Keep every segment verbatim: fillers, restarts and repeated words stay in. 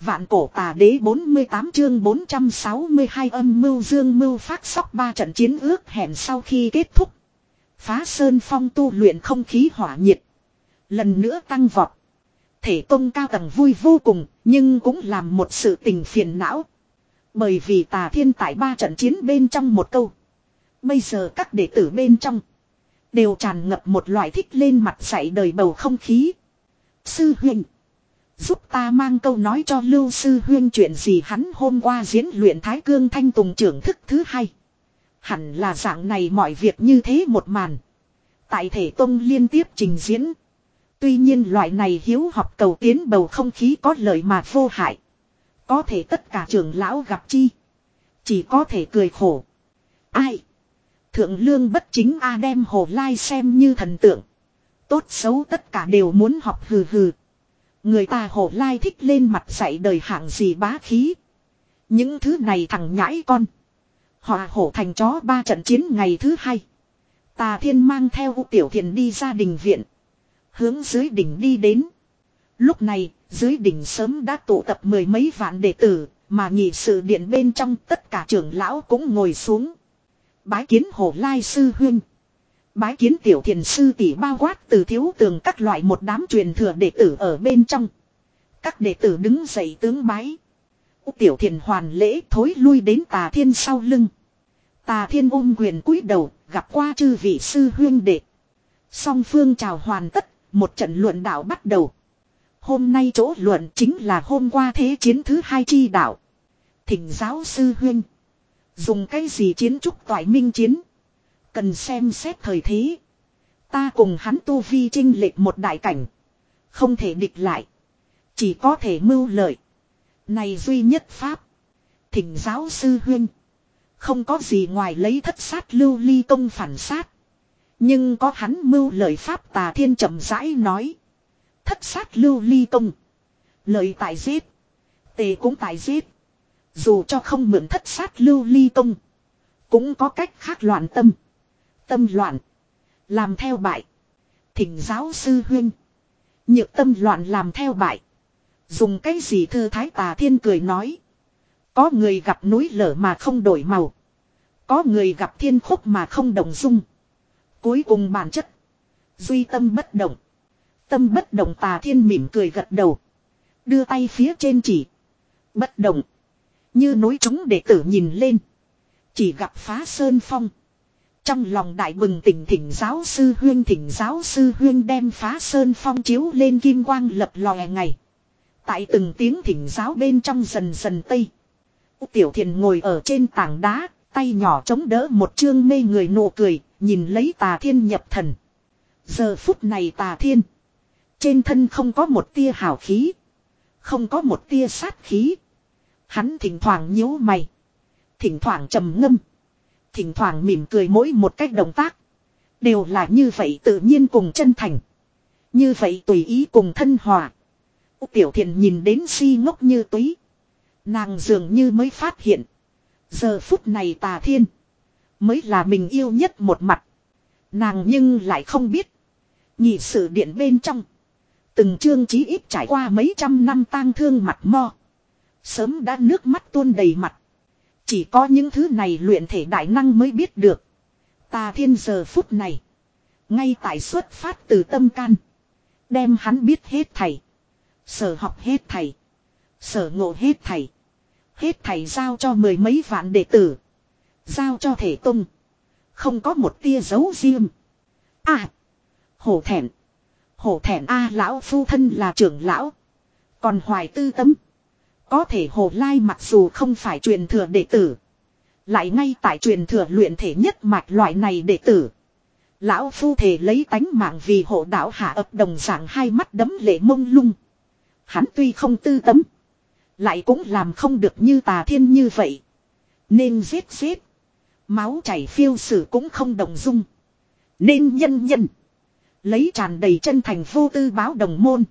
Vạn cổ tà đế bốn mươi tám chương bốn trăm sáu mươi hai âm mưu dương mưu phát sóc ba trận chiến ước hẹn sau khi kết thúc. Phá Sơn Phong tu luyện không khí hỏa nhiệt. Lần nữa tăng vọt. Thể tông cao tầng vui vô cùng, nhưng cũng làm một sự tình phiền não. Bởi vì Tà Thiên tại ba trận chiến bên trong một câu. Bây giờ các đệ tử bên trong đều tràn ngập một loại thích lên mặt dạy đời bầu không khí. Sư huynh, giúp ta mang câu nói cho Lưu sư huynh chuyện gì hắn hôm qua diễn luyện Thái Cương Thanh Tùng trưởng thức thứ hai. Hẳn là dạng này mọi việc như thế một màn. Tại thể tông liên tiếp trình diễn. Tuy nhiên loại này hiếu học cầu tiến bầu không khí có lợi mà vô hại. Có thể tất cả trưởng lão gặp chi. Chỉ có thể cười khổ. Ai? Thượng lương bất chính A đem Hồ Lai xem như thần tượng. Tốt xấu tất cả đều muốn học hừ hừ. Người ta Hồ Lai thích lên mặt dạy đời hạng gì bá khí. Những thứ này thằng nhãi con. Họa hổ thành chó ba trận chiến ngày thứ hai. Tà Thiên mang theo Tiểu Thiền đi ra đình viện. Hướng dưới đỉnh đi đến. Lúc này, dưới đỉnh sớm đã tụ tập mười mấy vạn đệ tử, mà nghị sự điện bên trong tất cả trưởng lão cũng ngồi xuống. Bái kiến Hồ Lai sư huynh. Bái kiến Tiểu Thiền sư tỷ bao quát từ thiếu tường các loại một đám truyền thừa đệ tử ở bên trong. Các đệ tử đứng dậy tướng bái. Tiểu Thiền hoàn lễ thối lui đến Tà Thiên sau lưng. Tà Thiên ôm quyền cúi đầu, gặp qua chư vị sư huynh đệ. Song phương chào hoàn tất, một trận luận đạo bắt đầu. Hôm nay chỗ luận chính là hôm qua thế chiến thứ hai chi đạo. Thỉnh giáo sư huynh. Dùng cái gì chiến trúc toại minh chiến. Cần xem xét thời thế. Ta cùng hắn tu vi chinh lệch một đại cảnh. Không thể địch lại. Chỉ có thể mưu lợi. Này duy nhất pháp. Thỉnh giáo sư huynh. Không có gì ngoài lấy thất sát lưu ly công phản sát. Nhưng có hắn mưu lợi pháp. Tà Thiên chậm rãi nói. Thất sát lưu ly công. Lợi tại giết. Tề cũng tại giết. Dù cho không mượn thất sát lưu ly công. Cũng có cách khác loạn tâm. Tâm loạn. Làm theo bại. Thỉnh giáo sư huynh. Nhược tâm loạn làm theo bại. Dùng cái gì thư thái? Tà Thiên cười nói. Có người gặp núi lở mà không đổi màu. Có người gặp thiên khúc mà không động dung. Cuối cùng bản chất. Duy tâm bất động. Tâm bất động. Tà Thiên mỉm cười gật đầu. Đưa tay phía trên chỉ. Bất động. Như núi chúng đệ tử nhìn lên. Chỉ gặp Phá Sơn Phong. Trong lòng đại bừng tỉnh. Thỉnh giáo sư huyên. Thỉnh giáo sư huyên đem Phá Sơn Phong chiếu lên kim quang lập lòe ngày. Tại từng tiếng thỉnh giáo bên trong dần dần tây. Tiểu Thiền ngồi ở trên tảng đá. Tay nhỏ chống đỡ một chương mê người nụ cười. Nhìn lấy Tà Thiên nhập thần. Giờ phút này Tà Thiên. Trên thân không có một tia hào khí. Không có một tia sát khí. Hắn thỉnh thoảng nhíu mày. Thỉnh thoảng trầm ngâm. Thỉnh thoảng mỉm cười, mỗi một cách động tác. Đều là như vậy tự nhiên cùng chân thành. Như vậy tùy ý cùng thân hòa. Tiểu Thiền nhìn đến si ngốc như túy. Nàng dường như mới phát hiện. Giờ phút này Tà Thiên. Mới là mình yêu nhất một mặt. Nàng nhưng lại không biết. Nhị sự điện bên trong. Từng chương chí ít trải qua mấy trăm năm tang thương mặt mo. Sớm đã nước mắt tuôn đầy mặt. Chỉ có những thứ này luyện thể đại năng mới biết được. Tà Thiên giờ phút này. Ngay tại xuất phát từ tâm can. Đem hắn biết hết thầy. Sở học hết thầy. Sở ngộ hết thầy. Hết thầy giao cho mười mấy vạn đệ tử. Giao cho thể tung. Không có một tia giấu riêng. À. Hổ thẹn. Hổ thẹn a lão phu thân là trưởng lão. Còn hoài tư tấm. Có thể Hồ Lai mặc dù không phải truyền thừa đệ tử. Lại ngay tại truyền thừa luyện thể nhất mạch loại này đệ tử. Lão phu thể lấy tánh mạng vì hộ đạo hạ ập đồng dạng hai mắt đấm lệ mông lung. Hắn tuy không tư tấm. Lại cũng làm không được như Tà Thiên như vậy. Nên giết giết. Máu chảy phiêu sử cũng không đồng dung. Nên nhân nhân. Lấy tràn đầy chân thành vô tư báo đồng môn.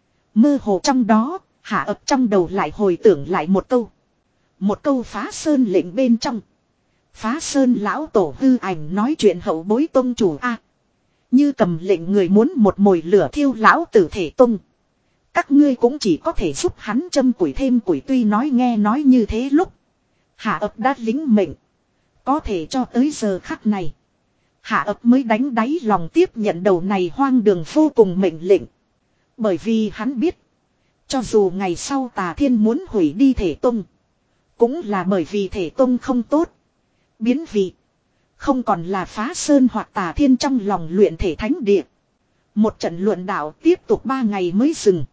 Mơ hồ trong đó. Hạ ập trong đầu lại hồi tưởng lại một câu. Một câu Phá Sơn lệnh bên trong. Phá Sơn lão tổ hư ảnh nói chuyện hậu bối tông chủ a. Như cầm lệnh người muốn một mồi lửa thiêu lão tử thể tung. Các ngươi cũng chỉ có thể giúp hắn châm củi thêm củi, tuy nói nghe nói như thế lúc. Hạ ấp đã lính mệnh. Có thể cho tới giờ khắc này. Hạ ấp mới đánh đáy lòng tiếp nhận đầu này hoang đường vô cùng mệnh lệnh. Bởi vì hắn biết. Cho dù ngày sau Tà Thiên muốn hủy đi thể tông. Cũng là bởi vì thể tông không tốt. Biến vị. Không còn là Phá Sơn hoặc Tà Thiên trong lòng luyện thể thánh địa. Một trận luận đạo tiếp tục ba ngày mới dừng.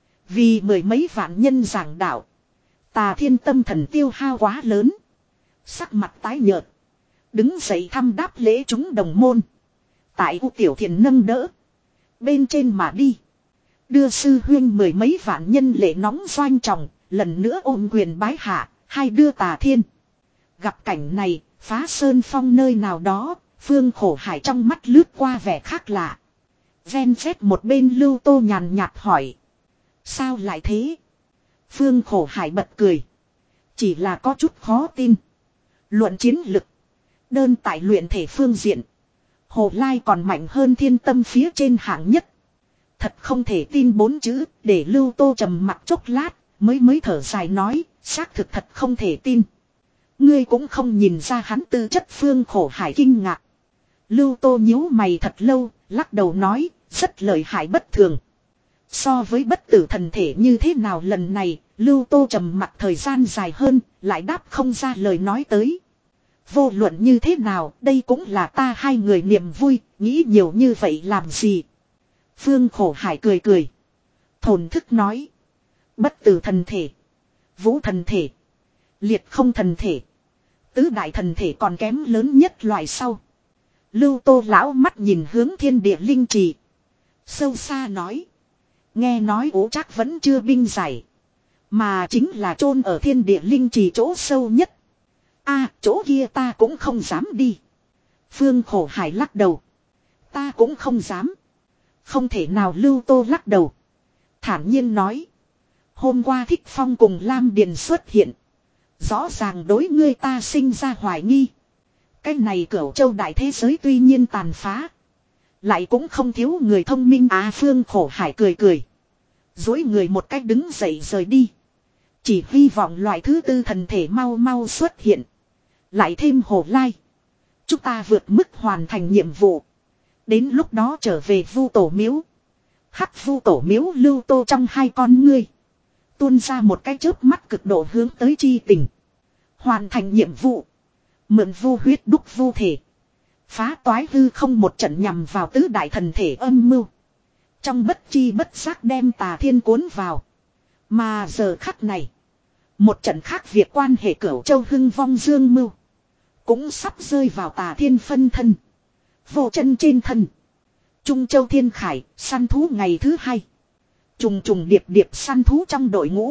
Vì mười mấy vạn nhân giảng đạo. Tà Thiên tâm thần tiêu hao quá lớn. Sắc mặt tái nhợt. Đứng dậy thăm đáp lễ chúng đồng môn. Tại U Tiểu Thiền nâng đỡ. Bên trên mà đi. Đưa sư huyên mười mấy vạn nhân lệ nóng doanh trọng. Lần nữa ôm quyền bái hạ. Hai đưa Tà Thiên. Gặp cảnh này. Phá Sơn Phong nơi nào đó. Phương Khổ Hải trong mắt lướt qua vẻ khác lạ. Ven vét một bên Lưu Tô nhàn nhạt hỏi. Sao lại thế? Phương Khổ Hải bật cười. Chỉ là có chút khó tin. Luận chiến lực. Đơn tại luyện thể phương diện. Hồ Lai còn mạnh hơn Thiên Tâm phía trên hạng nhất. Thật không thể tin bốn chữ. Để Lưu Tô trầm mặt chốc lát. Mới mới thở dài nói. Xác thực thật không thể tin. Ngươi cũng không nhìn ra hắn tư chất. Phương Khổ Hải kinh ngạc. Lưu Tô nhíu mày thật lâu. Lắc đầu nói. Rất lợi hại bất thường. So với bất tử thần thể như thế nào lần này. Lưu Tô trầm mặt thời gian dài hơn. Lại đáp không ra lời nói tới. Vô luận như thế nào, đây cũng là ta hai người niềm vui, nghĩ nhiều như vậy làm gì. Phương Khổ Hải cười cười. Thổn thức nói. Bất tử thần thể. Vũ thần thể. Liệt không thần thể. Tứ đại thần thể còn kém lớn nhất loại sau. Lưu Tô lão mắt nhìn hướng thiên địa linh trì. Sâu xa nói. Nghe nói ố chắc vẫn chưa binh giải. Mà chính là chôn ở thiên địa linh trì chỗ sâu nhất. a à, chỗ kia ta cũng không dám đi. Phương Khổ Hải lắc đầu. Ta cũng không dám. Không thể nào. Lưu Tô lắc đầu. Thản nhiên nói. Hôm qua Thích Phong cùng Lam Điền xuất hiện. Rõ ràng đối ngươi ta sinh ra hoài nghi. Cái này Cửu Châu đại thế giới tuy nhiên tàn phá. Lại cũng không thiếu người thông minh. À Phương Khổ Hải cười cười. Dối người một cách đứng dậy rời đi. Chỉ hy vọng loại thứ tư thần thể mau mau xuất hiện. Lại thêm Hồ Lai. Chúng ta vượt mức hoàn thành nhiệm vụ. Đến lúc đó trở về Vu Tổ Miếu. Hắc Vu Tổ Miếu. Lưu Tô trong hai con ngươi. Tuôn ra một cái chớp mắt cực độ hướng tới chi tình. Hoàn thành nhiệm vụ. Mượn vu huyết đúc vu thể. Phá toái hư không một trận nhằm vào tứ đại thần thể âm mưu. Trong bất chi bất giác đem Tà Thiên cuốn vào. Mà giờ khắc này. Một trận khác việc quan hệ Cửu Châu hưng vong dương mưu. Cũng sắp rơi vào Tà Thiên phân thân. Vô chân trên thân. Trung Châu Thiên Khải, săn thú ngày thứ hai. Trùng trùng điệp điệp săn thú trong đội ngũ.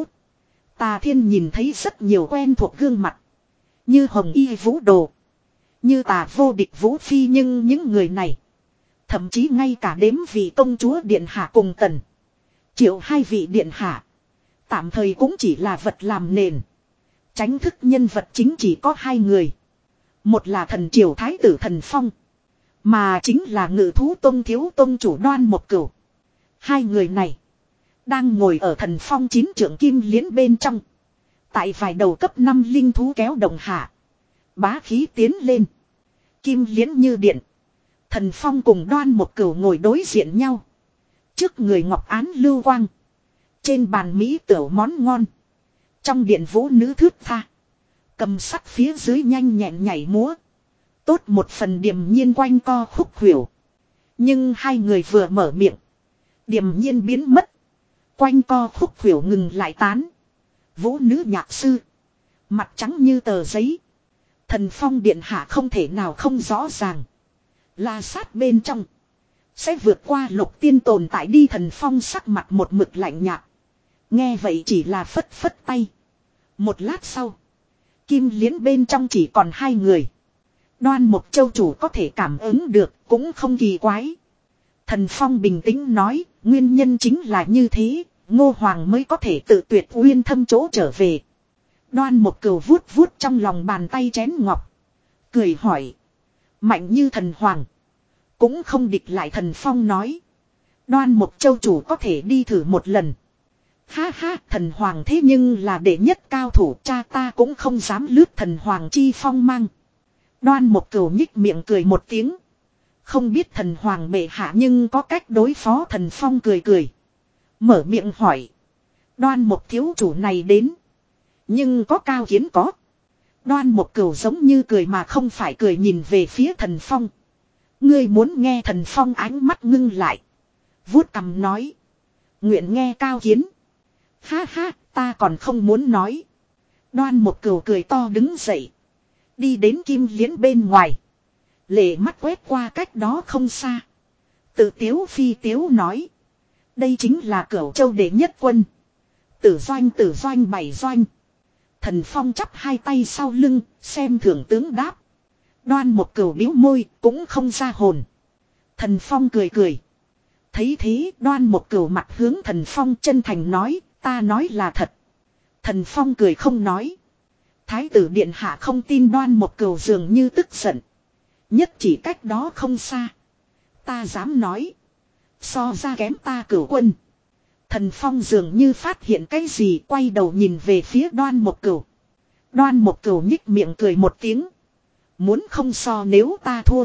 Tà Thiên nhìn thấy rất nhiều quen thuộc gương mặt. Như Hồng Y Vũ Đồ. Như Tà Vô Địch Vũ Phi. Nhưng những người này. Thậm chí ngay cả đếm vị công chúa Điện Hạ cùng Tần. Triệu hai vị Điện Hạ. Tạm thời cũng chỉ là vật làm nền. Tránh thức nhân vật chính chỉ có hai người. Một là thần triều thái tử Thần Phong. Mà chính là Ngự Thú Tông thiếu tông chủ Đoan Một Cửu. Hai người này. Đang ngồi ở Thần Phong chín trưởng kim liễn bên trong. Tại vài đầu cấp năm linh thú kéo đồng hạ. Bá khí tiến lên. Kim liễn như điện. Thần Phong cùng Đoan Một Cửu ngồi đối diện nhau. Trước người ngọc án lưu quang. Trên bàn mỹ tửu món ngon. Trong điện vũ nữ thước tha. Cầm sắt phía dưới nhanh nhẹn nhảy múa. Tốt một phần điềm nhiên quanh co khúc khuỷu. Nhưng hai người vừa mở miệng. Điềm nhiên biến mất. Quanh co khúc khuỷu ngừng lại tán. Vũ nữ nhạc sư. Mặt trắng như tờ giấy. Thần Phong điện hạ không thể nào không rõ ràng. La sát bên trong. Sẽ vượt qua Lục Tiên tồn tại đi. Thần Phong sắc mặt một mực lạnh nhạt. Nghe vậy chỉ là phất phất tay. Một lát sau. Kim liễn bên trong chỉ còn hai người. Đoan Một Châu chủ có thể cảm ứng được cũng không kỳ quái. Thần Phong bình tĩnh nói. Nguyên nhân chính là như thế. Ngô Hoàng mới có thể tự tuyệt uyên thâm chỗ trở về. Đoan Một Cửu vuốt vuốt trong lòng bàn tay chén ngọc. Cười hỏi. Mạnh như thần Hoàng. Cũng không địch lại. Thần Phong nói. Đoan Một Châu chủ có thể đi thử một lần. Ha ha, thần hoàng thế nhưng là đệ nhất cao thủ, cha ta cũng không dám lướt thần hoàng chi phong mang. Đoan Mục Cửu nhích miệng cười một tiếng. Không biết thần hoàng bệ hạ nhưng có cách đối phó Thần Phong cười cười. Mở miệng hỏi. Đoan Mục thiếu chủ này đến. Nhưng có cao kiến có. Đoan Mục Cửu giống như cười mà không phải cười nhìn về phía Thần Phong. Ngươi muốn nghe Thần Phong ánh mắt ngưng lại. Vuốt cằm nói. Nguyện nghe cao kiến. Ha ha, ta còn không muốn nói. Đoan Mục Cửu cười to đứng dậy. Đi đến Kim Liễn bên ngoài. Lệ mắt quét qua cách đó không xa. Tự tiếu phi tiếu nói. Đây chính là Cửu Châu đệ nhất quân. Tử doanh tử doanh bảy doanh. Thần Phong chắp hai tay sau lưng, xem thưởng tướng đáp. Đoan Mục Cửu bĩu môi, cũng không ra hồn. Thần Phong cười cười. Thấy thế, Đoan Mục Cửu mặt hướng Thần Phong chân thành nói, ta nói là thật. Thần Phong cười không nói. Thái tử điện hạ không tin Đoan Mục Cửu dường như tức giận. Nhất chỉ cách đó không xa. Ta dám nói. So ra kém ta Cửu quân. Thần Phong dường như phát hiện cái gì, quay đầu nhìn về phía Đoan Mục Cửu. Đoan Mục Cửu nhích miệng cười một tiếng. Muốn không so nếu ta thua.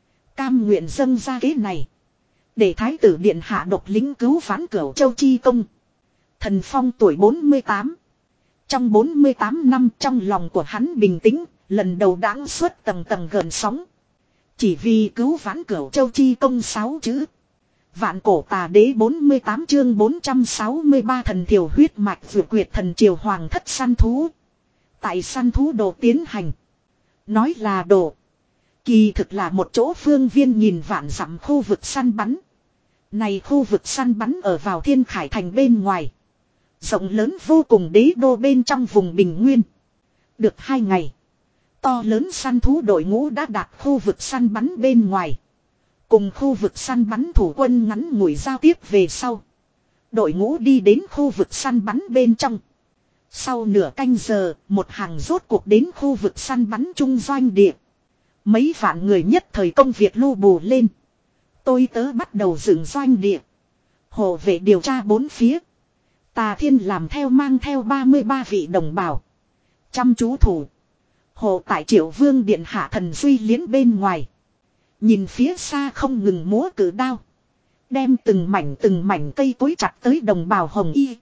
Cam nguyện dâng ra kế này. Để thái tử điện hạ độc lính cứu vãn Cửu Châu chi công. Thần Phong tuổi bốn mươi tám. Trong bốn mươi tám năm trong lòng của hắn bình tĩnh, lần đầu đãng xuất tầng tầng gần sóng. Chỉ vì cứu vãn Cửu Châu chi công sáu chữ. Vạn cổ tà đế bốn mươi tám chương bốn trăm sáu mươi ba thần thiểu huyết mạch vượt quyệt thần triều hoàng thất săn thú. Tại săn thú đồ tiến hành. Nói là đồ. Kỳ thực là một chỗ phương viên nhìn vạn dặm khu vực săn bắn. Này khu vực săn bắn ở vào Thiên Khải thành bên ngoài. Rộng lớn vô cùng đế đô bên trong vùng Bình Nguyên. Được hai ngày. To lớn săn thú đội ngũ đã đạt khu vực săn bắn bên ngoài. Cùng khu vực săn bắn thủ quân ngắn ngủi giao tiếp về sau. Đội ngũ đi đến khu vực săn bắn bên trong. Sau nửa canh giờ, một hàng rốt cuộc đến khu vực săn bắn trung doanh địa. Mấy vạn người nhất thời công việc lu bù lên. Tôi tớ bắt đầu dựng doanh địa. Hộ vệ điều tra bốn phía. Tà Thiên làm theo mang theo ba mươi ba vị đồng bào. Chăm chú thủ. Hộ tại Triệu Vương điện hạ thần Duy Liễn bên ngoài. Nhìn phía xa không ngừng múa cử đao. Đem từng mảnh từng mảnh cây cối chặt tới đồng bào Hồng Y.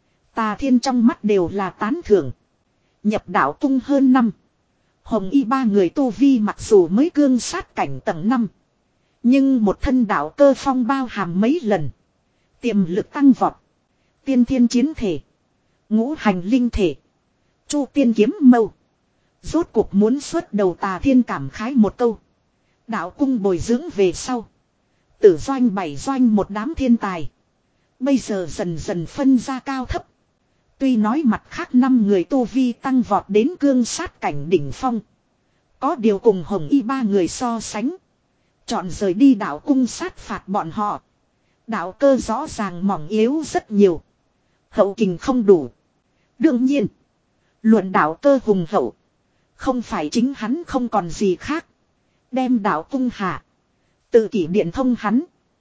Tà Thiên trong mắt đều là tán thưởng. Nhập đạo cung hơn năm. Hồng Y ba người tu vi mặc dù mới cương sát cảnh tầng năm. Nhưng một thân đạo cơ phong bao hàm mấy lần. Tiềm lực tăng vọt. Tiên thiên chiến thể. Ngũ hành linh thể. Chu tiên kiếm mâu. Rốt cuộc muốn xuất đầu Tà Thiên cảm khái một câu. Đạo cung bồi dưỡng về sau. Tử doanh bảy doanh một đám thiên tài. Bây giờ dần dần phân ra cao thấp. Tuy nói mặt khác năm người tu vi tăng vọt đến cương sát cảnh đỉnh phong. Có điều cùng Hồng Y ba người so sánh. Chọn rời đi đạo cung sát phạt bọn họ. Đạo cơ rõ ràng mỏng yếu rất nhiều. Hậu kình không đủ. Đương nhiên. Luận đạo cơ hùng hậu. Không phải chính hắn không còn gì khác. Đem đạo cung hạ. Tự kỷ điện thông hắn.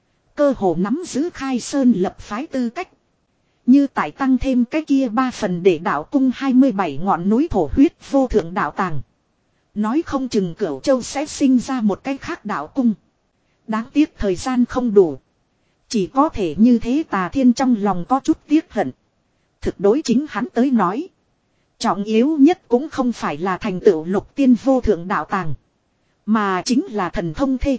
Cơ hồ nắm giữ khai sơn lập phái tư cách. Như tại tăng thêm cái kia ba phần để đạo cung hai mươi bảy ngọn núi thổ huyết vô thượng đạo tàng. Nói không chừng Cửu Châu sẽ sinh ra một cái khác đạo cung. Đáng tiếc thời gian không đủ. Chỉ có thể như thế Tà Thiên trong lòng có chút tiếc hận. Thực đối chính hắn tới nói. Trọng yếu nhất cũng không phải là thành tựu lục tiên vô thượng đạo tàng. Mà chính là thần thông thê.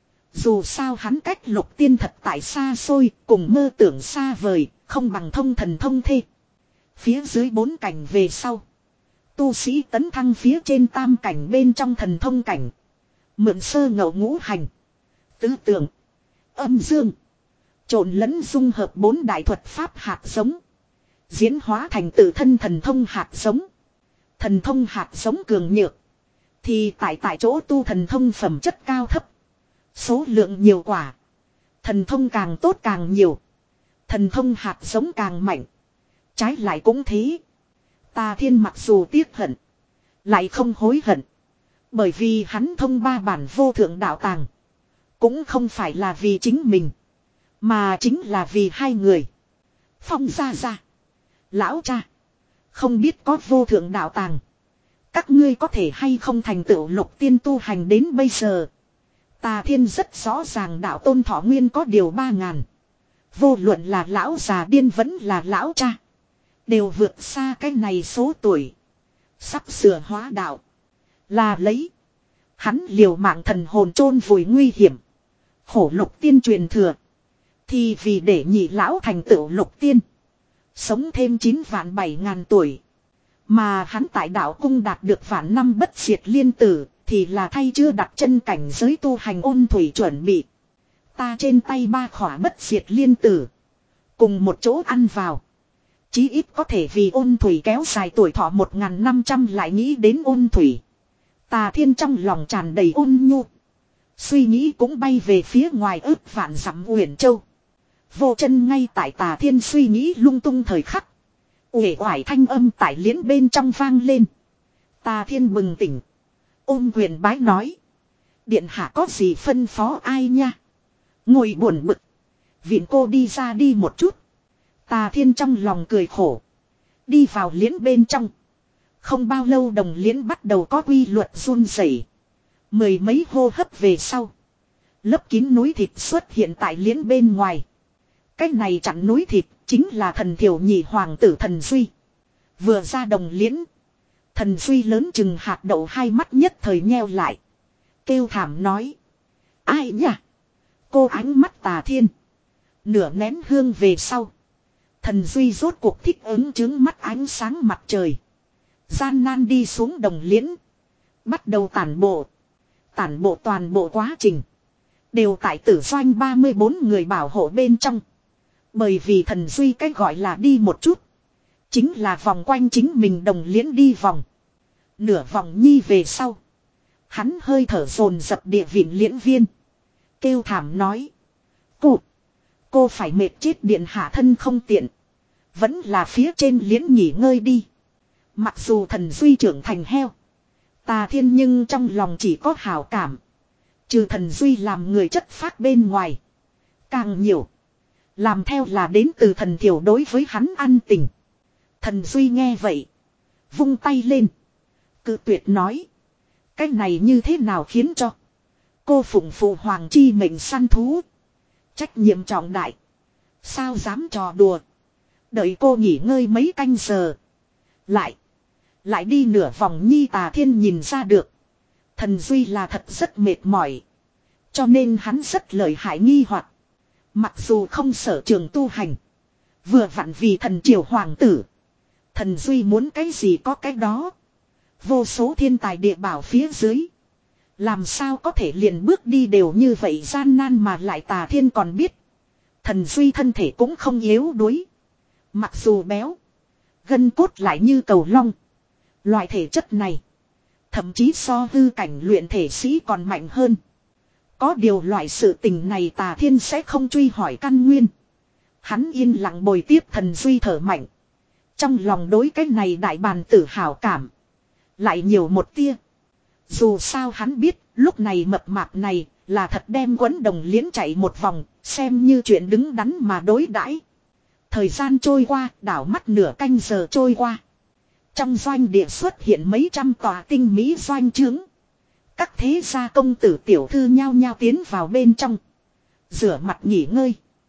Dù sao hắn cách lục tiên thật tại xa xôi, cùng mơ tưởng xa vời, không bằng thông thần thông thê. Phía dưới bốn cảnh về sau. Tu sĩ tấn thăng phía trên tam cảnh bên trong thần thông cảnh. Mượn sơ ngẫu ngũ hành. Tứ tượng. Âm dương. Trộn lẫn dung hợp bốn đại thuật pháp hạt giống. Diễn hóa thành tự thân thần thông hạt giống. Thần thông hạt giống cường nhược. Thì tại tại chỗ tu thần thông phẩm chất cao thấp. Số lượng nhiều quả. Thần thông càng tốt càng nhiều. Thần thông hạt giống càng mạnh. Trái lại cũng thế. Tà Thiên mặc dù tiếc hận. Lại không hối hận. Bởi vì hắn thông ba bản vô thượng đạo tàng. Cũng không phải là vì chính mình. Mà chính là vì hai người. Phong ra ra. Lão cha. Không biết có vô thượng đạo tàng. Các ngươi có thể hay không thành tựu lục tiên tu hành đến bây giờ. Tà Thiên rất rõ ràng đạo tôn thọ nguyên có điều ba ngàn. Vô luận là lão già điên vẫn là lão cha. Đều vượt xa cái này số tuổi. Sắp sửa hóa đạo. Là lấy. Hắn liều mạng thần hồn chôn vùi nguy hiểm. Khổ lục tiên truyền thừa. Thì vì để nhị lão thành tựu lục tiên. Sống thêm chín vạn bảy ngàn tuổi. Mà hắn tại đạo cung đạt được vạn năm bất diệt liên tử. Thì là thay chưa đặt chân cảnh giới tu hành ôn thủy chuẩn bị. Ta trên tay ba khỏa bất diệt liên tử. Cùng một chỗ ăn vào. Chí ít có thể vì ôn thủy kéo dài tuổi thọ một nghìn năm trăm lại nghĩ đến ôn thủy. Tà Thiên trong lòng tràn đầy ôn nhu. Suy nghĩ cũng bay về phía ngoài ước vạn dặm Uyển Châu. Vô chân ngay tại Tà Thiên suy nghĩ lung tung thời khắc. Uể oải thanh âm tại liễn bên trong vang lên. Tà Thiên bừng tỉnh. Ôm quyền bái nói. Điện hạ có gì phân phó ai nha. Ngồi buồn bực. Viện cô đi ra đi một chút. Tà Thiên trong lòng cười khổ. Đi vào liễn bên trong. Không bao lâu đồng liễn bắt đầu có quy luật run rẩy. Mười mấy hô hấp về sau. Lấp kín núi thịt xuất hiện tại liễn bên ngoài. Cái này chặn núi thịt chính là thần thiểu nhị hoàng tử Thần Duy. Vừa ra đồng liễn. Thần Duy lớn chừng hạt đậu hai mắt nhất thời nheo lại. Kêu thảm nói. Ai nhỉ? Cô ánh mắt Tà Thiên. Nửa nén hương về sau. Thần Duy rốt cuộc thích ứng chứng mắt ánh sáng mặt trời. Gian nan đi xuống đồng liễn. Bắt đầu tản bộ. Tản bộ toàn bộ quá trình. Đều tại tử doanh ba mươi bốn người bảo hộ bên trong. Bởi vì thần Duy cách gọi là đi một chút. Chính là vòng quanh chính mình đồng liễn đi vòng. Nửa vòng nhi về sau. Hắn hơi thở dồn dập địa viện liễn viên. Kêu thảm nói. Cô. Cô phải mệt chết điện hạ thân không tiện. Vẫn là phía trên liễn nghỉ ngơi đi. Mặc dù thần Duy trưởng thành heo. Tà Thiên nhưng trong lòng chỉ có hảo cảm. Trừ thần Duy làm người chất phác bên ngoài. Càng nhiều. Làm theo là đến từ thần thiểu đối với hắn ăn tình. Thần Duy nghe vậy. Vung tay lên. Cự tuyệt nói. Cái này như thế nào khiến cho. Cô phụng phụ hoàng chi mệnh săn thú. Trách nhiệm trọng đại. Sao dám trò đùa. Đợi cô nghỉ ngơi mấy canh giờ. Lại. Lại đi nửa vòng nhi. Tà Thiên nhìn ra được. Thần Duy là thật rất mệt mỏi. Cho nên hắn rất lợi hại nghi hoặc. Mặc dù không sở trường tu hành. Vừa vặn vì thần triều hoàng tử. Thần Duy muốn cái gì có cái đó. Vô số thiên tài địa bảo phía dưới. Làm sao có thể liền bước đi đều như vậy gian nan mà lại. Tà Thiên còn biết. Thần Duy thân thể cũng không yếu đuối. Mặc dù béo. Gân cốt lại như cầu long. Loại thể chất này. Thậm chí so hư cảnh luyện thể sĩ còn mạnh hơn. Có điều loại sự tình này Tà Thiên sẽ không truy hỏi căn nguyên. Hắn yên lặng bồi tiếp thần Duy thở mạnh. Trong lòng đối cái này đại bàn tử hào cảm. Lại nhiều một tia. Dù sao hắn biết lúc này mập mạp này là thật đem quấn đồng liễn chạy một vòng. Xem như chuyện đứng đắn mà đối đãi. Thời gian trôi qua đảo mắt nửa canh giờ trôi qua. Trong doanh địa xuất hiện mấy trăm tòa tinh mỹ doanh trướng. Các thế gia công tử tiểu thư nhao nhao tiến vào bên trong. Rửa mặt nghỉ ngơi.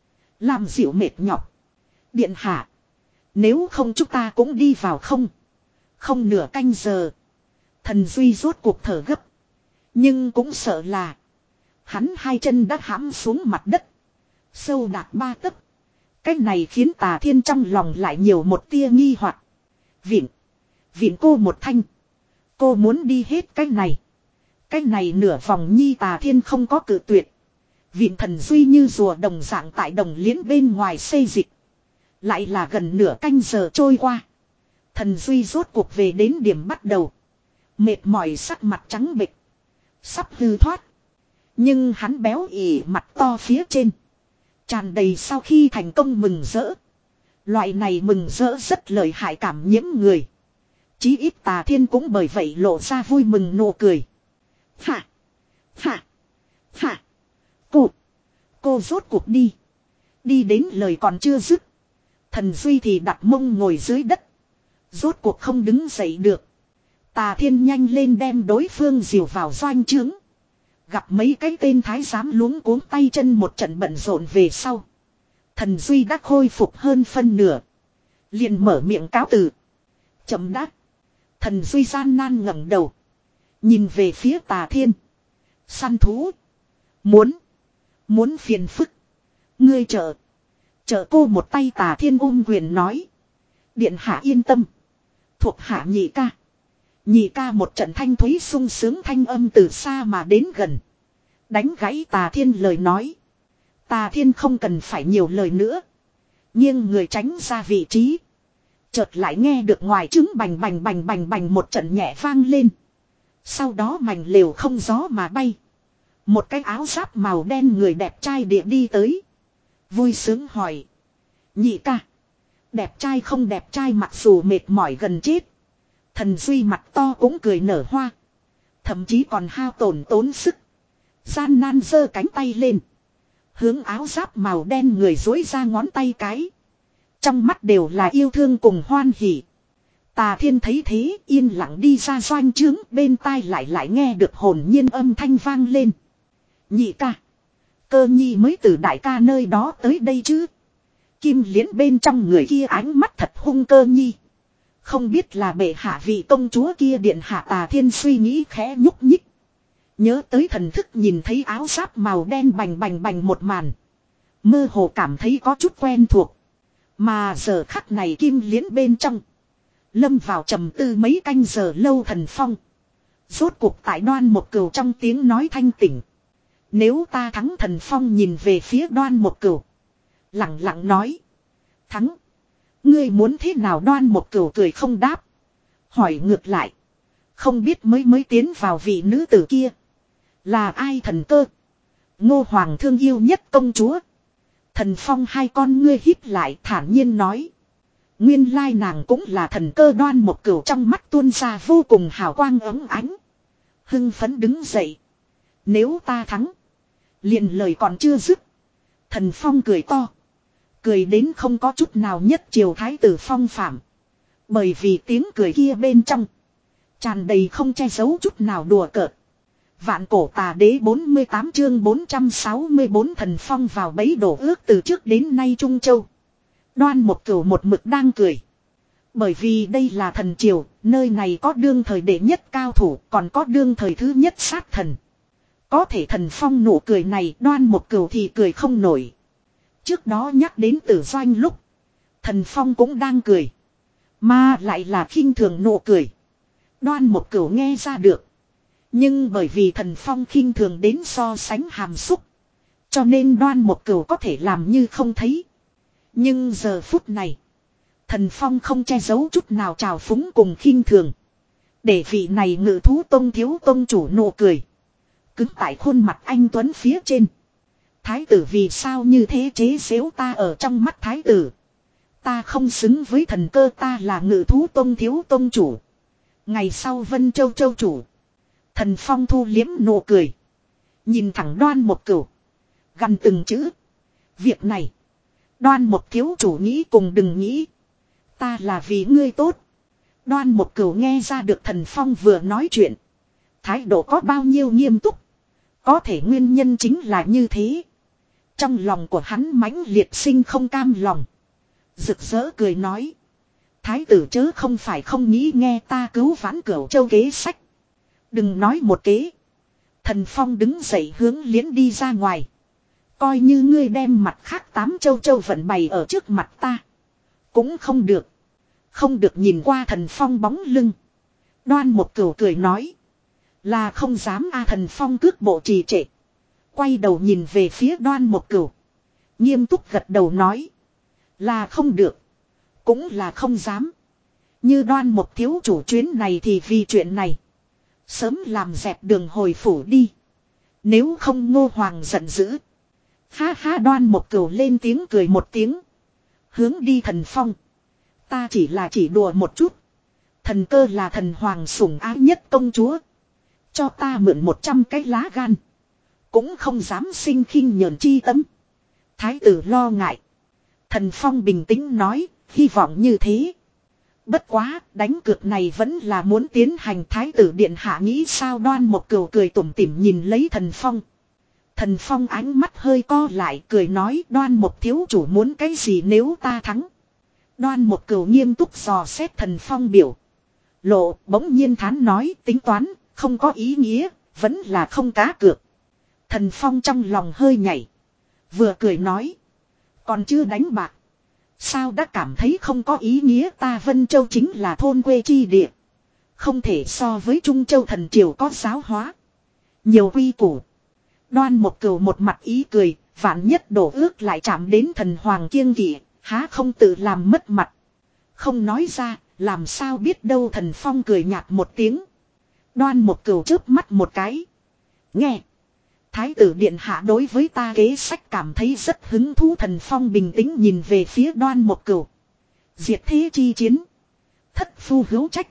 Làm dịu mệt nhọc. Điện hạ. Nếu không chúng ta cũng đi vào không. Không nửa canh giờ. Thần Duy rốt cuộc thở gấp. Nhưng cũng sợ là. Hắn hai chân đã hãm xuống mặt đất. Sâu đạt ba tấc. Cái này khiến Tà Thiên trong lòng lại nhiều một tia nghi hoặc. Viện. Viện cô một thanh. Cô muốn đi hết cái này. Cái này nửa vòng nhi. Tà Thiên không có cự tuyệt. Viện thần Duy như rùa đồng dạng tại đồng liễn bên ngoài xây dịch. Lại là gần nửa canh giờ trôi qua. Thần Duy rốt cuộc về đến điểm bắt đầu. Mệt mỏi sắc mặt trắng bệch. Sắp hư thoát. Nhưng hắn béo ỉ mặt to phía trên. Tràn đầy sau khi thành công mừng rỡ. Loại này mừng rỡ rất lợi hại cảm nhiễm người. Chí ít Tà Thiên cũng bởi vậy lộ ra vui mừng nụ cười. Hả? Hả? Hả? Cô! Cô rốt cuộc đi. Đi đến lời còn chưa dứt. Thần Duy thì đặt mông ngồi dưới đất. Rốt cuộc không đứng dậy được. Tà Thiên nhanh lên đem đối phương dìu vào doanh trướng. Gặp mấy cái tên thái giám luống cuống tay chân một trận bận rộn về sau. Thần Duy đã khôi phục hơn phân nửa. Liền mở miệng cáo từ. Chậm đáp. Thần Duy gian nan ngẩng đầu. Nhìn về phía Tà Thiên. Săn thú. Muốn. Muốn phiền phức. Ngươi trợ. Trợ cô một tay. Tà Thiên ôm quyền nói. Điện hạ yên tâm. Thuộc hạ nhị ca. Nhị ca một trận thanh thúy sung sướng thanh âm từ xa mà đến gần. Đánh gãy Tà Thiên lời nói. Tà Thiên không cần phải nhiều lời nữa. Nhưng người tránh ra vị trí. Chợt lại nghe được ngoài trứng bành bành bành bành bành một trận nhẹ vang lên. Sau đó mảnh lều không gió mà bay. Một cái áo giáp màu đen người đẹp trai địa đi tới. Vui sướng hỏi. Nhị ca. Đẹp trai không đẹp trai mặc dù mệt mỏi gần chết. Thần Duy mặt to cũng cười nở hoa. Thậm chí còn hao tổn tốn sức. Gian nan giơ cánh tay lên. Hướng áo giáp màu đen người dối ra ngón tay cái. Trong mắt đều là yêu thương cùng hoan hỉ. Tà Thiên thấy thế yên lặng đi ra doanh trướng. Bên tai lại lại nghe được hồn nhiên âm thanh vang lên. Nhị ca. Cơ nhi mới từ đại ca nơi đó tới đây chứ. Kim Liễn bên trong người kia ánh mắt thật hung. Cơ nhi. Không biết là bệ hạ vị công chúa kia điện hạ. Tà Thiên suy nghĩ khẽ nhúc nhích. Nhớ tới thần thức nhìn thấy áo giáp màu đen bành bành bành một màn. Mơ hồ cảm thấy có chút quen thuộc. Mà giờ khắc này Kim Liễn bên trong. Lâm vào trầm tư mấy canh giờ lâu. Thần Phong. Rốt cuộc tại Đoan Một Cửu trong tiếng nói thanh tỉnh. Nếu ta thắng. Thần Phong nhìn về phía Đoan Một Cửu. Lặng lặng nói. Thắng. Ngươi muốn thế nào? Đoan Một Cửu cười không đáp. Hỏi ngược lại. Không biết mới mới tiến vào vị nữ tử kia. Là ai? Thần Cơ. Ngô Hoàng thương yêu nhất công chúa. Thần Phong hai con ngươi híp lại thản nhiên nói. Nguyên lai nàng cũng là Thần Cơ. Đoan Một Cửu trong mắt tuôn ra vô cùng hào quang ấm ánh. Hưng phấn đứng dậy. Nếu ta thắng. Liền lời còn chưa dứt. Thần Phong cười to. Cười đến không có chút nào nhất triều thái tử phong phạm. Bởi vì tiếng cười kia bên trong. Tràn đầy không che giấu chút nào đùa cợt. Vạn cổ tà đế bốn mươi tám chương bốn trăm sáu mươi bốn. Thần Phong vào bẫy đổ ước. Từ trước đến nay Trung Châu. Đoan Một Cửu một mực đang cười. Bởi vì đây là thần triều. Nơi này có đương thời đệ nhất cao thủ. Còn có đương thời thứ nhất sát thần. Có thể Thần Phong nụ cười này. Đoan Một Cửu thì cười không nổi. Trước đó nhắc đến Tử Doanh lúc. Thần Phong cũng đang cười. Mà lại là khinh thường nụ cười. Đoan Một Cửu nghe ra được. Nhưng bởi vì Thần Phong khinh thường đến so sánh hàm xúc. Cho nên Đoan Một Cửu có thể làm như không thấy. Nhưng giờ phút này. Thần Phong không che giấu chút nào trào phúng cùng khinh thường. Để vị này Ngự Thú Tông thiếu tông chủ nụ cười. Cứng tại khuôn mặt anh Tuấn phía trên. Thái tử vì sao như thế chế giễu ta? Ở trong mắt thái tử. Ta không xứng với Thần Cơ. Ta là Ngự Thú Tông thiếu tông chủ. Ngày sau Vân Châu Châu chủ. Thần Phong thu liếm nụ cười. Nhìn thẳng Đoan Một Cửu. Gằn từng chữ. Việc này. Đoan Một thiếu chủ nghĩ cùng đừng nghĩ. Ta là vì ngươi tốt. Đoan Một Cửu nghe ra được Thần Phong vừa nói chuyện. Thái độ có bao nhiêu nghiêm túc. Có thể nguyên nhân chính là như thế. Trong lòng của hắn mãnh liệt sinh không cam lòng. Rực rỡ cười nói. Thái tử chớ không phải không nghĩ nghe ta cứu Vãn Cửu Châu kế sách. Đừng nói một kế. Thần Phong đứng dậy hướng Liễn đi ra ngoài. Coi như ngươi đem mặt khác tám châu châu vận bày ở trước mặt ta. Cũng không được. Không được. Nhìn qua Thần Phong bóng lưng. Đoan Một Cửu cười nói. Là không dám a. Thần Phong cước bộ trì trệ. Quay đầu nhìn về phía Đoan Một Cửu. Nghiêm túc gật đầu nói. Là không được. Cũng là không dám. Như Đoan Một thiếu chủ chuyến này thì vì chuyện này. Sớm làm dẹp đường hồi phủ đi. Nếu không Ngô Hoàng giận dữ. Ha ha. Đoan Một Cửu lên tiếng cười một tiếng. Hướng đi Thần Phong. Ta chỉ là chỉ đùa một chút. Thần Cơ là thần hoàng sủng ái nhất công chúa. Cho ta mượn một trăm cái lá gan. Cũng không dám sinh khinh nhờn chi tâm. Thái tử lo ngại. Thần Phong bình tĩnh nói, hy vọng như thế. Bất quá, đánh cược này vẫn là muốn tiến hành. Thái tử điện hạ nghĩ sao? Đoan Mộc Cửu cười tủm tỉm nhìn lấy Thần Phong. Thần Phong ánh mắt hơi co lại, cười nói, Đoan Mộc thiếu chủ muốn cái gì nếu ta thắng? Đoan Mộc Cửu nghiêm túc dò xét Thần Phong biểu lộ, bỗng nhiên thán nói, tính toán, không có ý nghĩa, vẫn là không cá cược. Thần Phong trong lòng hơi nhảy, vừa cười nói, còn chưa đánh bạc, sao đã cảm thấy không có ý nghĩa? Ta Vân Châu chính là thôn quê chi địa, không thể so với Trung Châu thần triều có giáo hóa, nhiều quy củ. Đoan Mộc Cửu một mặt ý cười, vạn nhất đổ ước lại chạm đến thần hoàng kiêng kỵ, há không tự làm mất mặt. Không nói ra, làm sao biết đâu. Thần Phong cười nhạt một tiếng. Đoan Mộc Cửu chớp mắt một cái. Nghe, Thái tử điện hạ đối với ta kế sách cảm thấy rất hứng thú. Thần Phong bình tĩnh nhìn về phía Đoan Mộc Cửu. Diệt thế chi chiến, thất phu hữu trách.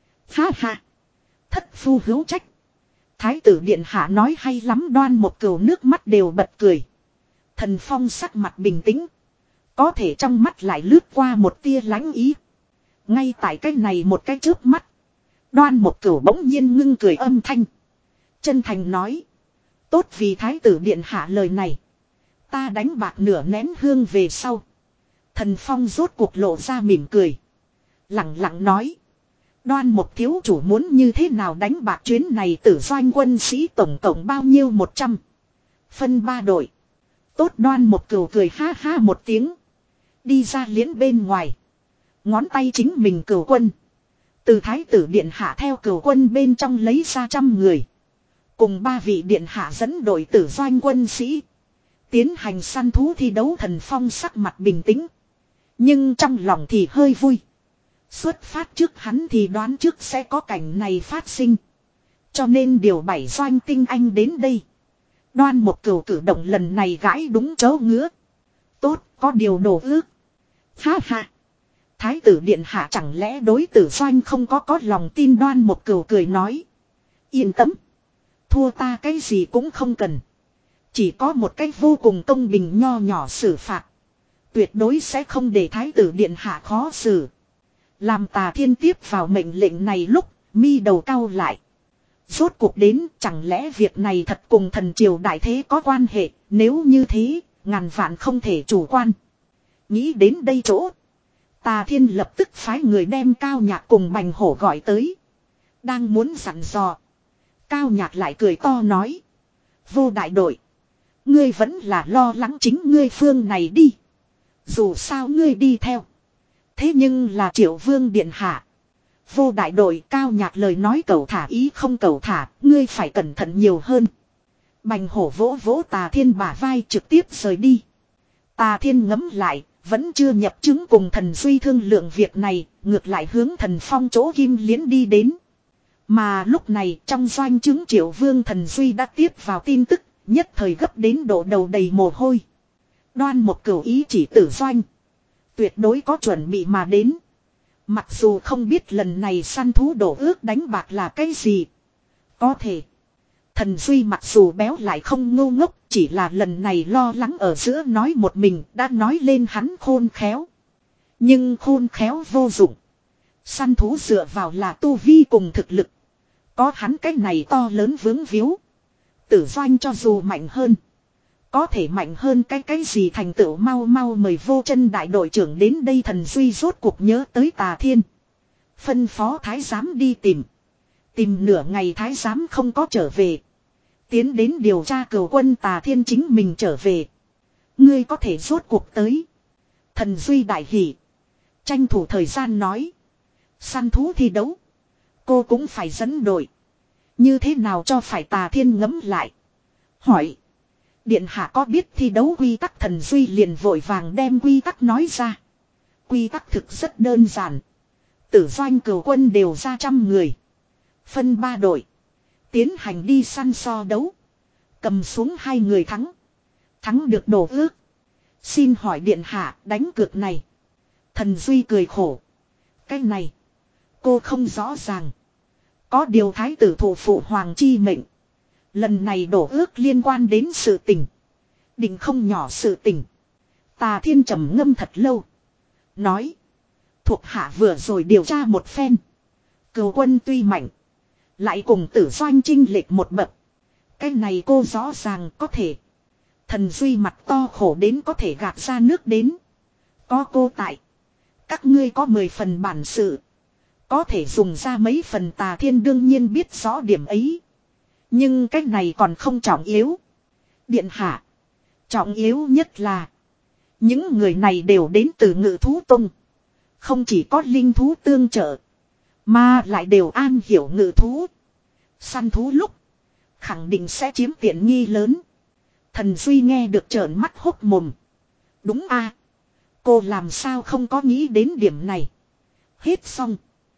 Ha ha, thất phu hữu trách. Thái tử điện hạ nói hay lắm. Đoan Mộc Cửu nước mắt đều bật cười. Thần Phong sắc mặt bình tĩnh, có thể trong mắt lại lướt qua một tia lãnh ý. Ngay tại cái này một cái chớp mắt, Đoan Mộc Cửu bỗng nhiên ngưng cười âm thanh, chân thành nói, tốt vì Thái tử điện hạ lời này, ta đánh bạc nửa nén hương về sau. Thần Phong rốt cuộc lộ ra mỉm cười, lặng lặng nói, Đoan Mộc thiếu chủ muốn như thế nào đánh bạc? Chuyến này Tử Doanh quân sĩ tổng cộng bao nhiêu? Một trăm. Phân ba đội. Tốt. Đoan Mộc Cửu cười ha ha một tiếng, đi ra liễn bên ngoài, ngón tay chính mình cửu quân. Từ Thái tử điện hạ theo cửu quân bên trong lấy ra trăm người, cùng ba vị điện hạ dẫn đội Tử Doanh quân sĩ tiến hành săn thú thi đấu. Thần Phong sắc mặt bình tĩnh, nhưng trong lòng thì hơi vui. Xuất phát trước hắn thì đoán trước sẽ có cảnh này phát sinh, cho nên điều bảy doanh tinh anh đến đây. Đoan Mộc Cửu cử động lần này gãi đúng chỗ ngứa. Tốt, có điều đổ ước. Ha ha, Thái tử điện hạ chẳng lẽ đối Tử Doanh không có có lòng tin? Đoan Mộc Cửu cười nói, yên tâm, thua ta cái gì cũng không cần, chỉ có một cách vô cùng công bình nho nhỏ xử phạt, tuyệt đối sẽ không để Thái tử điện hạ khó xử. Làm Tà Thiên tiếp vào mệnh lệnh này lúc, mi đầu cau lại. Rốt cuộc đến, chẳng lẽ việc này thật cùng thần triều đại thế có quan hệ? Nếu như thế, ngàn vạn không thể chủ quan. Nghĩ đến đây chỗ, Tà Thiên lập tức phái người đem Cao Nhạc cùng Bành Hổ gọi tới. Đang muốn dặn dò, Cao Nhạc lại cười to nói, vô đại đội, ngươi vẫn là lo lắng chính ngươi phương này đi. Dù sao ngươi đi theo, thế nhưng là Triệu Vương điện hạ. Vô đại đội. Cao Nhạc lời nói cầu thả ý không cầu thả, ngươi phải cẩn thận nhiều hơn. Bành Hổ vỗ vỗ Tà Thiên bả vai trực tiếp rời đi. Tà Thiên ngấm lại, vẫn chưa nhập chứng cùng Thần Duy thương lượng việc này, ngược lại hướng Thần Phong chỗ Kim Liễn đi đến. Mà lúc này trong doanh chứng Triệu Vương Thần Duy đã tiếp vào tin tức, nhất thời gấp đến độ đầu đầy mồ hôi. Đoan Mộc Cửu ý chỉ Tử Doanh, tuyệt đối có chuẩn bị mà đến. Mặc dù không biết lần này săn thú đổ ước đánh bạc là cái gì, có thể Thần Duy mặc dù béo lại không ngu ngốc, chỉ là lần này lo lắng ở giữa nói một mình đã nói lên hắn khôn khéo. Nhưng khôn khéo vô dụng, săn thú dựa vào là tu vi cùng thực lực. Có hắn cái này to lớn vướng víu, Tử Doanh cho dù mạnh hơn, có thể mạnh hơn cái cái gì? Thành tựu mau mau mời Vô Chân đại đội trưởng đến đây. Thần Duy rốt cuộc nhớ tới Tà Thiên, phân phó thái giám đi tìm. Tìm nửa ngày thái giám không có trở về, tiến đến điều tra cửu quân. Tà Thiên chính mình trở về. Ngươi có thể rốt cuộc tới. Thần Duy đại hỉ, tranh thủ thời gian nói, săn thú thi đấu, cô cũng phải dẫn đội, như thế nào cho phải? Tà Thiên ngẫm lại, hỏi, điện hạ có biết thi đấu quy tắc? Thần Duy liền vội vàng đem quy tắc nói ra. Quy tắc thực rất đơn giản. Tử Doanh cửu quân đều ra trăm người, phân ba đội, tiến hành đi săn so đấu. Cầm xuống hai người thắng, thắng được đổ ước. Xin hỏi điện hạ đánh cược này. Thần Duy cười khổ, cái này cô không rõ ràng. Có điều thái tử thủ phụ hoàng chi mệnh, lần này đổ ước liên quan đến sự tình, định không nhỏ sự tình. Tà Thiên trầm ngâm thật lâu. Nói. Thuộc hạ vừa rồi điều tra một phen. Cửu quân tuy mạnh. Lại cùng Tử Doanh chênh lệch một bậc. Cái này cô rõ ràng có thể. Thần Duy mặt to khổ đến có thể gạt ra nước đến. Có cô tại. Các ngươi có mười phần bản sự. Có thể dùng ra mấy phần. Tà Thiên đương nhiên biết rõ điểm ấy. Nhưng cái này còn không trọng yếu. Điện hạ. Trọng yếu nhất là. Những người này đều đến từ Ngự Thú Tông. Không chỉ có linh thú tương trợ. Mà lại đều an hiểu ngự thú. Săn thú lúc. Khẳng định sẽ chiếm tiện nghi lớn. Thần Duy nghe được trợn mắt hốc mồm. Đúng a, cô làm sao không có nghĩ đến điểm này. Hết xong.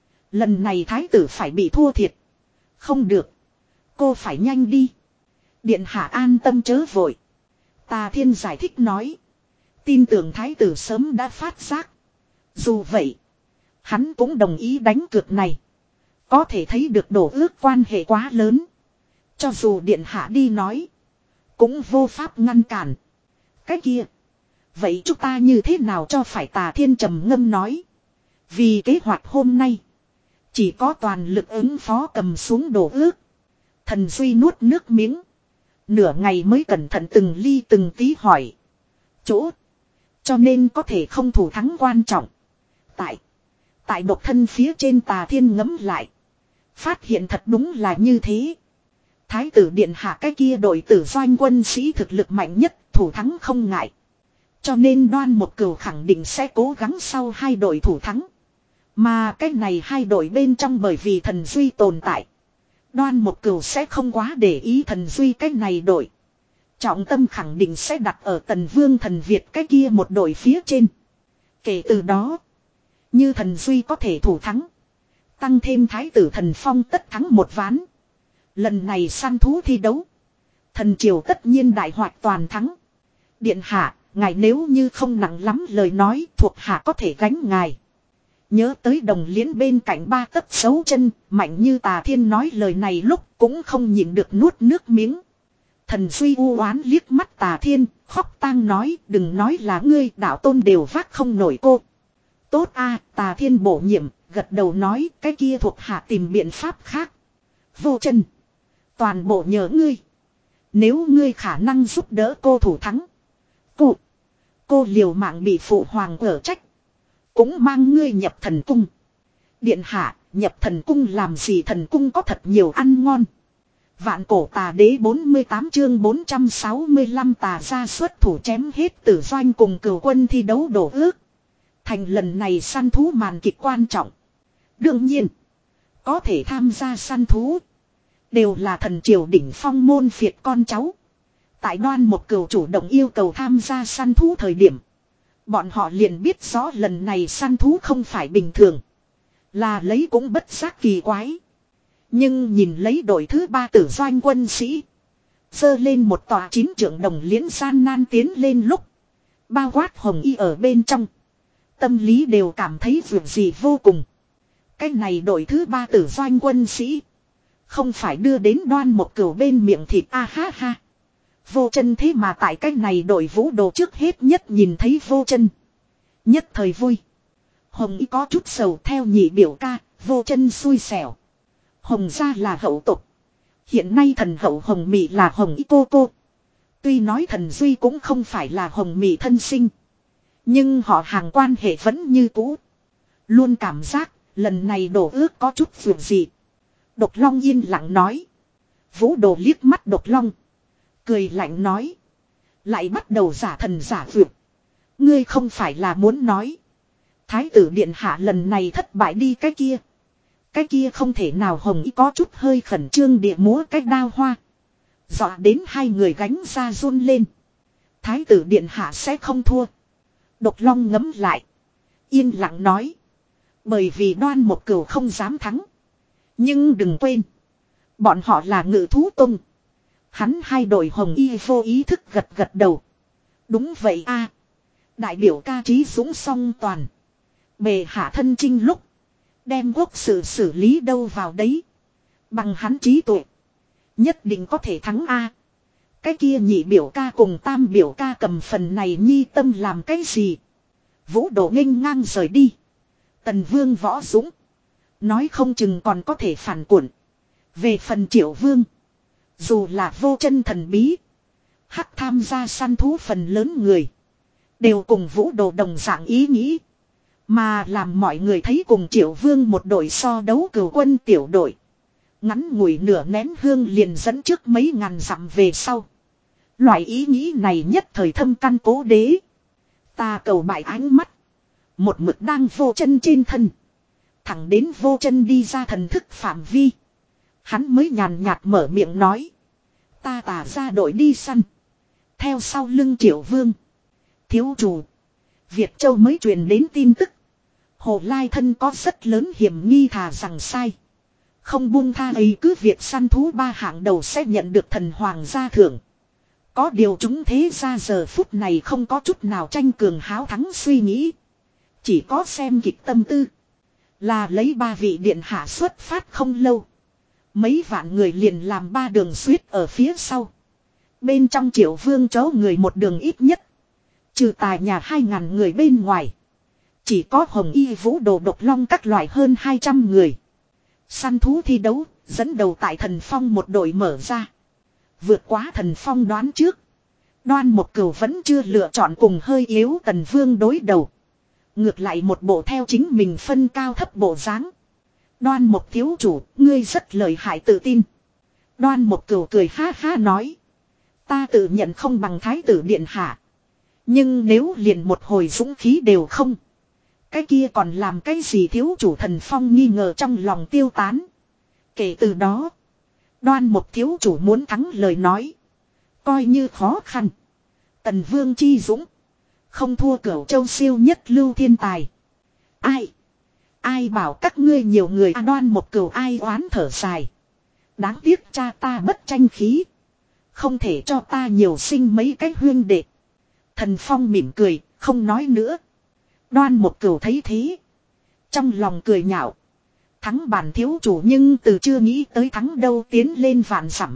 Lần này thái tử phải bị thua thiệt. Không được. Cô phải nhanh đi. Điện hạ an tâm chớ vội. Tà Thiên giải thích nói. Tin tưởng thái tử sớm đã phát giác. Dù vậy. Hắn cũng đồng ý đánh cược này. Có thể thấy được đổ ước quan hệ quá lớn. Cho dù điện hạ đi nói. Cũng vô pháp ngăn cản. Cái kia. Vậy chúng ta như thế nào cho phải? Tà Thiên trầm ngâm nói. Vì kế hoạch hôm nay. Chỉ có toàn lực ứng phó cầm xuống đổ ước. Thần Duy nuốt nước miếng. Nửa ngày mới cẩn thận từng ly từng tí hỏi. Chỗ. Cho nên có thể không thủ thắng quan trọng. Tại. Tại độc thân phía trên. Tà Thiên ngẫm lại. Phát hiện thật đúng là như thế. Thái tử điện hạ cái kia đội Tử Doanh quân sĩ thực lực mạnh nhất. Thủ thắng không ngại. Cho nên Đoan Một Cửu khẳng định sẽ cố gắng sau hai đội thủ thắng. Mà cái này hai đội bên trong bởi vì Thần Duy tồn tại. Đoan Một Cửu sẽ không quá để ý Thần Duy cái này đội. Trọng tâm khẳng định sẽ đặt ở Tần Vương Thần Việt cái kia một đội phía trên. Kể từ đó. Như Thần Duy có thể thủ thắng. Tăng thêm Thái tử Thần Phong tất thắng một ván. Lần này săn thú thi đấu. Thần Triều tất nhiên đại hoạt toàn thắng. Điện hạ, ngài nếu như không nặng lắm lời nói thuộc hạ có thể gánh ngài. Nhớ tới đồng liễn bên cạnh ba tấc xấu chân, mạnh như Tà Thiên nói lời này lúc cũng không nhịn được nuốt nước miếng. Thần Duy u oán liếc mắt Tà Thiên, khóc tang nói đừng nói là ngươi, đạo tôn đều vác không nổi cô. Tốt a, Tà Thiên bổ nhiệm, gật đầu nói cái kia thuộc hạ tìm biện pháp khác. Vô chân. Toàn bộ nhờ ngươi. Nếu ngươi khả năng giúp đỡ cô thủ thắng. Cô. Cô liều mạng bị phụ hoàng ở trách. Cũng mang ngươi nhập thần cung. Điện hạ, nhập thần cung làm gì? Thần cung có thật nhiều ăn ngon. Vạn Cổ Tà Đế bốn mươi tám chương bốn trăm sáu mươi lăm Tà gia xuất thủ chém hết Tử Doanh cùng Cửu quân thi đấu đổ ước. Thành lần này săn thú màn kịch quan trọng. Đương nhiên, có thể tham gia săn thú. Đều là thần triều đỉnh phong môn phiệt con cháu. Tại Đoan Một Cửu chủ động yêu cầu tham gia săn thú thời điểm. Bọn họ liền biết rõ lần này săn thú không phải bình thường. Là lấy cũng bất giác kỳ quái. Nhưng nhìn lấy đội thứ ba Tử Doanh quân sĩ. Dơ lên một tòa chín trượng đồng liễn gian nan tiến lên lúc. Bao quát hồng y ở bên trong. Tâm lý đều cảm thấy vượt gì vô cùng. Cái này đội thứ ba Tử Doanh quân sĩ. Không phải đưa đến Đoan Một Cửu bên miệng thịt a ha ha. Vô chân thế mà tại cái này đội vũ đồ trước hết nhất nhìn thấy vô chân. Nhất thời vui. Hồng y có chút sầu theo nhị biểu ca, vô chân xui xẻo. Hồng gia là hậu tục. Hiện nay thần hậu Hồng Mị là Hồng y cô cô. Tuy nói thần Duy cũng không phải là Hồng Mị thân sinh. Nhưng họ hàng quan hệ vẫn như cũ. Luôn cảm giác lần này đổ ước có chút vượt gì. Độc Long yên lặng nói. Vũ đồ liếc mắt Độc Long. Cười lạnh nói. Lại bắt đầu giả thần giả vượt. Ngươi không phải là muốn nói. Thái tử điện hạ lần này thất bại đi cái kia. Cái kia không thể nào. Hồng y có chút hơi khẩn trương địa múa cái đao hoa. Dọa đến hai người gánh ra run lên. Thái tử điện hạ sẽ không thua. Độc Long ngấm lại. Yên lặng nói. Bởi vì Đoan Một Cửu không dám thắng. Nhưng đừng quên. Bọn họ là Ngự Thú Tông. Hắn hai đội hồng y vô ý thức gật gật đầu. Đúng vậy a, đại biểu ca trí dũng song toàn. Bề hạ thân chinh lúc. Đem quốc sự xử lý đâu vào đấy. Bằng hắn trí tuệ. Nhất định có thể thắng a. Cái kia nhị biểu ca cùng tam biểu ca cầm phần này nhi tâm làm cái gì? Vũ Độ nghênh ngang rời đi. Tần Vương Võ Dũng. Nói không chừng còn có thể phản cuộn. Về phần Triệu Vương. Dù là vô chân thần bí. Hắc tham gia săn thú phần lớn người. Đều cùng Vũ Độ đồng dạng ý nghĩ. Mà làm mọi người thấy cùng Triệu Vương một đội so đấu cửu quân tiểu đội. Ngắn ngủi nửa nén hương liền dẫn trước mấy ngàn dặm về sau. Loại ý nghĩ này nhất thời thâm căn cố đế. Ta cầu bại ánh mắt. Một mực đang vô chân trên thân. Thẳng đến vô chân đi ra thần thức phạm vi. Hắn mới nhàn nhạt mở miệng nói. Ta tả ra đội đi săn. Theo sau lưng Triệu Vương. Thiếu chủ. Việt Châu mới truyền đến tin tức. Hồ Lai thân có rất lớn hiểm nghi thà rằng sai. Không buông tha ấy cứ việc săn thú ba hạng đầu sẽ nhận được thần hoàng gia thưởng. Có điều chúng thế ra giờ phút này không có chút nào tranh cường háo thắng suy nghĩ. Chỉ có xem kịch tâm tư. Là lấy ba vị điện hạ xuất phát không lâu. Mấy vạn người liền làm ba đường suýt ở phía sau. Bên trong Triệu Vương chó người một đường ít nhất. Trừ tài nhà hai ngàn người bên ngoài. Chỉ có Hồng Y Vũ Đồ Độc Long các loại hơn hai trăm người. Săn thú thi đấu, dẫn đầu tại Thần Phong một đội mở ra. Vượt quá Thần Phong đoán trước. Đoan Một Cửu vẫn chưa lựa chọn cùng hơi yếu Tần Vương đối đầu. Ngược lại một bộ theo chính mình phân cao thấp bộ dáng. Đoan Một thiếu chủ, ngươi rất lợi hại tự tin. Đoan Một Cửu cười ha ha nói. Ta tự nhận không bằng thái tử điện hạ. Nhưng nếu liền một hồi dũng khí đều không. Cái kia còn làm cái gì thiếu chủ? Thần Phong nghi ngờ trong lòng tiêu tán. Kể từ đó. Đoan Một thiếu chủ muốn thắng lời nói. Coi như khó khăn. Tần Vương chi dũng. Không thua Cửu Châu siêu nhất lưu thiên tài. Ai? Ai bảo các ngươi nhiều người? À, Đoan Một Cửu ai oán thở dài. Đáng tiếc cha ta bất tranh khí. Không thể cho ta nhiều sinh mấy cái huyên đệ. Thần Phong mỉm cười, không nói nữa. Đoan Một Cửu thấy thế. Trong lòng cười nhạo. Thắng bản thiếu chủ nhưng từ chưa nghĩ tới thắng đâu, tiến lên vạn dặm.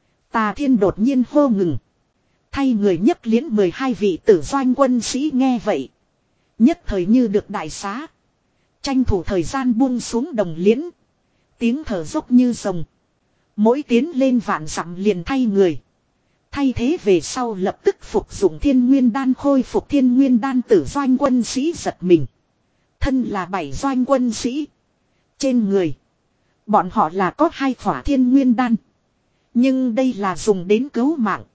Tà Thiên đột nhiên hô ngừng. Thay người nhấc liễn mười hai vị tử doanh quân sĩ nghe vậy. Nhất thời như được đại xá. Tranh thủ thời gian buông xuống đồng liễn. Tiếng thở dốc như rồng. Mỗi tiến lên vạn dặm liền thay người. Thay thế về sau lập tức phục dụng thiên nguyên đan, khôi phục thiên nguyên đan. Tử doanh quân sĩ giật mình. Thân là bảy doanh quân sĩ. Trên người. Bọn họ là có hai khỏa thiên nguyên đan. Nhưng đây là dùng đến cứu mạng.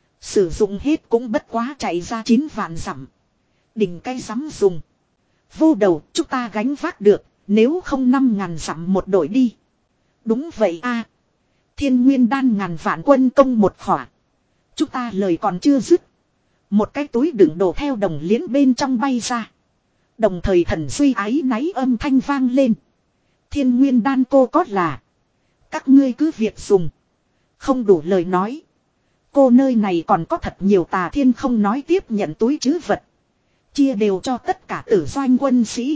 Sử dụng hết cũng bất quá chạy ra chín vạn dặm. Đỉnh cây dám dùng. Vô đầu chúng ta gánh vác được. Nếu không năm ngàn dặm một đội đi. Đúng vậy a. Thiên nguyên đan ngàn vạn quân công một khỏa. Chúng ta lời còn chưa dứt. Một cái túi đựng đồ theo đồng liễn bên trong bay ra. Đồng thời thần duy ái náy âm thanh vang lên. Thiên nguyên đan cô có là. Các ngươi cứ việc dùng. Không đủ lời nói. Cô nơi này còn có thật nhiều. Tà Thiên không nói tiếp nhận túi trữ vật. Chia đều cho tất cả tử doanh quân sĩ.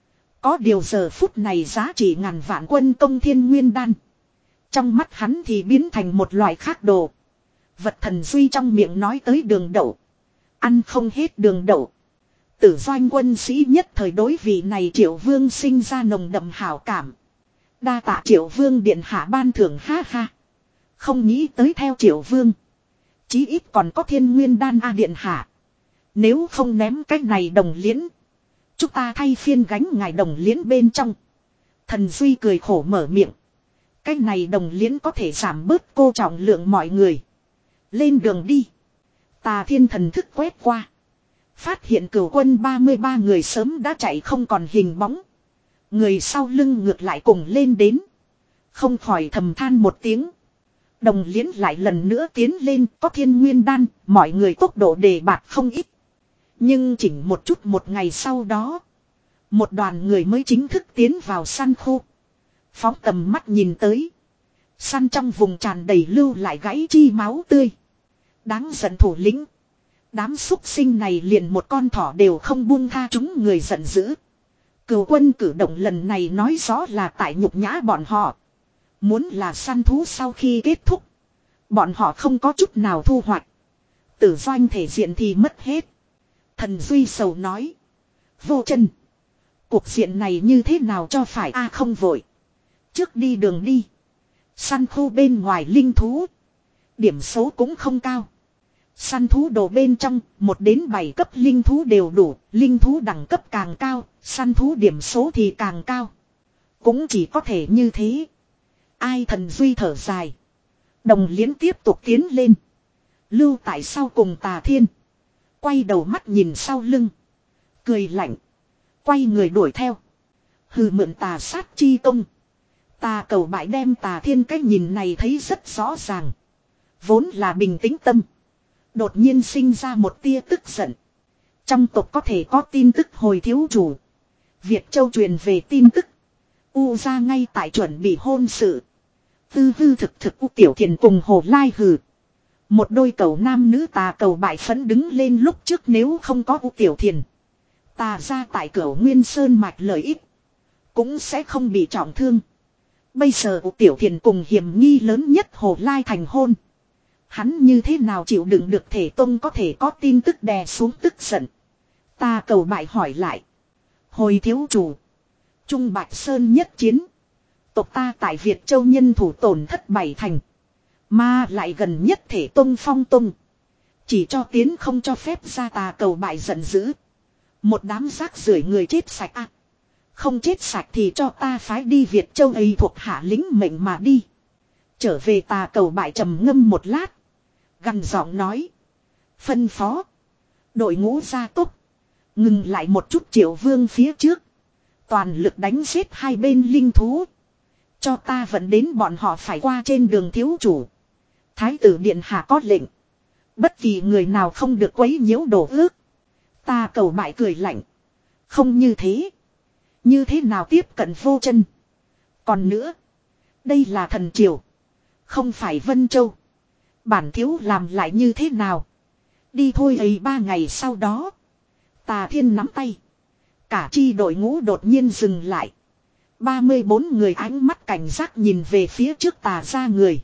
Có điều giờ phút này giá trị ngàn vạn quân công thiên nguyên đan. Trong mắt hắn thì biến thành một loại khác đồ. Vật thần duy trong miệng nói tới đường đậu. Ăn không hết đường đậu. Tử doanh quân sĩ nhất thời đối vị này Triệu Vương sinh ra nồng đậm hảo cảm. Đa tạ Triệu Vương điện hạ ban thưởng, ha ha. Không nghĩ tới theo Triệu Vương. Chí ít còn có thiên nguyên đan a điện hạ. Nếu không ném cái này đồng liễn. Chúng ta thay phiên gánh ngài đồng liễn bên trong. Thần duy cười khổ mở miệng. Cái này đồng liễn có thể giảm bớt cô trọng lượng mọi người. Lên đường đi. Tà Thiên thần thức quét qua. Phát hiện cửu quân ba mươi ba người sớm đã chạy không còn hình bóng. Người sau lưng ngược lại cùng lên đến. Không khỏi thầm than một tiếng. Đồng liễn lại lần nữa tiến lên, có thiên nguyên đan, mọi người tốc độ đề bạt không ít. Nhưng chỉnh một chút một ngày sau đó. Một đoàn người mới chính thức tiến vào săn khu. Phóng tầm mắt nhìn tới. Săn trong vùng tràn đầy lưu lại gãy chi máu tươi. Đáng giận thủ lĩnh. Đám súc sinh này liền một con thỏ đều không buông tha, chúng người giận dữ. Cửu quân cử động lần này nói rõ là tại nhục nhã bọn họ. Muốn là săn thú sau khi kết thúc. Bọn họ không có chút nào thu hoạch. Tử doanh thể diện thì mất hết. Thần Duy sầu nói. Vô chân. Cuộc diện này như thế nào cho phải a không vội. Trước đi đường đi. Săn khu bên ngoài linh thú. Điểm số cũng không cao. Săn thú đồ bên trong, một đến bảy cấp linh thú đều đủ, linh thú đẳng cấp càng cao, săn thú điểm số thì càng cao. Cũng chỉ có thể như thế. Ai Thần Duy thở dài. Đồng Liễn tiếp tục tiến lên. Lưu tại sau cùng Tà Thiên. Quay đầu mắt nhìn sau lưng. Cười lạnh. Quay người đuổi theo. Hừ mượn tà sát chi công. Tà cầu bại đem Tà Thiên cách nhìn này thấy rất rõ ràng. Vốn là bình tĩnh tâm. Đột nhiên sinh ra một tia tức giận. Trong tộc có thể có tin tức hồi thiếu chủ. Việt Châu truyền về tin tức. U ra ngay tại chuẩn bị hôn sự. Tư hư thực thực U Tiểu Thiền cùng Hồ Lai hừ. Một đôi cầu nam nữ tà cầu bại phấn đứng lên lúc trước nếu không có U Tiểu Thiền. Tà ra tại cửa Nguyên Sơn mạch lợi ích. Cũng sẽ không bị trọng thương. Bây giờ U Tiểu Thiền cùng hiểm nghi lớn nhất Hồ Lai thành hôn. Hắn như thế nào chịu đựng được thể tông có thể có tin tức đè xuống tức giận. Ta cầu bại hỏi lại. Hồi thiếu chủ. Trung Bạch Sơn nhất chiến. Tộc ta tại Việt Châu nhân thủ tổn thất bảy thành. Mà lại gần nhất thể tông phong tông. Chỉ cho tiến không cho phép ra tà cầu bại giận dữ. Một đám rác rưởi người chết sạch à. Không chết sạch thì cho ta phái đi Việt Châu ấy thuộc hạ lính mệnh mà đi. Trở về tà cầu bại trầm ngâm một lát. Gằn giọng nói. Phân phó. Đội ngũ gia tốc. Ngừng lại một chút Triệu Vương phía trước. Toàn lực đánh giết hai bên linh thú. Cho ta vẫn đến bọn họ phải qua trên đường thiếu chủ. Thái tử điện hạ có lệnh. Bất kỳ người nào không được quấy nhiễu đổ ước. Ta cầu bại cười lạnh. Không như thế. Như thế nào tiếp cận vô chân. Còn nữa. Đây là thần triều. Không phải Vân Châu. Bản thiếu làm lại như thế nào. Đi thôi ấy ba ngày sau đó. Tà Thiên nắm tay. Cả chi đội ngũ đột nhiên dừng lại. ba mươi bốn người ánh mắt cảnh giác nhìn về phía trước tà ra người.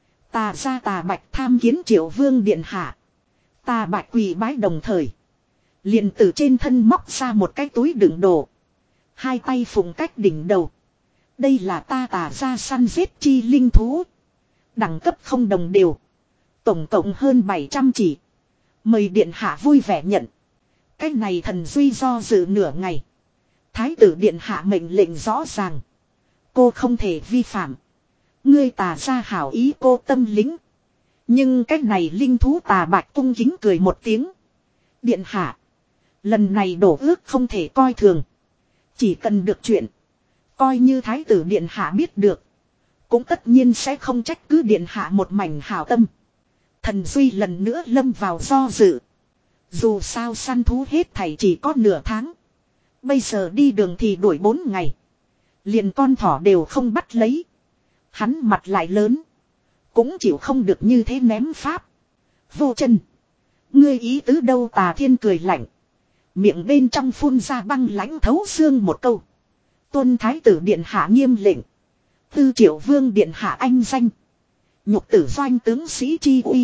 Tà ra tà bạch tham kiến Triệu Vương điện hạ. Tà bạch quỳ bái đồng thời. Liền từ trên thân móc ra một cái túi đựng đồ. Hai tay phụng cách đỉnh đầu. Đây là ta tà ra săn giết chi linh thú. Đẳng cấp không đồng đều. Tổng cộng hơn bảy trăm chỉ. Mời điện hạ vui vẻ nhận. Cái này Thần Duy do dự nửa ngày. Thái tử điện hạ mệnh lệnh rõ ràng. Cô không thể vi phạm. Ngươi tà ra hảo ý cô tâm lính. Nhưng cái này linh thú tà bạch cung kính cười một tiếng. Điện hạ. Lần này đổ ước không thể coi thường. Chỉ cần được chuyện. Coi như thái tử điện hạ biết được. Cũng tất nhiên sẽ không trách cứ điện hạ một mảnh hảo tâm. Thần Duy lần nữa lâm vào do dự. Dù sao săn thú hết thảy chỉ có nửa tháng. Bây giờ đi đường thì đuổi bốn ngày. Liền con thỏ đều không bắt lấy. Hắn mặt lại lớn. Cũng chịu không được như thế ném pháp. Vô chân. Ngươi ý tứ đâu Tà Thiên cười lạnh. Miệng bên trong phun ra băng lãnh thấu xương một câu. Tuân thái tử điện hạ nghiêm lệnh. Tư Triệu Vương điện hạ anh danh. Nhục tử doanh tướng sĩ chi uy.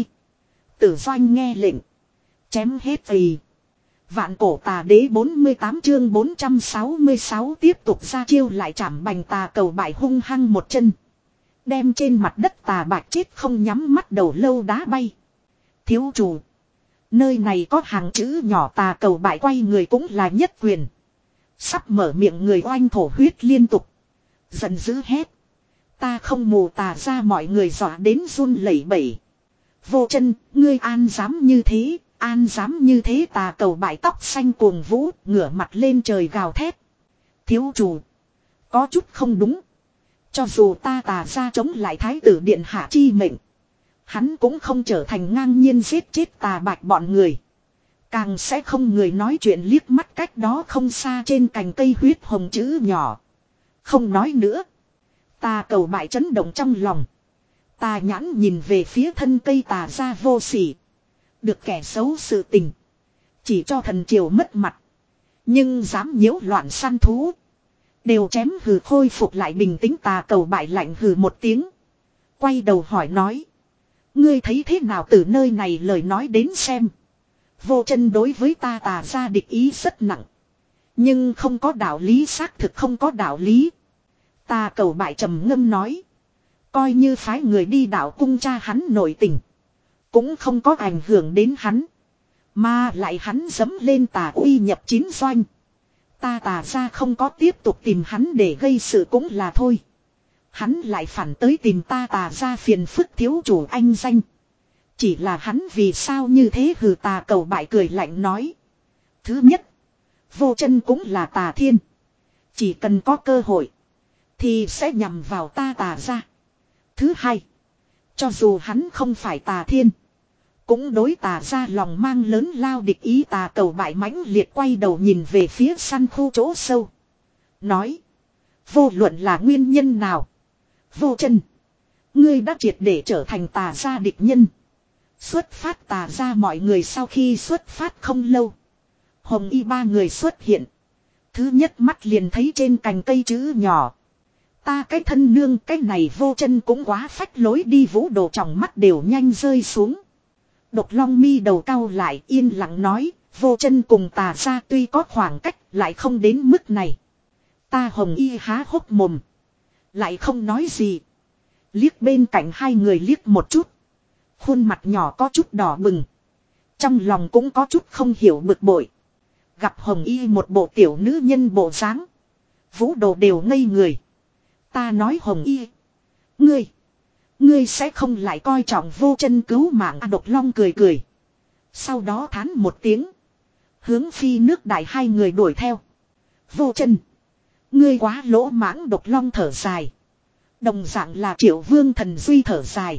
Tử doanh nghe lệnh. Chém hết vì. Vạn cổ tà đế bốn mươi tám chương bốn trăm sáu mươi sáu tiếp tục ra chiêu lại chảm bành tà cầu bại hung hăng một chân. Đem trên mặt đất tà bạch chết không nhắm mắt đầu lâu đá bay. Thiếu chủ. Nơi này có hàng chữ nhỏ tà cầu bại quay người cũng là nhất quyền. Sắp mở miệng người oanh thổ huyết liên tục. Giận dữ hét. Ta không mù tà ra mọi người dọa đến run lẩy bẩy. Vô chân, ngươi an dám như thế, an dám như thế tà cầu bại tóc xanh cuồng vũ, ngửa mặt lên trời gào thét. Thiếu chủ. Có chút không đúng. Cho dù ta tà ra chống lại thái tử điện hạ chi mệnh. Hắn cũng không trở thành ngang nhiên giết chết tà bạch bọn người. Càng sẽ không người nói chuyện liếc mắt cách đó không xa trên cành cây huyết hồng chữ nhỏ. Không nói nữa. Tà cầu bại chấn động trong lòng. Tà nhãn nhìn về phía thân cây tà ra vô sỉ. Được kẻ xấu sự tình. Chỉ cho thần triều mất mặt. Nhưng dám nhiễu loạn săn thú. Đều chém hừ khôi phục lại bình tĩnh tà cầu bại lạnh hừ một tiếng. Quay đầu hỏi nói. Ngươi thấy thế nào từ nơi này lời nói đến xem. Vô chân đối với ta Tà gia địch ý rất nặng. Nhưng không có đạo lý, xác thực không có đạo lý. Ta Cầu Bại trầm ngâm nói. Coi như phái người đi đạo cung cha hắn nội tình. Cũng không có ảnh hưởng đến hắn. Mà lại hắn dẫm lên Tà uy nhập chín doanh. Ta Tà gia không có tiếp tục tìm hắn để gây sự cũng là thôi. Hắn lại phản tới tìm ta Tà gia phiền phức thiếu chủ anh danh. Chỉ là hắn vì sao như thế, hừ. Ta Cầu Bại cười lạnh nói. Thứ nhất, Vô chân cũng là Tà thiên. Chỉ cần có cơ hội thì sẽ nhằm vào ta Tà gia. Thứ hai, cho dù hắn không phải Tà thiên, cũng đối Tà gia lòng mang lớn lao địch ý. Ta Cầu Bại mãnh liệt quay đầu nhìn về phía săn khu chỗ sâu. Nói. Vô luận là nguyên nhân nào, Vô chân, ngươi đã triệt để trở thành Tà gia địch nhân. Xuất phát Tà gia mọi người sau khi xuất phát không lâu, Hồng Y ba người xuất hiện. Thứ nhất mắt liền thấy trên cành cây chữ nhỏ. Ta cái thân nương, cái này Vô chân cũng quá phách lối đi. Vũ Đồ trong mắt đều nhanh rơi xuống. Độc Long mi đầu cau lại yên lặng nói. Vô chân cùng Tà gia tuy có khoảng cách, lại không đến mức này. Ta Hồng Y há hốc mồm, lại không nói gì. Liếc bên cạnh hai người liếc một chút. Khuôn mặt nhỏ có chút đỏ bừng. Trong lòng cũng có chút không hiểu bực bội. Gặp Hồng Y một bộ tiểu nữ nhân bộ dáng, Vũ Đồ đều ngây người. Ta nói Hồng Y, Ngươi, ngươi sẽ không lại coi trọng Vô chân cứu mạng à? Độc Long cười cười. Sau đó thán một tiếng, hướng phi nước đại hai người đuổi theo. Vô chân, ngươi quá lỗ mãng. Độc Long thở dài. Đồng dạng là Triệu Vương Thần Duy thở dài.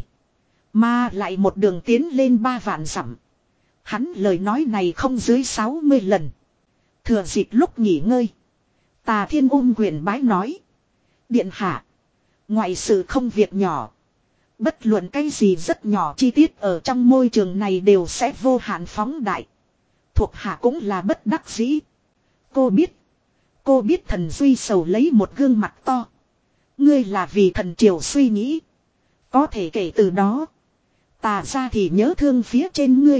Mà lại một đường tiến lên ba vạn dặm. Hắn lời nói này không dưới sáu mươi lần. Thừa dịp lúc nghỉ ngơi, Tà Thiên ôm quyền bái nói. Điện hạ, ngoại sự không việc nhỏ. Bất luận cái gì rất nhỏ chi tiết ở trong môi trường này đều sẽ vô hạn phóng đại. Thuộc hạ cũng là bất đắc dĩ. Cô biết. Cô biết. Thần Duy sầu lấy một gương mặt to. Ngươi là vì thần triều suy nghĩ. Có thể kể từ đó, Tà gia thì nhớ thương phía trên ngươi.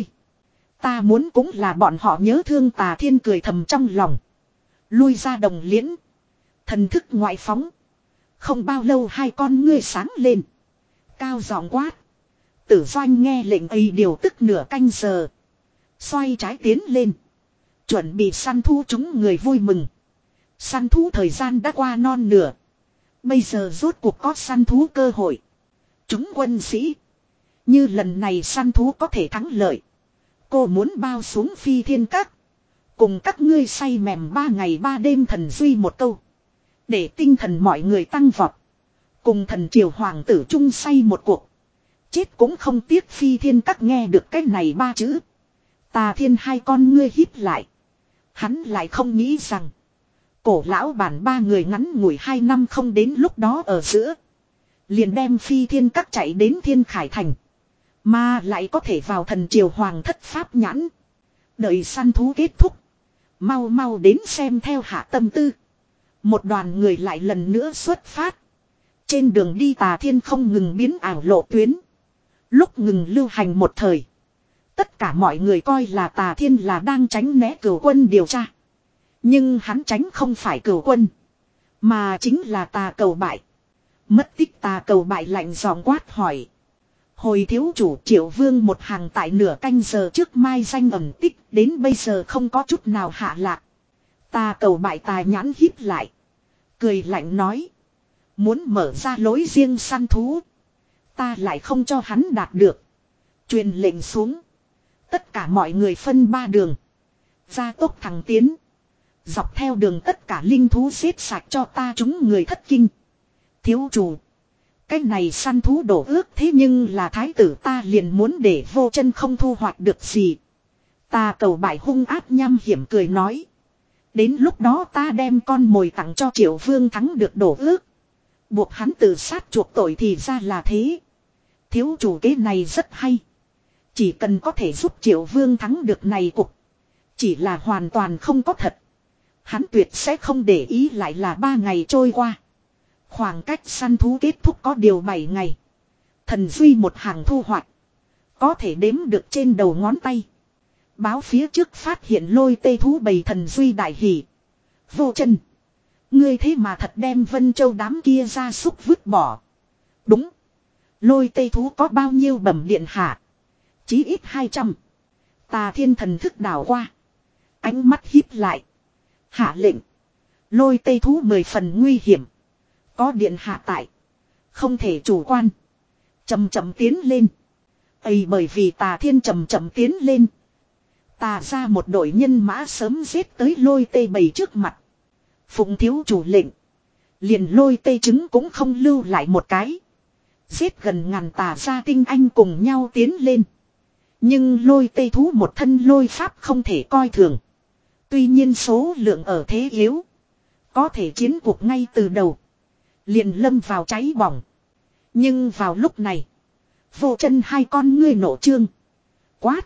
Ta muốn cũng là bọn họ nhớ thương. Tà Thiên cười thầm trong lòng. Lui ra đồng liễn. Thần thức ngoại phóng. Không bao lâu hai con ngươi sáng lên. Cao giọng quát. Tử Doanh nghe lệnh ấy điều tức nửa canh giờ. Xoay trái tiến lên. Chuẩn bị săn thu chúng người vui mừng. Săn thú thời gian đã qua non nửa. Bây giờ rốt cuộc có săn thú cơ hội. Chúng quân sĩ, như lần này săn thú có thể thắng lợi, cô muốn bao xuống Phi Thiên Các, cùng các ngươi say mềm ba ngày ba đêm. Thần Duy một câu, để tinh thần mọi người tăng vọt. Cùng thần triều hoàng tử chung say một cuộc. Chết cũng không tiếc. Phi Thiên Các nghe được cái này ba chữ, Tà Thiên hai con ngươi híp lại. Hắn lại không nghĩ rằng cổ lão bản ba người ngắn ngủi hai năm không đến lúc đó ở giữa, liền đem Phi Thiên Các chạy đến Thiên Khải Thành. Mà lại có thể vào thần triều hoàng thất pháp nhãn. Đợi săn thú kết thúc, mau mau đến xem theo hạ tâm tư. Một đoàn người lại lần nữa xuất phát. Trên đường đi Tà Thiên không ngừng biến ảo lộ tuyến. Lúc ngừng lưu hành một thời, tất cả mọi người coi là Tà Thiên là đang tránh né cửu quân điều tra. Nhưng hắn tránh không phải cửu quân, mà chính là Tà Cầu Bại. Mất tích Tà Cầu Bại lạnh giọng quát hỏi. Hồi thiếu chủ, Triệu Vương một hàng tại nửa canh giờ trước mai danh ẩn tích, đến bây giờ không có chút nào hạ lạc. Tà Cầu Bại tài nhãn híp lại, cười lạnh nói. Muốn mở ra lối riêng săn thú, ta lại không cho hắn đạt được. Truyền lệnh xuống, tất cả mọi người phân ba đường, gia tốc thẳng tiến. Dọc theo đường tất cả linh thú giết sạch cho ta chúng người thất kinh. Thiếu chủ, cái này săn thú đổ ước thế nhưng là thái tử ta liền muốn để Vô chân không thu hoạch được gì. Tà Cầu Bại hung ác nham hiểm cười nói. Đến lúc đó ta đem con mồi tặng cho Triệu Vương thắng được đổ ước, buộc hắn tự sát chuộc tội thì ra là thế. Thiếu chủ kế này rất hay. Chỉ cần có thể giúp Triệu Vương thắng được này cục, chỉ là hoàn toàn không có thật, hắn tuyệt sẽ không để ý. Lại là ba ngày trôi qua, khoảng cách săn thú kết thúc có điều bảy ngày. Thần Duy một hàng thu hoạch, Có thể đếm được trên đầu ngón tay. Báo phía trước phát hiện lôi tê thú bầy, Thần Duy đại hỉ. Vô Chân, ngươi thế mà thật đem Vân Châu đám kia ra súc vứt bỏ. Đúng. Lôi tê thú có bao nhiêu bẩm điện hạ? Chí ít hai trăm. Tà Thiên thần thức đảo qua. Ánh mắt híp lại. Hạ lệnh. Lôi tê thú mười phần nguy hiểm. Có điện hạ tại. Không thể chủ quan. Chậm chậm tiến lên. Ây, bởi vì Tà Thiên chậm chậm tiến lên. Tà ra một đội nhân mã sớm giết tới lôi tê bầy trước mặt. Phụng thiếu chủ lệnh. Liền lôi tê trứng cũng không lưu lại một cái. Giết gần ngàn Tà ra tinh anh cùng nhau tiến lên. Nhưng lôi tê thú một thân lôi pháp không thể coi thường. Tuy nhiên số lượng ở thế yếu. Có thể chiến cuộc ngay từ đầu. Liền lâm vào cháy bỏng. Nhưng vào lúc này. Vô Chân hai con ngươi nổ trương. Quát.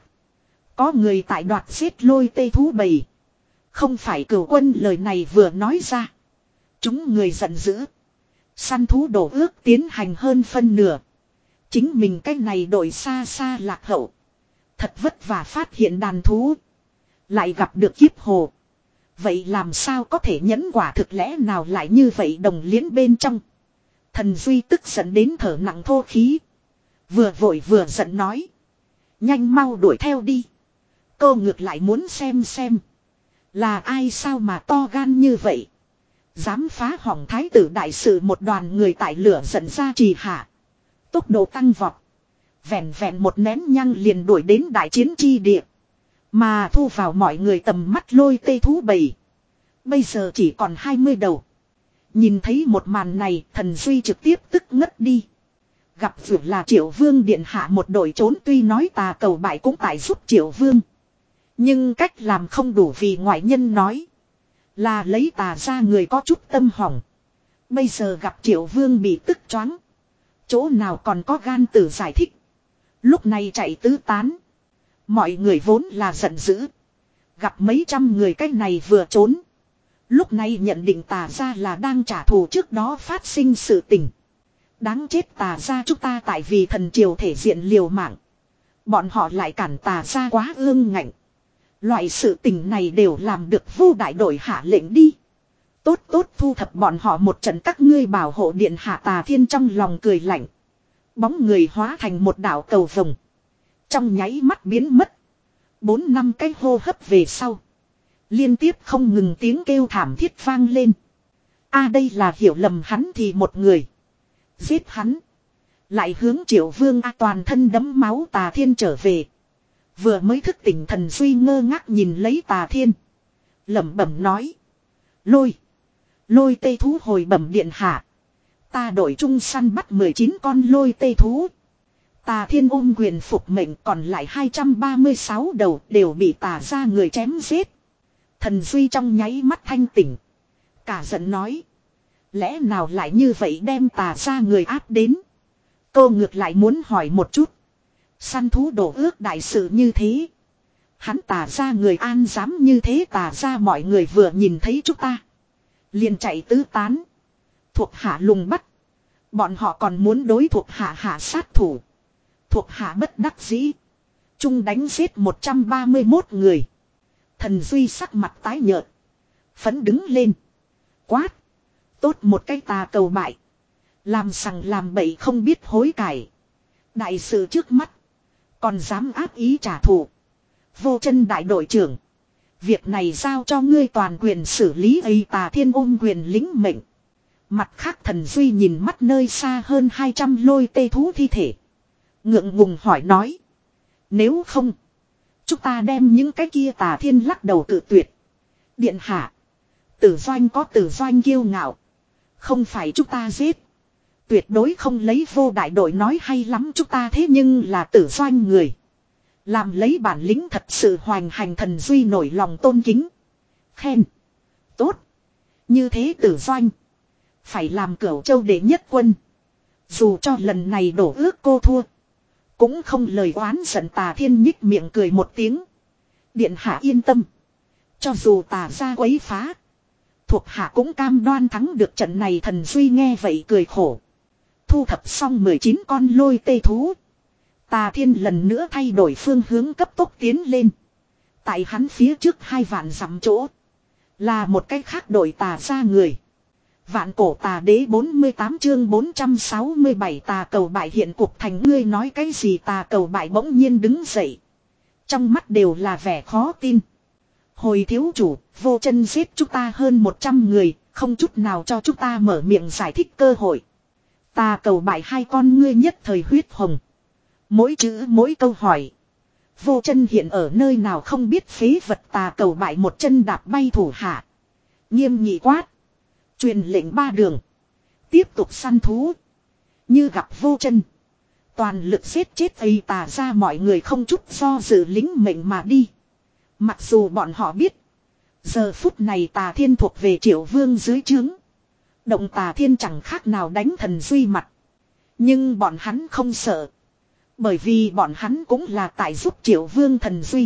Có người tại đoạt giết lôi tê thú bầy. Không phải cửu quân lời này vừa nói ra. Chúng người giận dữ. Săn thú đổ ước tiến hành hơn phân nửa. Chính mình cái này đội xa xa lạc hậu. Thật vất vả phát hiện đàn thú. Lại gặp được kiếp hồ. Vậy làm sao có thể nhẫn quả, thực lẽ nào lại như vậy đồng liễn bên trong. Thần Duy tức giận đến thở nặng thô khí. Vừa vội vừa giận nói. Nhanh mau đuổi theo đi. Cô ngược lại muốn xem xem. Là ai sao mà to gan như vậy. Dám phá hỏng thái tử đại sự. Một đoàn người tại lửa giận ra trì hạ. Tốc độ tăng vọt. Vẹn vẹn một nén nhăng liền đuổi đến đại chiến chi địa. Mà thu vào mọi người tầm mắt lôi tê thú bầy. Bây giờ chỉ còn hai mươi đầu. Nhìn thấy một màn này, Thần Duy trực tiếp tức ngất đi. Gặp dù là Triệu Vương điện hạ một đội trốn, tuy nói Tà Cầu bại cũng tại giúp Triệu Vương. Nhưng cách làm không đủ, vì ngoại nhân nói. Là lấy Tà ra người có chút tâm hỏng. Bây giờ gặp Triệu Vương bị tức choáng. Chỗ nào còn có gan tử giải thích. Lúc này chạy tứ tán. Mọi người vốn là giận dữ. Gặp mấy trăm người cái này vừa trốn. Lúc này nhận định Tà ra là đang trả thù trước đó phát sinh sự tình. Đáng chết Tà ra chúng ta tại vì thần triều thể diện liều mạng. Bọn họ lại cản Tà ra quá ương ngạnh. Loại sự tình này đều làm được vô đại đội hạ lệnh đi. Tốt tốt thu thập bọn họ một trận, các ngươi bảo hộ điện hạ. Tà Thiên trong lòng cười lạnh. Bóng người hóa thành một đạo cầu vồng. Trong nháy mắt biến mất. Bốn năm cái hô hấp về sau. Liên tiếp không ngừng tiếng kêu thảm thiết vang lên. A đây là hiểu lầm hắn thì một người. Giết hắn. Lại hướng Triệu Vương A toàn thân đấm máu. Tà Thiên trở về. Vừa mới thức tỉnh Thần Duy ngơ ngác nhìn lấy Tà Thiên. Lẩm bẩm nói. Lôi. Lôi tê thú hồi bẩm điện hạ. Ta đội chung săn bắt mười chín con lôi tê thú. Tà Thiên ôm quyền phục mệnh, còn lại hai trăm ba mươi sáu đầu đều bị Tà ra người chém giết. Thần Duy trong nháy mắt thanh tỉnh. Cả giận nói. Lẽ nào lại như vậy đem Tà ra người áp đến. Cô ngược lại muốn hỏi một chút. Săn thú đổ ước đại sự như thế. Hắn Tà ra người an dám như thế. Tà ra mọi người vừa nhìn thấy chúng ta. Liền chạy tứ tán. Thuộc hạ lùng bắt. Bọn họ còn muốn đối thuộc hạ hạ sát thủ. Thuộc hạ bất đắc dĩ. Trung đánh giết một trăm ba mươi mốt người. Thần Duy sắc mặt tái nhợt. Phấn đứng lên. Quát. Tốt một cái Tà Cầu bại. Làm sằng làm bậy không biết hối cải. Đại sự trước mắt. Còn dám áp ý trả thù. Vô Chân đại đội trưởng. Việc này giao cho ngươi toàn quyền xử lý. ấy. Tà Thiên ôm quyền lính mệnh. Mặt khác Thần Duy nhìn mắt nơi xa hơn hai trăm lôi tê thú thi thể. Ngượng ngùng hỏi nói. Nếu không. Chúng ta đem những cái kia. Tà Thiên lắc đầu cự tuyệt. Điện hạ. Tử doanh có tử doanh kiêu ngạo. Không phải chúng ta giết. Tuyệt đối không lấy vô đại đội nói hay lắm, chúng ta thế nhưng là tử doanh người. Làm lấy bản lĩnh thật sự hoành hành. Thần Duy nổi lòng tôn kính. Khen. Tốt. Như thế tử doanh. Phải làm Cửu Châu đệ nhất quân. Dù cho lần này đổ ước cô thua. Cũng không lời oán giận. Tà Thiên nhích miệng cười một tiếng. Điện hạ yên tâm. Cho dù Tà ra quấy phá. Thuộc hạ cũng cam đoan thắng được trận này. Thần Duy nghe vậy cười khổ. Thu thập xong mười chín con lôi tê thú. Tà Thiên lần nữa thay đổi phương hướng cấp tốc tiến lên. Tại hắn phía trước hai vạn dặm chỗ. Là một cái khác đội tà ra người. Vạn cổ tà đế bốn mươi tám chương bốn trăm sáu mươi bảy tà cầu bại hiện cuộc thành. Ngươi nói cái gì? Tà cầu bại bỗng nhiên đứng dậy. Trong mắt đều là vẻ khó tin. Hồi thiếu chủ, Vô Chân giết chúng ta hơn một trăm người, không chút nào cho chúng ta mở miệng giải thích cơ hội. Tà cầu bại hai con ngươi nhất thời huyết hồng. Mỗi chữ mỗi câu hỏi. Vô Chân hiện ở nơi nào không biết, phế vật. Tà cầu bại một chân đạp bay thủ hạ. Nghiêm nghị quát. Truyền lệnh ba đường. Tiếp tục săn thú. Như gặp Vô Chân, toàn lực giết chết ấy. Tà ra mọi người không chút do dự lính mệnh mà đi. Mặc dù bọn họ biết. Giờ phút này Tà Thiên thuộc về Triệu Vương dưới trướng. Động Tà Thiên chẳng khác nào đánh thần Duy mặt. Nhưng bọn hắn không sợ. Bởi vì bọn hắn cũng là tại giúp Triệu Vương thần Duy.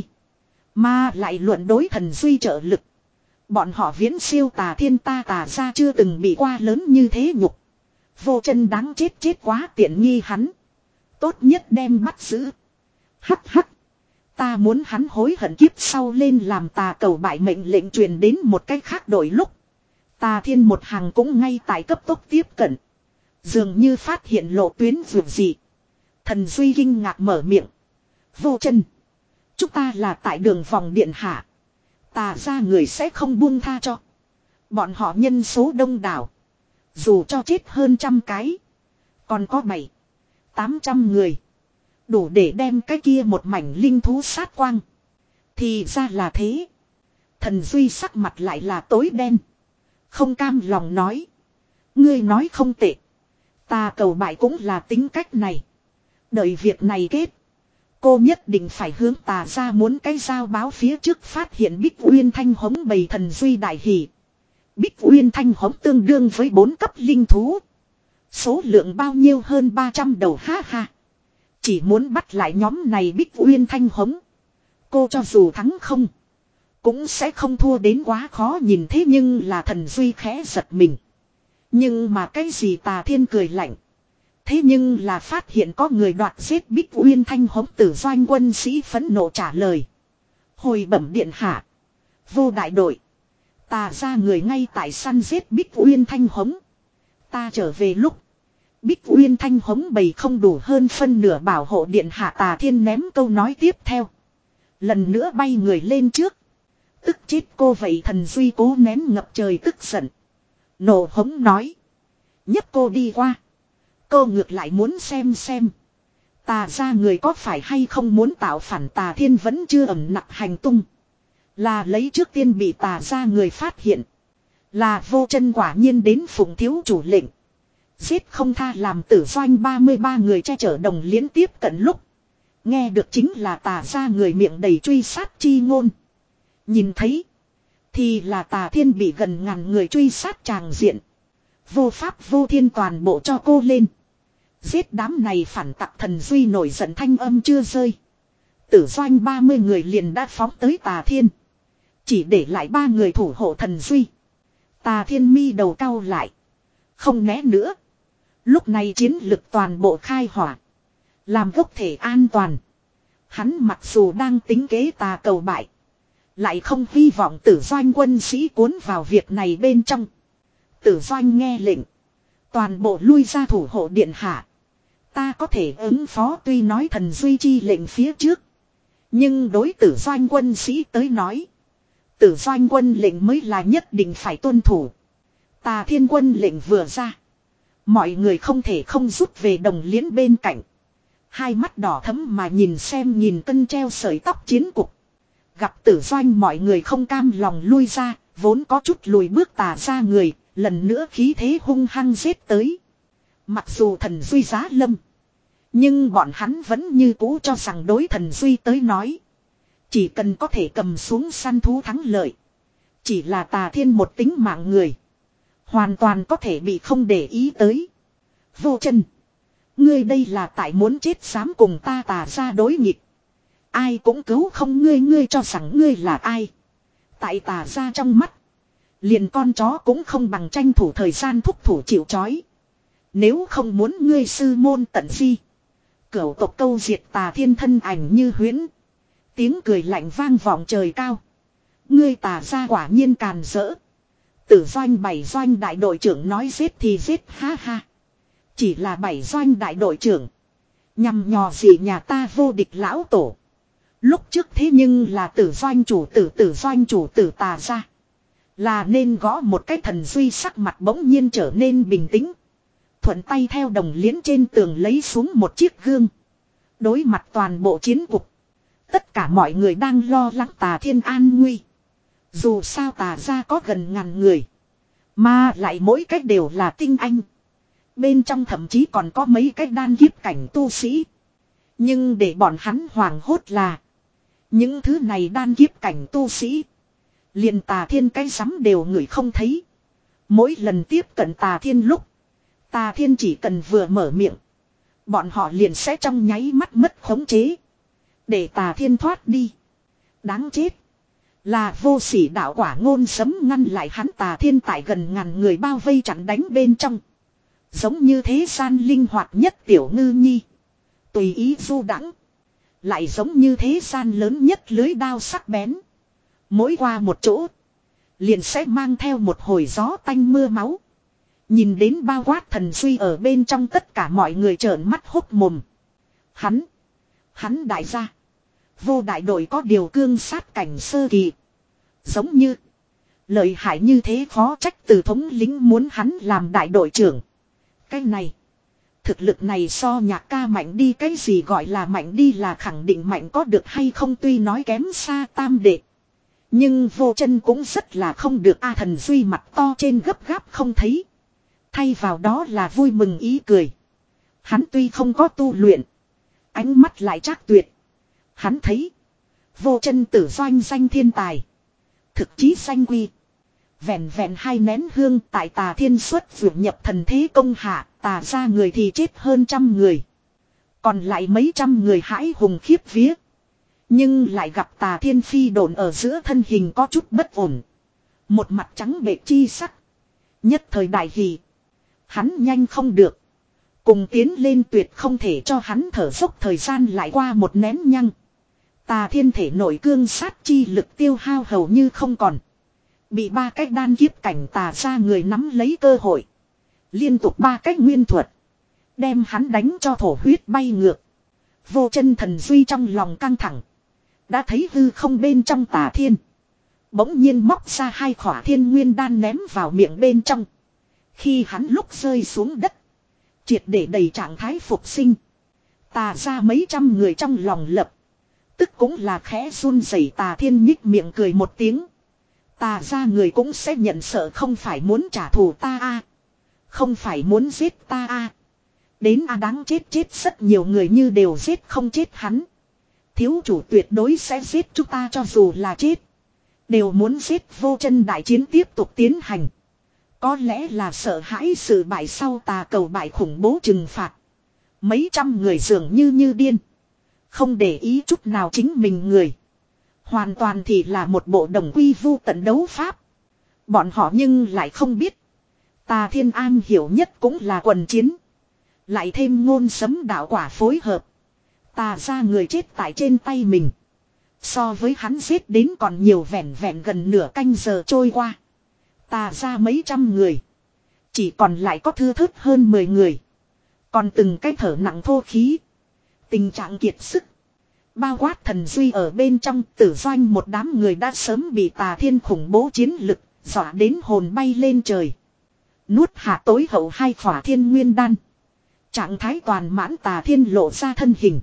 Mà lại luận đối thần Duy trợ lực. Bọn họ viễn siêu Tà Thiên. Ta Tà ra chưa từng bị qua lớn như thế nhục. Vô Chân đáng chết chết quá tiện nghi hắn. Tốt nhất đem bắt giữ. Hắc hắc. Ta muốn hắn hối hận kiếp sau lên làm. Tà cầu bại mệnh lệnh truyền đến một cách khác đổi lúc. Tà Thiên một hàng cũng ngay tại cấp tốc tiếp cận. Dường như phát hiện lộ tuyến vượt dị. Thần Duy kinh ngạc mở miệng. Vô Chân, chúng ta là tại đường vòng điện hạ. Tà ra người sẽ không buông tha cho. Bọn họ nhân số đông đảo. Dù cho chết hơn trăm cái. Còn có bảy, tám trăm người. Đủ để đem cái kia một mảnh linh thú sát quang. Thì ra là thế. Thần Duy sắc mặt lại là tối đen. Không cam lòng nói. Ngươi nói không tệ. Ta cầu bại cũng là tính cách này. Đợi việc này kết. Cô nhất định phải hướng Tà ra muốn cái giao báo. Phía trước phát hiện Bích Uyên Thanh hống bầy. Thần Duy đại hỉ. Bích Uyên Thanh hống tương đương với bốn cấp linh thú. Số lượng bao nhiêu? Hơn ba trăm đầu. Ha ha. Chỉ muốn bắt lại nhóm này Bích Uyên Thanh hống. Cô cho dù thắng không, cũng sẽ không thua đến quá khó nhìn. Thế nhưng là thần Duy khẽ giật mình. Nhưng mà cái gì? Tà Thiên cười lạnh. Thế nhưng là phát hiện có người đoạt giết Bích Uyên Thanh hống. Tử Doanh quân sĩ phẫn nộ trả lời. Hồi bẩm điện hạ. Vô đại đội. Tà ra người ngay tại săn giết Bích Uyên Thanh hống. Ta trở về lúc Bích Uyên Thanh hống bầy không đủ hơn phân nửa bảo hộ điện hạ. Tà Thiên ném câu nói tiếp theo. Lần nữa bay người lên trước. Tức chết cô vậy. Thần Duy cố nén ngập trời tức giận. Nổ hống nói. Nhấc cô đi qua. Cô ngược lại muốn xem xem. Tà ra người có phải hay không muốn tạo phản. Tà Thiên vẫn chưa ẩn nặc hành tung. Là lấy trước tiên bị tà ra người phát hiện. Là Vô Chân quả nhiên đến phụng thiếu chủ lệnh. Giết không tha. Làm Tử Doanh ba mươi ba người che chở đồng liễn tiếp cận lúc. Nghe được chính là tà ra người miệng đầy truy sát chi ngôn. Nhìn thấy. Thì là Tà Thiên bị gần ngàn người truy sát tràng diện. Vô pháp vô thiên toàn bộ cho cô lên. Giết đám này phản tặc. Thần Duy nổi giận thanh âm chưa rơi. Tử Doanh ba mươi người liền đã phóng tới Tà Thiên. Chỉ để lại ba người thủ hộ thần Duy. Tà Thiên mi đầu cau lại. Không né nữa. Lúc này chiến lực toàn bộ khai hỏa. Làm gốc thể an toàn. Hắn mặc dù đang tính kế tà cầu bại. Lại không hy vọng Tử Doanh quân sĩ cuốn vào việc này bên trong. Tử Doanh nghe lệnh. Toàn bộ lui ra thủ hộ điện hạ. Ta có thể ứng phó. Tuy nói thần Duy chi lệnh phía trước. Nhưng đối Tử Doanh quân sĩ tới nói. Tử Doanh quân lệnh mới là nhất định phải tuân thủ. Tà Thiên quân lệnh vừa ra. Mọi người không thể không rút về đồng liễn bên cạnh. Hai mắt đỏ thẫm mà nhìn xem nhìn cân treo sợi tóc chiến cục. Gặp Tử Doanh mọi người không cam lòng lui ra. Vốn có chút lùi bước tà ra người. Lần nữa khí thế hung hăng giết tới. Mặc dù thần Duy giá lâm. Nhưng bọn hắn vẫn như cũ cho rằng đối thần Duy tới nói. Chỉ cần có thể cầm xuống săn thú thắng lợi. Chỉ là Tà Thiên một tính mạng người. Hoàn toàn có thể bị không để ý tới. Vô Chân, ngươi đây là tại muốn chết dám cùng ta Tà ra đối nghịch. Ai cũng cứu không ngươi. Ngươi cho rằng ngươi là ai. Tại Tà ra trong mắt. Liền con chó cũng không bằng. Tranh thủ thời gian thúc thủ chịu chói. Nếu không muốn ngươi sư môn tận di. Cửu tộc câu diệt tà thiên thân ảnh như huyễn. Tiếng cười lạnh vang vọng trời cao. Ngươi tà ra quả nhiên càn rỡ. Tử doanh bảy doanh đại đội trưởng nói giết thì giết, ha ha. Chỉ là bảy doanh đại đội trưởng. Nhằm nhò gì nhà ta vô địch lão tổ. Lúc trước thế nhưng là tử doanh chủ tử tử doanh chủ tử tà ra. Là nên gõ một cái thần duy sắc mặt bỗng nhiên trở nên bình tĩnh. Thuận tay theo đồng liễn trên tường lấy xuống một chiếc gương. Đối mặt toàn bộ chiến cục. Tất cả mọi người đang lo lắng tà thiên an nguy. Dù sao tà ra có gần ngàn người. Mà lại mỗi cách đều là tinh anh. Bên trong thậm chí còn có mấy cái đan kiếp cảnh tu sĩ. Nhưng để bọn hắn hoảng hốt là. Những thứ này đan kiếp cảnh tu sĩ. Liền tà thiên cái rắm đều ngửi không thấy. Mỗi lần tiếp cận tà thiên lúc. Tà thiên chỉ cần vừa mở miệng. Bọn họ liền sẽ trong nháy mắt mất khống chế. Để tà thiên thoát đi. Đáng chết. Là vô sỉ đạo quả ngôn sấm ngăn lại hắn tà thiên tại gần ngàn người bao vây chặn đánh bên trong. Giống như thế gian linh hoạt nhất tiểu ngư nhi. Tùy ý du đãng. Lại giống như thế gian lớn nhất lưới đao sắc bén. Mỗi qua một chỗ. Liền sẽ mang theo một hồi gió tanh mưa máu. Nhìn đến bao quát thần suy ở bên trong tất cả mọi người trợn mắt hốt mồm. Hắn. Hắn đại gia. Vô đại đội có điều cương sát cảnh sơ kỳ. Giống như. Lợi hại như thế khó trách từ thống lính muốn hắn làm đại đội trưởng. Cái này. Thực lực này so nhạc ca mạnh đi, cái gì gọi là mạnh đi là khẳng định mạnh có được hay không, tuy nói kém xa tam đệ. Nhưng vô chân cũng rất là không được a. Thần duy mặt to trên gấp gáp không thấy. Thay vào đó là vui mừng ý cười. Hắn tuy không có tu luyện. Ánh mắt lại trác tuyệt. Hắn thấy. Vô chân tử doanh danh thiên tài. Thực chí danh quy. Vẹn vẹn hai nén hương tại tà thiên xuất vượt nhập thần thế công hạ. Tà ra người thì chết hơn trăm người. Còn lại mấy trăm người hãi hùng khiếp vía. Nhưng lại gặp tà thiên phi độn ở giữa thân hình có chút bất ổn. Một mặt trắng bệ chi sắc. Nhất thời đại hỷ. Hắn nhanh không được. Cùng tiến lên tuyệt không thể cho hắn thở dốc, thời gian lại qua một nén nhăng. Tà thiên thể nội cương sát chi lực tiêu hao hầu như không còn. Bị ba cách đan kiếp cảnh tà ra người nắm lấy cơ hội. Liên tục ba cách nguyên thuật. Đem hắn đánh cho thổ huyết bay ngược. Vô chân thần duy trong lòng căng thẳng. Đã thấy hư không bên trong tà thiên. Bỗng nhiên móc ra hai khỏa thiên nguyên đan ném vào miệng bên trong. Khi hắn lúc rơi xuống đất. Triệt để đầy trạng thái phục sinh. Tà ra mấy trăm người trong lòng lập. Tức cũng là khẽ run rẩy. Tà thiên nhích miệng cười một tiếng. Tà ra người cũng sẽ nhận sợ, không phải muốn trả thù ta a, không phải muốn giết ta a. Đến a đáng chết chết rất nhiều người như đều giết không chết hắn. Thiếu chủ tuyệt đối sẽ giết chúng ta cho dù là chết. Đều muốn giết. Vô chân đại chiến tiếp tục tiến hành. Có lẽ là sợ hãi sự bại sau tà cầu bại khủng bố trừng phạt. Mấy trăm người dường như như điên. Không để ý chút nào chính mình người. Hoàn toàn thì là một bộ đồng quy vu tận đấu pháp. Bọn họ nhưng lại không biết. Tà thiên an hiểu nhất cũng là quần chiến. Lại thêm ngôn sấm đạo quả phối hợp. Tà ra người chết tại trên tay mình. So với hắn giết đến còn nhiều, vẹn vẹn gần nửa canh giờ trôi qua. Tà ra mấy trăm người. Chỉ còn lại có thưa thớt hơn mười người. Còn từng cái thở nặng thô khí. Tình trạng kiệt sức. Bao quát thần duy ở bên trong, tử doanh một đám người đã sớm bị tà thiên khủng bố chiến lực dọa đến hồn bay lên trời. Nuốt hạ tối hậu hai khỏa thiên nguyên đan. Trạng thái toàn mãn tà thiên lộ ra thân hình.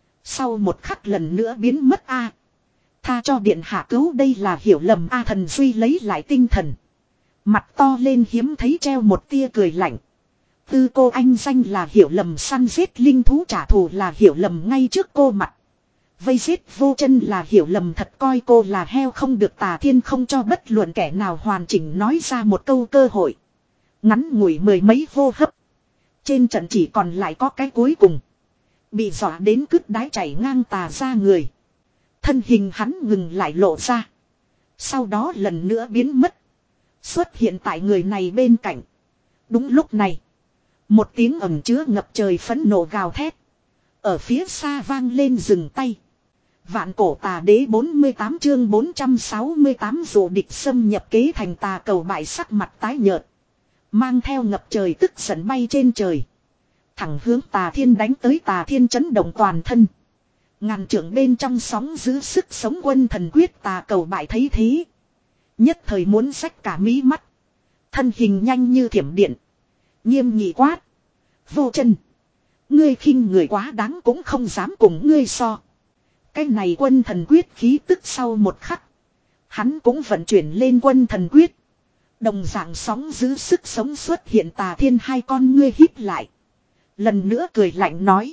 Sau một khắc lần nữa biến mất a. Tha cho điện hạ cứu, đây là hiểu lầm a. Thần duy lấy lại tinh thần. Mặt to lên hiếm thấy treo một tia cười lạnh. Tư cô anh danh là hiểu lầm, săn giết linh thú trả thù là hiểu lầm, ngay trước cô mặt. Vây giết vô chân là hiểu lầm, thật coi cô là heo không được. Tà thiên không cho bất luận kẻ nào hoàn chỉnh nói ra một câu cơ hội. Ngắn ngủi mười mấy hô hấp. Trên trận chỉ còn lại có cái cuối cùng. Bị dọa đến cứt đái chảy ngang tà ra người. Thân hình hắn ngừng lại lộ ra. Sau đó lần nữa biến mất. Xuất hiện tại người này bên cạnh. Đúng lúc này. Một tiếng ầm chứa ngập trời phẫn nộ gào thét. Ở phía xa vang lên dừng tay. Vạn cổ tà đế bốn mươi tám chương bốn trăm sáu mươi tám dụ địch xâm nhập kế thành tà cầu bại sắc mặt tái nhợt. Mang theo ngập trời tức giận bay trên trời. Thẳng hướng tà thiên đánh tới, tà thiên chấn động toàn thân. Ngàn trưởng bên trong sóng giữ sức sống quân thần quyết, tà cầu bại thấy thế. Nhất thời muốn xách cả mí mắt. Thân hình nhanh như thiểm điện. Nghiêm nghị quát. Vô chân. Ngươi khinh người quá đáng, cũng không dám cùng ngươi so. Cái này quân thần quyết khí tức sau một khắc. Hắn cũng vận chuyển lên quân thần quyết. Đồng dạng sóng giữ sức sống xuất hiện, tà thiên hai con ngươi híp lại. Lần nữa cười lạnh nói.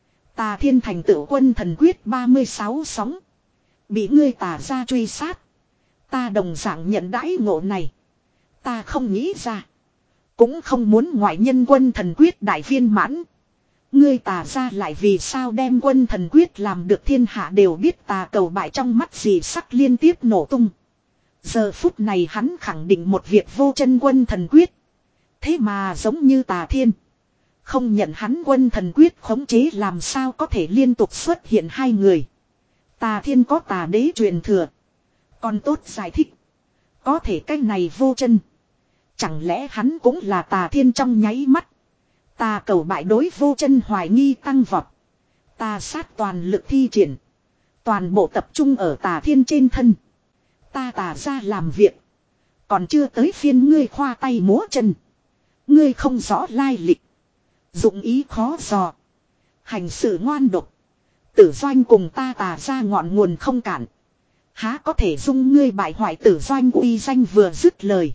Tà thiên thành tựu quân thần quyết ba mươi sáu sóng. Bị ngươi tà ra truy sát. Ta đồng dạng nhận đãi ngộ này. Ta không nghĩ ra. Cũng không muốn ngoại nhân quân thần quyết đại viên mãn. Ngươi tà ra lại vì sao đem quân thần quyết làm được, thiên hạ đều biết. Tà cầu bại trong mắt gì sắc liên tiếp nổ tung. Giờ phút này hắn khẳng định một việc, vô chân quân thần quyết. Thế mà giống như tà thiên. Không nhận hắn quân thần quyết khống chế, làm sao có thể liên tục xuất hiện hai người. Tà thiên có tà đế truyền thừa. Còn tốt giải thích. Có thể cái này vô chân. Chẳng lẽ hắn cũng là tà thiên? Trong nháy mắt. Tà cầu bại đối vô chân hoài nghi tăng vọt. Tà sát toàn lực thi triển. Toàn bộ tập trung ở tà thiên trên thân. Ta tà ra làm việc. Còn chưa tới phiên ngươi khoa tay múa chân. Ngươi không rõ lai lịch. Dụng ý khó dò. Hành sự ngoan độc. Tử doanh cùng ta tà ra ngọn nguồn không cản. Há có thể dung ngươi bại hoại tử doanh uy danh. Vừa dứt lời.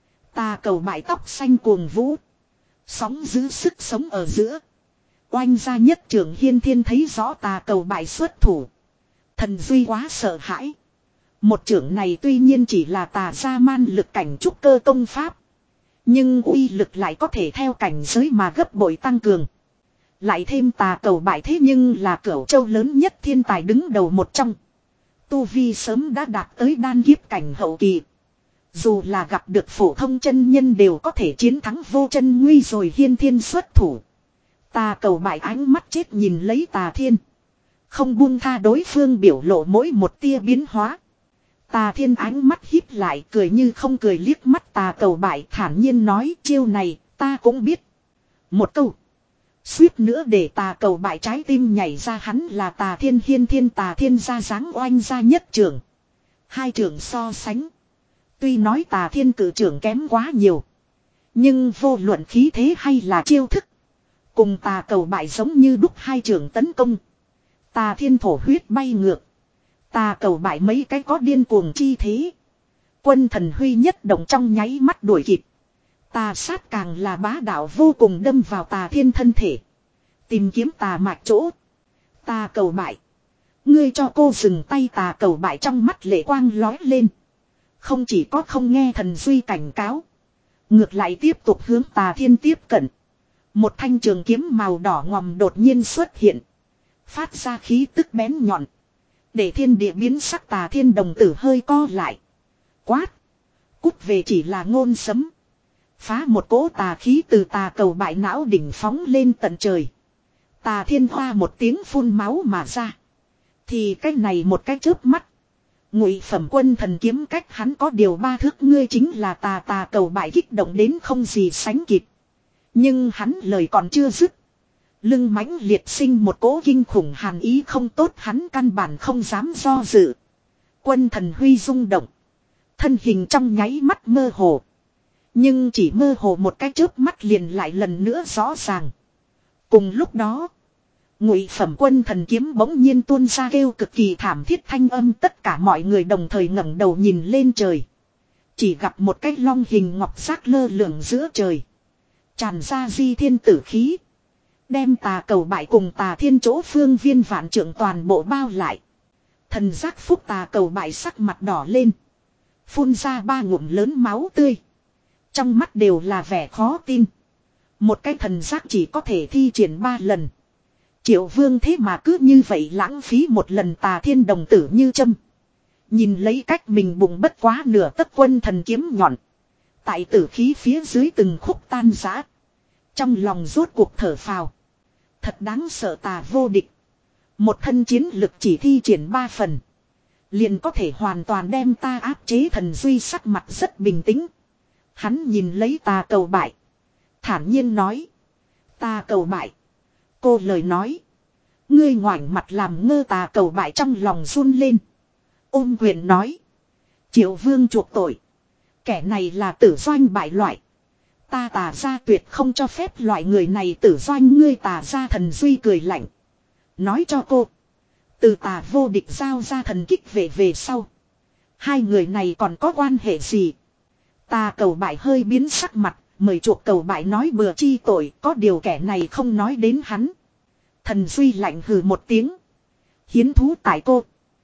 Tà cầu bại tóc xanh cuồng vũ. Sóng giữ sức sống ở giữa. Oanh ra nhất trưởng, hiên thiên thấy rõ tà cầu bại xuất thủ. Thần duy quá sợ hãi. Một trưởng này tuy nhiên chỉ là tà gia man lực cảnh trúc cơ công pháp. Nhưng uy lực lại có thể theo cảnh giới mà gấp bội tăng cường. Lại thêm tà cầu bại thế nhưng là cửu châu lớn nhất thiên tài đứng đầu một trong. Tu vi sớm đã đạt tới đan kiếp cảnh hậu kỳ. Dù là gặp được phổ thông chân nhân đều có thể chiến thắng vô chân nguy rồi. Hiên thiên xuất thủ. Tà cầu bại ánh mắt chết nhìn lấy tà thiên. Không buông tha đối phương, biểu lộ mỗi một tia biến hóa. Tà thiên ánh mắt híp lại, cười như không cười liếc mắt tà cầu bại, thản nhiên nói, chiêu này ta cũng biết. Một câu. Suýt nữa để tà cầu bại trái tim nhảy ra. Hắn là tà thiên. Hiên thiên tà thiên ra dáng oanh ra nhất trưởng. Hai trưởng so sánh. Tuy nói tà thiên cử trưởng kém quá nhiều. Nhưng vô luận khí thế hay là chiêu thức. Cùng tà cầu bại giống như đúc, hai trưởng tấn công. Tà thiên thổ huyết bay ngược. Tà cầu bại mấy cái có điên cuồng chi thế. Quân thần huy nhất động trong nháy mắt đuổi kịp. Tà sát càng là bá đạo vô cùng, đâm vào tà thiên thân thể. Tìm kiếm tà mạch chỗ. Tà cầu bại. Ngươi cho cô dừng tay. Tà cầu bại trong mắt lệ quang lói lên. Không chỉ có không nghe thần duy cảnh cáo. Ngược lại tiếp tục hướng tà thiên tiếp cận. Một thanh trường kiếm màu đỏ ngòm đột nhiên xuất hiện. Phát ra khí tức bén nhọn. Để thiên địa biến sắc. Tà thiên đồng tử hơi co lại. Quát. Cút về, chỉ là ngôn sấm. Phá một cỗ tà khí từ tà cầu bại não đỉnh phóng lên tận trời. Tà thiên hoa một tiếng phun máu mà ra. Thì cái này một cái chớp mắt. Ngụy phẩm quân thần kiếm cách hắn có điều ba thước. Ngươi chính là tà tà cầu bại kích động đến không gì sánh kịp. Nhưng hắn lời còn chưa dứt. Lưng mãnh liệt sinh một cỗ kinh khủng hàn ý không tốt, hắn căn bản không dám do dự. Quân thần huy rung động. Thân hình trong nháy mắt mơ hồ. Nhưng chỉ mơ hồ một cái chớp mắt liền lại lần nữa rõ ràng. Cùng lúc đó, ngụy phẩm quân thần kiếm bỗng nhiên tuôn ra kêu cực kỳ thảm thiết thanh âm. Tất cả mọi người đồng thời ngẩng đầu nhìn lên trời. Chỉ gặp một cái long hình ngọc giác lơ lửng giữa trời. Tràn ra di thiên tử khí. Đem tà cầu bại cùng tà thiên chỗ phương viên vạn trượng toàn bộ bao lại. Thần giác phúc tà cầu bại sắc mặt đỏ lên. Phun ra ba ngụm lớn máu tươi. Trong mắt đều là vẻ khó tin. Một cái thần giác chỉ có thể thi triển ba lần. Triệu vương thế mà cứ như vậy lãng phí một lần. Tà thiên đồng tử như châm. Nhìn lấy cách mình bụng bất quá nửa tấc quân thần kiếm nhọn. Tại tử khí phía dưới từng khúc tan rã. Trong lòng rốt cuộc thở phào. Thật đáng sợ tà vô địch. Một thân chiến lực chỉ thi triển ba phần. Liền có thể hoàn toàn đem ta áp chế. Thần Duy sắc mặt rất bình tĩnh. Hắn nhìn lấy tà cầu bại. Thản nhiên nói. Ta cầu bại. Cô lời nói. Ngươi ngoảnh mặt làm ngơ. Tà cầu bại trong lòng run lên. Ôm quyền nói. Triệu vương chuộc tội. Kẻ này là tử doanh bại loại. Ta tà ra tuyệt không cho phép loại người này tử doanh. Ngươi tà ra. Thần Duy cười lạnh. Nói cho cô. Từ tà vô địch giao ra thần kích về về sau. Hai người này còn có quan hệ gì? Tà cầu bại hơi biến sắc mặt. Mời chuộc cầu bại nói bừa chi tội. Có điều kẻ này không nói đến hắn. Thần Duy lạnh hừ một tiếng. Hiến thú tại cô.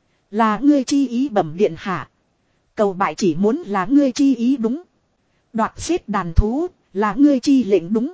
Là ngươi chi ý bẩm điện hạ. Cầu bại chỉ muốn là ngươi chi ý đúng. Đoạt giết đàn thú. Là ngươi chi lệnh đúng.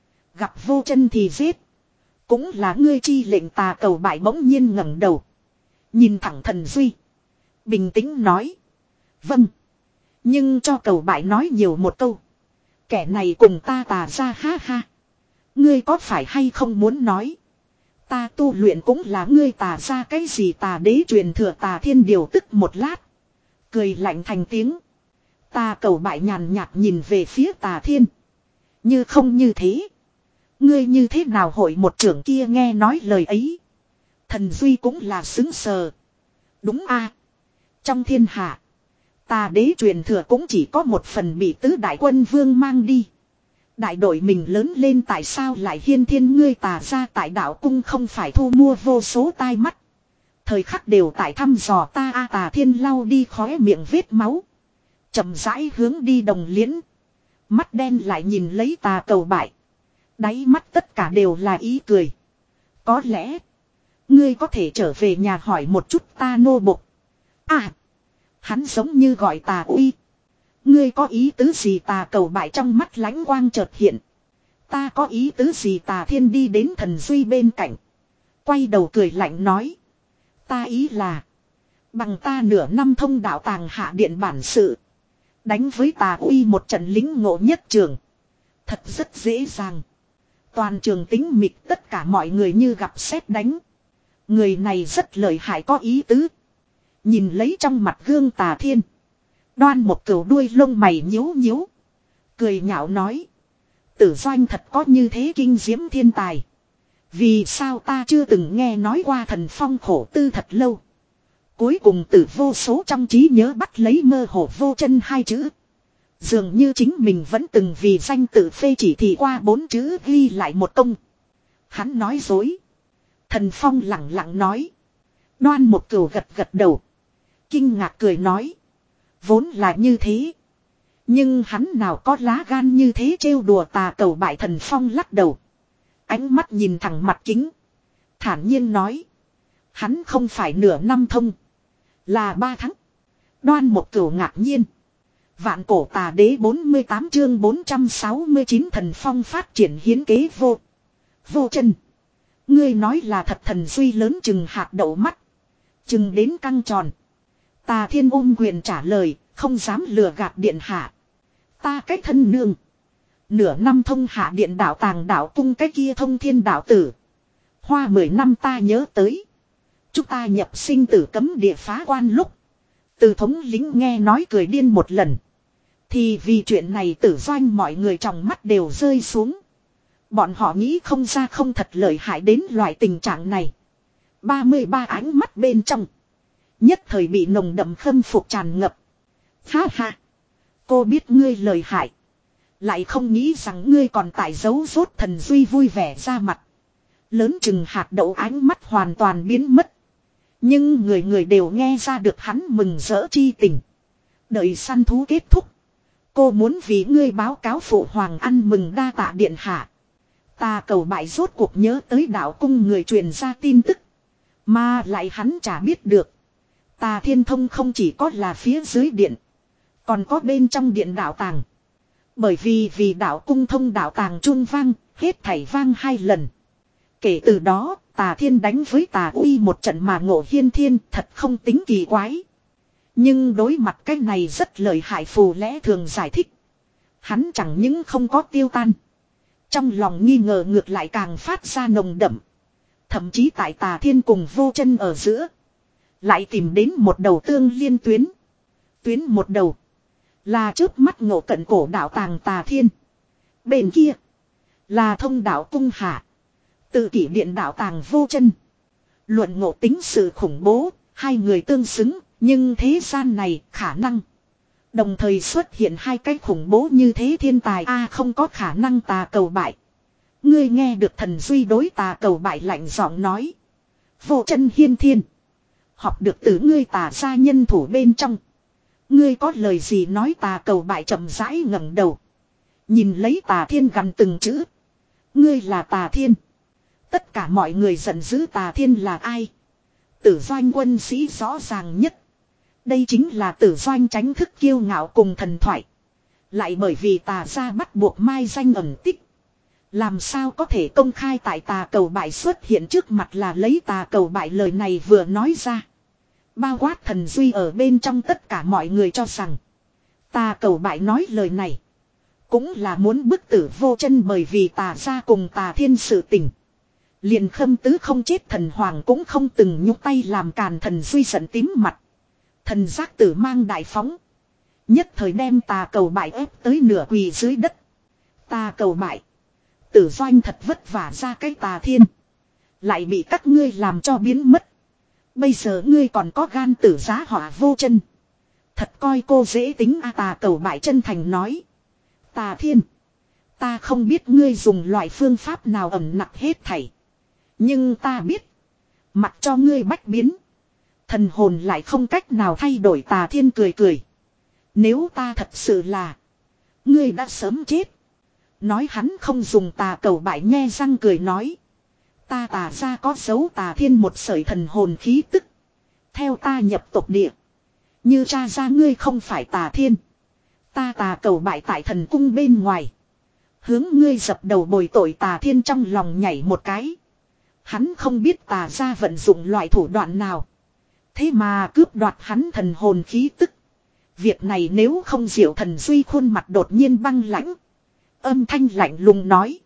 Gặp vô chân thì giết. Cũng là ngươi chi lệnh. Tà cầu bại bỗng nhiên ngẩng đầu. Nhìn thẳng thần Duy. Bình tĩnh nói. Vâng. Nhưng cho cầu bại nói nhiều một câu. Kẻ này cùng ta tà ra ha ha. Ngươi có phải hay không muốn nói. Ta tu luyện cũng là ngươi tà ra cái gì. Tà đế truyền thừa Tà Thiên điều tức một lát. Cười lạnh thành tiếng. Ta cầu bại nhàn nhạt nhìn về phía Tà Thiên. Như không như thế. Ngươi như thế nào hội một trưởng kia nghe nói lời ấy. Thần Duy cũng là xứng sờ. Đúng a Trong thiên hạ. Tà đế truyền thừa cũng chỉ có một phần bị tứ đại quân vương mang đi. Đại đội mình lớn lên tại sao lại hiên thiên. Ngươi tà ra tại đạo cung không phải thu mua vô số tai mắt. Thời khắc đều tại thăm dò ta. A Tà Thiên lau đi khóe miệng vết máu. Chậm rãi hướng đi Đồng Liễn. Mắt đen lại nhìn lấy tà cầu bại. Đáy mắt tất cả đều là ý cười. Có lẽ. Ngươi có thể trở về nhà hỏi một chút ta nô bộc. À. Hắn giống như gọi Tà Uy. Ngươi có ý tứ gì? Tà cầu bại trong mắt lãnh quang chợt hiện. Ta có ý tứ gì? Tà Thiên đi đến thần Duy bên cạnh. Quay đầu cười lạnh nói. Ta ý là. Bằng ta nửa năm thông đạo tàng hạ điện bản sự. Đánh với Tà Uy một trận lính ngộ nhất trường. Thật rất dễ dàng. Toàn trường tính mịt, tất cả mọi người như gặp sét đánh. Người này rất lợi hại, có ý tứ. Nhìn lấy trong mặt gương Tà Thiên. Đoan một cừu đuôi lông mày nhíu nhíu. Cười nhạo nói. Tử doanh thật có như thế kinh diễm thiên tài. Vì sao ta chưa từng nghe nói qua thần phong khổ tư thật lâu. Cuối cùng từ vô số trong trí nhớ bắt lấy mơ hồ vô chân hai chữ. Dường như chính mình vẫn từng vì danh tự phê chỉ thị qua bốn chữ ghi lại một công. Hắn nói dối. Thần phong lặng lặng nói. Đoan một cừu gật gật đầu. Kinh ngạc cười nói. Vốn là như thế. Nhưng hắn nào có lá gan như thế trêu đùa. Tà cầu bại. Thần phong lắc đầu. Ánh mắt nhìn thẳng mặt kính. Thản nhiên nói. Hắn không phải nửa năm thông. Là ba tháng. Đoan một cửu ngạc nhiên. Vạn cổ tà đế bốn mươi tám chương bốn trăm sáu mươi chín. Thần phong phát triển hiến kế vô. Vô chân. Ngươi nói là thật. Thần Duy lớn chừng hạt đậu mắt. Chừng đến căng tròn. Tà Thiên ôm quyền trả lời. Không dám lừa gạt điện hạ. Ta cách thân nương. Nửa năm thông hạ điện đạo tàng đạo cung cái kia thông thiên đạo tử. Hoa mười năm ta nhớ tới. Chúng ta nhập sinh tử cấm địa phá quan lúc. Từ thống lính nghe nói cười điên một lần. Thì vì chuyện này tử doanh mọi người trong mắt đều rơi xuống. Bọn họ nghĩ không ra không thật lợi hại đến loại tình trạng này. ba mươi ba ánh mắt bên trong. Nhất thời bị nồng đậm khâm phục tràn ngập. Ha ha. Cô biết ngươi lợi hại. Lại không nghĩ rằng ngươi còn tại giấu rốt. Thần Duy vui vẻ ra mặt. Lớn chừng hạt đậu ánh mắt hoàn toàn biến mất. Nhưng người người đều nghe ra được hắn mừng rỡ chi tình. Đợi săn thú kết thúc. Cô muốn vì ngươi báo cáo phụ hoàng ăn mừng đa tạ điện hạ. Ta cầu bại rốt cuộc nhớ tới đạo cung người truyền ra tin tức. Mà lại hắn chả biết được. Tà Thiên thông không chỉ có là phía dưới điện. Còn có bên trong điện đạo tàng. Bởi vì vì đạo cung thông đạo tàng chuông vang. Hết thảy vang hai lần. Kể từ đó Tà Thiên đánh với Tà Uy một trận mà ngộ hiên thiên. Thật không tính kỳ quái. Nhưng đối mặt cái này rất lợi hại phù lẽ thường giải thích. Hắn chẳng những không có tiêu tan. Trong lòng nghi ngờ ngược lại càng phát ra nồng đậm. Thậm chí tại Tà Thiên cùng Vô Chân ở giữa. Lại tìm đến một đầu tương liên tuyến. Tuyến một đầu. Là trước mắt ngộ cận cổ đạo tàng Tà Thiên. Bên kia. Là thông đạo cung hạ. Tự kỷ điện đạo tàng Vô Chân. Luận ngộ tính sự khủng bố. Hai người tương xứng. Nhưng thế gian này khả năng. Đồng thời xuất hiện hai cái khủng bố như thế thiên tài a không có khả năng Tà Cầu bại. Ngươi nghe được Thần Duy đối Tà Cầu bại lạnh giọng nói. Vô Chân hiên thiên. Học được từ ngươi Tà gia nhân thủ bên trong. Ngươi có lời gì nói Tà Cầu bại chậm rãi ngẩng đầu. Nhìn lấy Tà Thiên gần từng chữ. Ngươi là Tà Thiên. Tất cả mọi người giận dữ Tà Thiên là ai? Tử Doanh quân sĩ rõ ràng nhất. Đây chính là Tử Doanh tránh thức kiêu ngạo cùng thần thoại. Lại bởi vì Tà gia bắt buộc mai danh ẩn tích. Làm sao có thể công khai tại Tà Cầu bại xuất hiện trước mặt là lấy Tà Cầu bại lời này vừa nói ra. Bao quát Thần Duy ở bên trong tất cả mọi người cho rằng. Tà Cầu bại nói lời này. Cũng là muốn bức tử Vô Chân bởi vì Tà gia cùng Tà Thiên sự tình. Liền Khâm Tứ không chết thần hoàng cũng không từng nhúc tay làm càn. Thần Duy giận tím mặt. Thần giác tử mang đại phóng. Nhất thời đem Tà Cầu bại ép tới nửa quỳ dưới đất. Tà Cầu bại. Tử Doanh thật vất vả ra cái Tà Thiên. Lại bị các ngươi làm cho biến mất. Bây giờ ngươi còn có gan tử giá họa Vô Chân. Thật coi cô dễ tính a. Tà Cầu bại chân thành nói. Tà Thiên. Ta không biết ngươi dùng loại phương pháp nào ẩn nặc hết thảy. Nhưng ta biết. Mặc cho ngươi bách biến. Thần hồn lại không cách nào thay đổi. Tà Thiên cười cười. Nếu ta thật sự là. Ngươi đã sớm chết. Nói hắn không dùng. Tà Cầu bại nhe răng cười nói. Ta Tà gia có dấu Tà Thiên một sợi thần hồn khí tức. Theo ta nhập tộc địa. Như cha ra ngươi không phải Tà Thiên. Ta Tà Cầu bại tại thần cung bên ngoài. Hướng ngươi dập đầu bồi tội. Tà Thiên trong lòng nhảy một cái. Hắn không biết Tà gia vận dụng loại thủ đoạn nào. Thế mà cướp đoạt hắn thần hồn khí tức. Việc này nếu không Diệu Thần Duy khuôn mặt đột nhiên băng lãnh. Âm thanh lạnh lùng nói.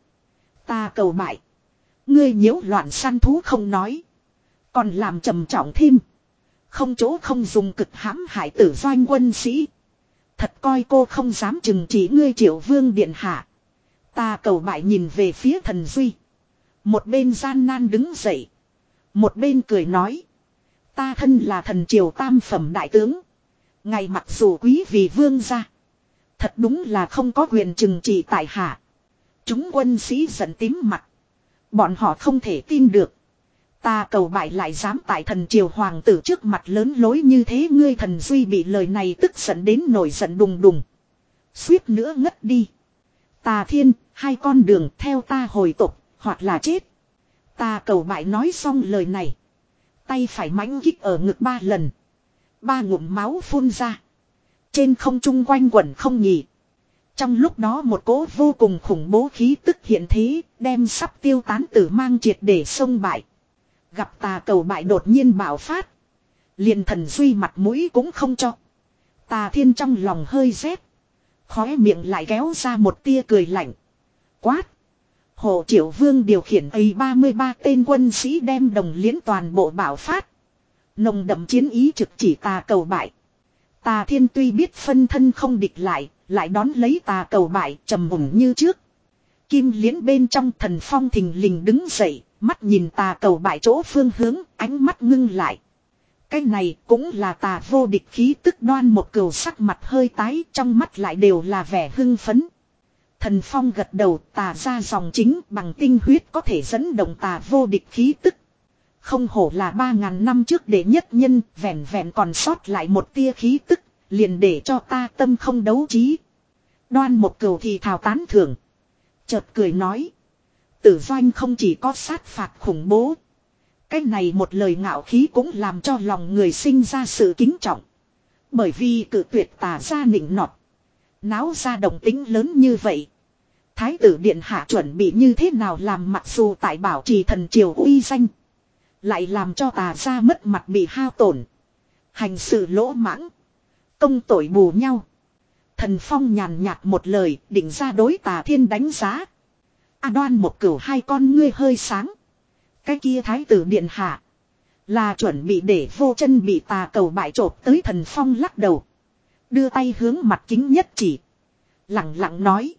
Ta Cầu bại. Ngươi nhiễu loạn săn thú không nói. Còn làm trầm trọng thêm. Không chỗ không dùng cực hãm hại Tử Doanh quân sĩ. Thật coi cô không dám chừng chỉ ngươi Triệu Vương điện hạ. Ta Cầu bại nhìn về phía Thần Duy. Một bên gian nan đứng dậy. Một bên cười nói. Ta thân là thần triều tam phẩm đại tướng. Ngày mặc dù quý vì vương gia. Thật đúng là không có quyền trừng trị tại hạ. Chúng quân sĩ giận tím mặt. Bọn họ không thể tin được. Ta Cầu bại lại dám tại thần triều hoàng tử trước mặt lớn lối như thế. Ngươi Thần Duy bị lời này tức giận đến nổi giận đùng đùng. Suýt nữa ngất đi. Tà Thiên, hai con đường theo ta hồi tục, hoặc là chết. Ta Cầu bại nói xong lời này. Tay phải mãnh kích ở ngực ba lần. Ba ngụm máu phun ra. Trên không trung quanh quẩn không nghỉ. Trong lúc đó một cỗ vô cùng khủng bố khí tức hiện thế, đem sắp tiêu tán tử mang triệt để xông bại. Gặp Tà Cầu bại đột nhiên bạo phát. Liền Thần Duy mặt mũi cũng không cho. Tà Thiên trong lòng hơi rét. Khóe miệng lại kéo ra một tia cười lạnh. Quát. Hồ Triệu Vương điều khiển ấy ba mươi ba tên quân sĩ đem đồng liễn toàn bộ bạo phát. Nồng đậm chiến ý trực chỉ Tà Cầu bại. Tà Thiên tuy biết phân thân không địch lại, lại đón lấy Tà Cầu bại trầm ổn như trước. Kim liễn bên trong Thần Phong thình lình đứng dậy, mắt nhìn Tà Cầu bại chỗ phương hướng, ánh mắt ngưng lại. Cái này cũng là Tà vô địch khí tức. Đoan một cừu sắc mặt hơi tái, trong mắt lại đều là vẻ hưng phấn. Thần Phong gật đầu. Tà ra dòng chính bằng tinh huyết có thể dẫn động Tà vô địch khí tức. Không hổ là ba ngàn năm trước đệ nhất nhân, vẹn vẹn còn sót lại một tia khí tức, liền để cho ta tâm không đấu trí. Đoan một cừu thì thào tán thưởng. Chợt cười nói. Tử Doanh không chỉ có sát phạt khủng bố. Cái này một lời ngạo khí cũng làm cho lòng người sinh ra sự kính trọng. Bởi vì cự tuyệt Tà gia nịnh nọt. Náo ra động tính lớn như vậy. Thái tử điện hạ chuẩn bị như thế nào làm mặc dù tại bảo trì thần triều uy danh. Lại làm cho Tà gia mất mặt bị hao tổn. Hành sự lỗ mãng. Công tội bù nhau. Thần Phong nhàn nhạt một lời định ra đối Tà Thiên đánh giá. A Đoan một cửu hai con ngươi hơi sáng. Cái kia thái tử điện hạ. Là chuẩn bị để Vô Chân bị tà cầu bại chộp tới. Thần Phong lắc đầu. Đưa tay hướng mặt Kính Nhất chỉ. Lặng lặng nói.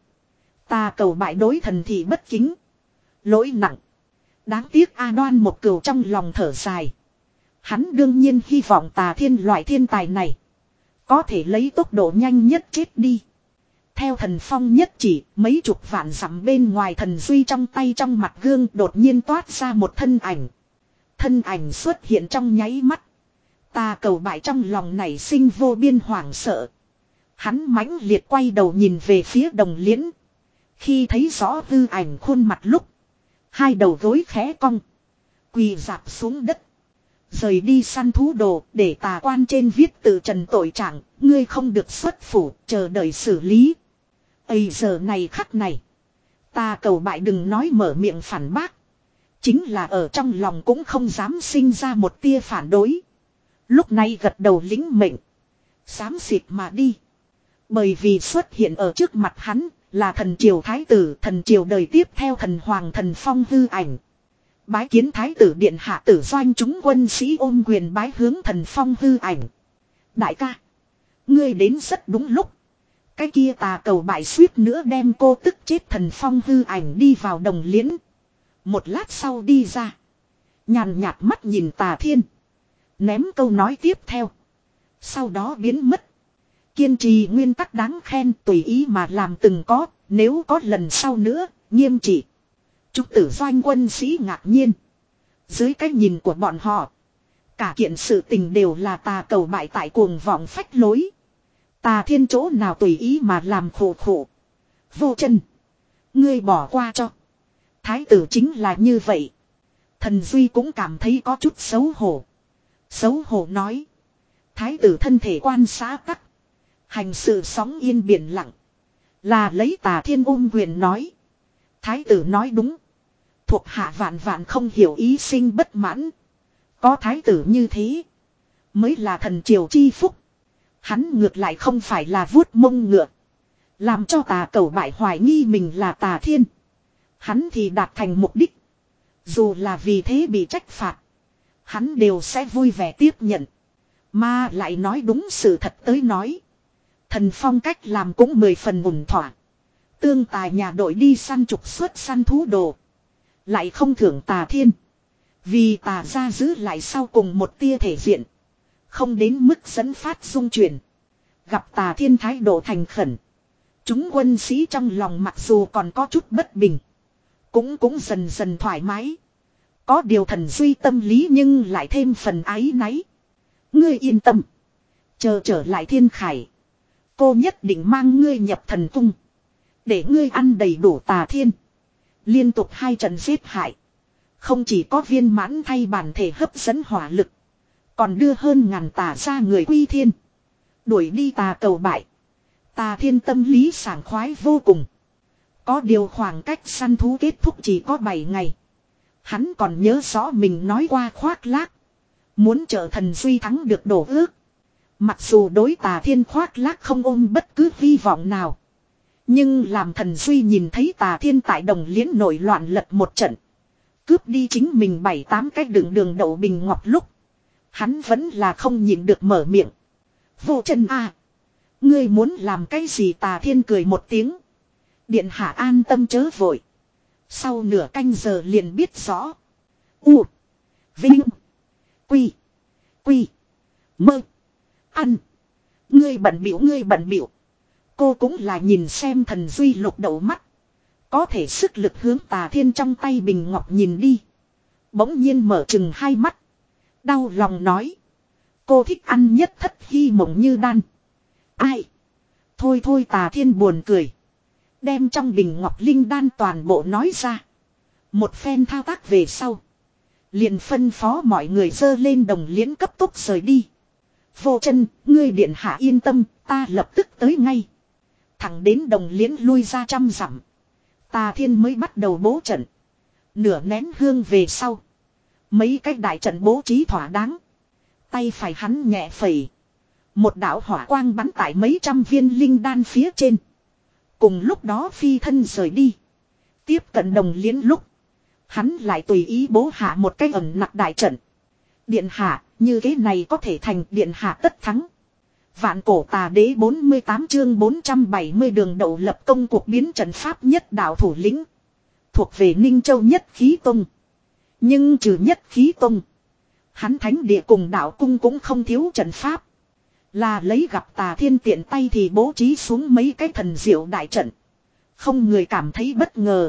Tà cầu bại đối thần thì bất kính. Lỗi nặng. Đáng tiếc A Đoan một cửu trong lòng thở dài. Hắn đương nhiên hy vọng Tà Thiên loại thiên tài này. Có thể lấy tốc độ nhanh nhất chết đi. Theo Thần Phong nhất chỉ, mấy chục vạn dặm bên ngoài Thần Duy trong tay trong mặt gương đột nhiên toát ra một thân ảnh. Thân ảnh xuất hiện trong nháy mắt. Tà cầu bại trong lòng nảy sinh vô biên hoảng sợ. Hắn mãnh liệt quay đầu nhìn về phía Đồng Liễn. Khi thấy rõ hư ảnh khuôn mặt lúc. Hai đầu gối khẽ cong. Quỳ dạp xuống đất. Rời đi săn thú đồ để tà quan trên viết tự trần tội trạng. Ngươi không được xuất phủ chờ đợi xử lý. Ây giờ này khắc này. Tà cầu bại đừng nói mở miệng phản bác. Chính là ở trong lòng cũng không dám sinh ra một tia phản đối. Lúc này gật đầu lĩnh mệnh. Xám xịt mà đi. Bởi vì xuất hiện ở trước mặt hắn là thần triều thái tử, thần triều đời tiếp theo thần hoàng Thần Phong hư ảnh. Bái kiến thái tử điện hạ tử doanh chúng quân sĩ ôm quyền bái hướng Thần Phong hư ảnh. Đại ca. Ngươi đến rất đúng lúc. Cái kia tà cầu bại suýt nữa đem cô tức chết. Thần Phong hư ảnh đi vào Đồng Liễn. Một lát sau đi ra. Nhàn nhạt mắt nhìn Tà Thiên. Ném câu nói tiếp theo. Sau đó biến mất. Kiên trì nguyên tắc đáng khen tùy ý mà làm từng có. Nếu có lần sau nữa, nghiêm trị. Trúc tử doanh quân sĩ ngạc nhiên. Dưới cái nhìn của bọn họ. Cả kiện sự tình đều là tà cầu bại tại cuồng vọng phách lối. Tà Thiên chỗ nào tùy ý mà làm khổ khổ. Vô Chân. Ngươi bỏ qua cho. Thái tử chính là như vậy. Thần Duy cũng cảm thấy có chút xấu hổ. Xấu hổ nói. Thái tử thân thể quan xã tắc. Hành sự sóng yên biển lặng. Là lấy Tà Thiên ôm quyền nói. Thái tử nói đúng. Thuộc hạ vạn vạn không hiểu ý sinh bất mãn. Có thái tử như thế. Mới là thần triều chi phúc. Hắn ngược lại không phải là vuốt mông ngựa. Làm cho tà cầu bại hoài nghi mình là Tà Thiên. Hắn thì đạt thành mục đích. Dù là vì thế bị trách phạt. Hắn đều sẽ vui vẻ tiếp nhận. Mà lại nói đúng sự thật tới nói. Thần Phong cách làm cũng mười phần ổn thỏa. Tương tài nhà đội đi săn trục xuất săn thú đồ. Lại không thưởng Tà Thiên. Vì Tà ra giữ lại sau cùng một tia thể diện. Không đến mức dẫn phát dung chuyển. Gặp Tà Thiên thái độ thành khẩn. Chúng quân sĩ trong lòng mặc dù còn có chút bất bình. Cũng cũng dần dần thoải mái. Có điều Thần Duy tâm lý nhưng lại thêm phần áy náy. Ngươi yên tâm. Chờ trở lại Thiên Khải. Cô nhất định mang ngươi nhập thần cung. Để ngươi ăn đầy đủ Tà Thiên. Liên tục hai trận giết hại. Không chỉ có viên mãn thay bản thể hấp dẫn hỏa lực. Còn đưa hơn ngàn Tà ra người quy thiên. Đuổi đi tà cầu bại. Tà Thiên tâm lý sảng khoái vô cùng. Có điều khoảng cách săn thú kết thúc chỉ có bảy ngày. Hắn còn nhớ rõ mình nói qua khoác lác. Muốn trợ Thần Duy thắng được đổ ước. Mặc dù đối Tà Thiên khoác lác không ôm bất cứ hy vọng nào. Nhưng làm Thần Duy nhìn thấy Tà Thiên tại Đồng Liễn nổi loạn lật một trận. Cướp đi chính mình bảy tám cách đường đường đậu bình ngọc lúc. Hắn vẫn là không nhịn được mở miệng. Vô Chân à. Ngươi muốn làm cái gì? Tà Thiên cười một tiếng. Điện hạ an tâm chớ vội. Sau nửa canh giờ liền biết rõ. U. Vinh. Quy. Quy. Mơ. Ăn. Ngươi bận bịu ngươi bận bịu. Cô cũng là nhìn xem Thần Duy lục đầu mắt. Có thể sức lực hướng Tà Thiên trong tay bình ngọc nhìn đi. Bỗng nhiên mở chừng hai mắt. Đau lòng nói. Cô thích ăn nhất thất hy mộng như đan. Ai? Thôi thôi Tà Thiên buồn cười. Đem trong bình ngọc linh đan toàn bộ nói ra. Một phen thao tác về sau. Liền phân phó mọi người dơ lên Đồng Liễn cấp tốc rời đi. Vô Chân, ngươi điện hạ yên tâm, ta lập tức tới ngay. Thẳng đến Đồng Liễn lui ra trăm dặm. Tà Thiên mới bắt đầu bố trận. Nửa nén hương về sau. Mấy cái đại trận bố trí thỏa đáng. Tay phải hắn nhẹ phẩy. Một đạo hỏa quang bắn tại mấy trăm viên linh đan phía trên. Cùng lúc đó phi thân rời đi. Tiếp cận đồng liễn lúc. Hắn lại tùy ý bố hạ một cái ẩn nặc đại trận. Điện hạ, như thế này có thể thành điện hạ tất thắng. Vạn cổ tà đế bốn mươi tám chương bốn trăm bảy mươi đường đậu lập công cuộc biến trận pháp nhất đạo thủ lĩnh. Thuộc về Ninh Châu nhất khí tông. Nhưng trừ nhất khí tông. Hắn thánh địa cùng đạo cung cũng không thiếu trận pháp. Là lấy gặp tà thiên tiện tay thì bố trí xuống mấy cái thần diệu đại trận. Không người cảm thấy bất ngờ.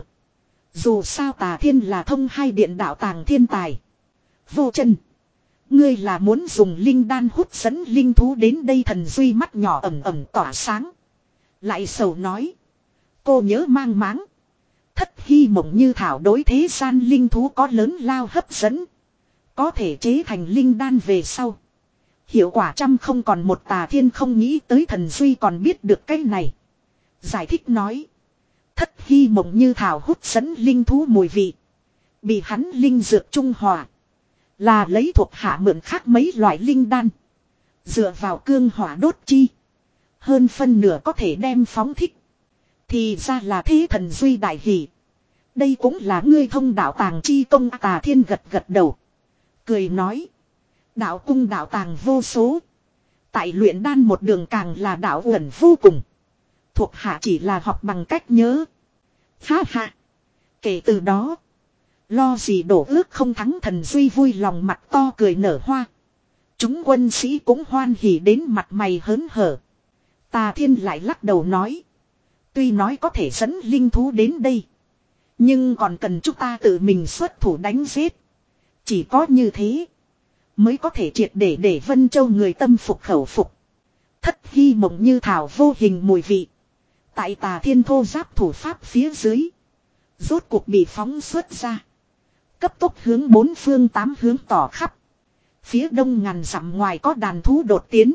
Dù sao tà thiên là thông hai điện đạo tàng thiên tài. Vô chân. Ngươi là muốn dùng linh đan hút dẫn linh thú đến đây. Thần Duy mắt nhỏ ẩm ẩm tỏa sáng. Lại sầu nói. Cô nhớ mang máng. Thất hy mộng như thảo đối thế gian linh thú có lớn lao hấp dẫn. Có thể chế thành linh đan về sau. Hiệu quả trăm không còn một. Tà thiên không nghĩ tới Thần Duy còn biết được cái này. Giải thích nói. Thất hy mộng như thảo hút dẫn linh thú mùi vị. Bị hắn linh dược trung hòa. Là lấy thuộc hạ mượn khác mấy loại linh đan. Dựa vào cương hỏa đốt chi. Hơn phân nửa có thể đem phóng thích. Thì ra là thế. Thần Duy đại hỷ. Đây cũng là ngươi thông đạo tàng chi công. Tà thiên gật gật đầu. Cười nói. Đạo cung đạo tàng vô số. Tại luyện đan một đường càng là đạo uẩn vô cùng. Thuộc hạ chỉ là học bằng cách nhớ. Ha ha. Kể từ đó. Lo gì đổ ước không thắng. Thần Duy vui lòng mặt to cười nở hoa. Chúng quân sĩ cũng hoan hỉ đến mặt mày hớn hở. Tà thiên lại lắc đầu nói. Tuy nói có thể dẫn linh thú đến đây. Nhưng còn cần chúng ta tự mình xuất thủ đánh giết. Chỉ có như thế. Mới có thể triệt để để Vân Châu người tâm phục khẩu phục. Thất hy mộng như thảo vô hình mùi vị. Tại tà thiên thô giáp thủ pháp phía dưới. Rốt cuộc bị phóng xuất ra. Cấp tốc hướng bốn phương tám hướng tỏ khắp. Phía đông ngàn dặm ngoài có đàn thú đột tiến.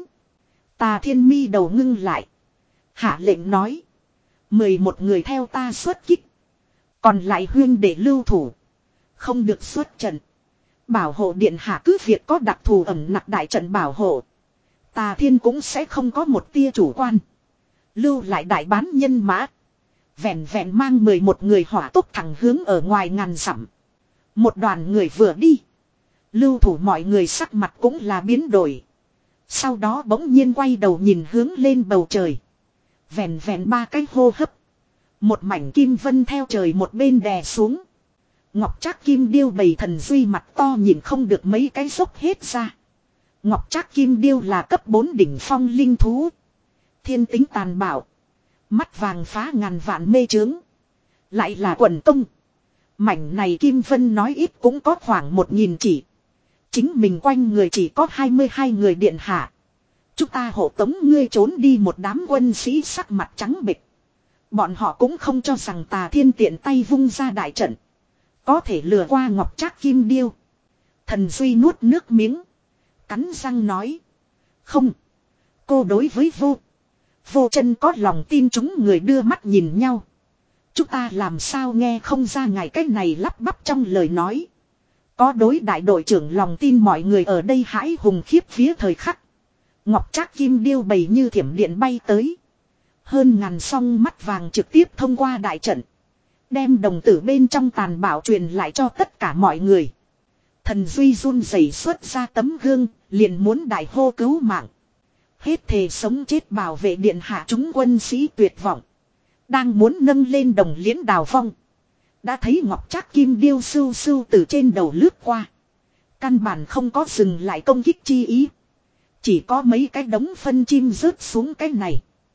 Tà thiên mi đầu ngưng lại. Hạ lệnh nói. Mười một người theo ta xuất kích. Còn lại huyên để lưu thủ. Không được xuất trận. Bảo hộ điện hạ cứ việc có đặc thù ẩn nặc đại trận bảo hộ. Tà thiên cũng sẽ không có một tia chủ quan. Lưu lại đại bán nhân mã. Vẹn vẹn mang mười một người hỏa tốc thẳng hướng ở ngoài ngàn dặm. Một đoàn người vừa đi. Lưu thủ mọi người sắc mặt cũng là biến đổi. Sau đó bỗng nhiên quay đầu nhìn hướng lên bầu trời. Vẹn vẹn ba cái hô hấp. Một mảnh kim vân theo trời một bên đè xuống. Ngọc Trác Kim Điêu bầy Thần Duy mặt to nhìn không được mấy cái dốc hết ra. Ngọc Trác Kim Điêu là cấp bốn đỉnh phong linh thú. Thiên tính tàn bạo. Mắt vàng phá ngàn vạn mê trướng. Lại là quần công. Mảnh này Kim Vân nói ít cũng có khoảng một nghìn chỉ. Chính mình quanh người chỉ có hai mươi hai người điện hạ. Chúng ta hộ tống ngươi trốn đi. Một đám quân sĩ sắc mặt trắng bệch. Bọn họ cũng không cho rằng tà thiên tiện tay vung ra đại trận. Có thể lừa qua Ngọc Trác Kim Điêu. Thần Duy nuốt nước miếng. Cắn răng nói. Không. Cô đối với vô. Vô chân có lòng tin. Chúng người đưa mắt nhìn nhau. Chúng ta làm sao nghe không ra ngài cái này lắp bắp trong lời nói. Có đối đại đội trưởng lòng tin. Mọi người ở đây hãi hùng khiếp phía thời khắc. Ngọc Trác Kim Điêu bầy như thiểm điện bay tới. Hơn ngàn song mắt vàng trực tiếp thông qua đại trận. Đem đồng tử bên trong tàn bạo truyền lại cho tất cả mọi người. Thần Duy run rẩy xuất ra tấm gương, liền muốn đại hô cứu mạng. Hết thề sống chết bảo vệ điện hạ. Chúng quân sĩ tuyệt vọng. Đang muốn nâng lên đồng liễn đào phong. Đã thấy Ngọc Trác Kim Điêu sưu sưu từ trên đầu lướt qua. Căn bản không có dừng lại công kích chi ý. Chỉ có mấy cái đống phân chim rớt xuống cái này.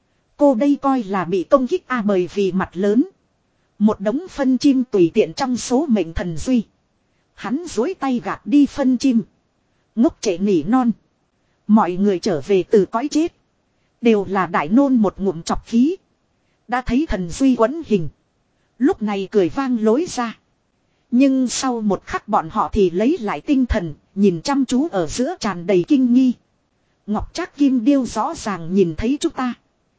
Cô đây coi là bị công kích à, bởi vì mặt lớn. Một đống phân chim tùy tiện trong số mệnh Thần Duy. Hắn dối tay gạt đi phân chim. Ngốc trệ nỉ non. Mọi người trở về từ cõi chết. Đều là đại nôn một ngụm chọc khí. Đã thấy Thần Duy quấn hình. Lúc này cười vang lối ra. Nhưng sau một khắc bọn họ thì lấy lại tinh thần. Nhìn chăm chú ở giữa tràn đầy kinh nghi. Ngọc Trác Kim Điêu rõ ràng nhìn thấy chúng ta.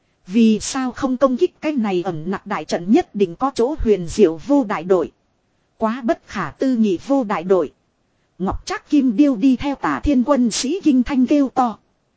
Vì sao không công kích cái này ẩn nặc đại trận nhất định có chỗ huyền diệu. Vô đại đội. Quá bất khả tư nghị. Vô đại đội. Ngọc Trác Kim Điêu đi theo Tà Thiên quân sĩ kinh thanh kêu to.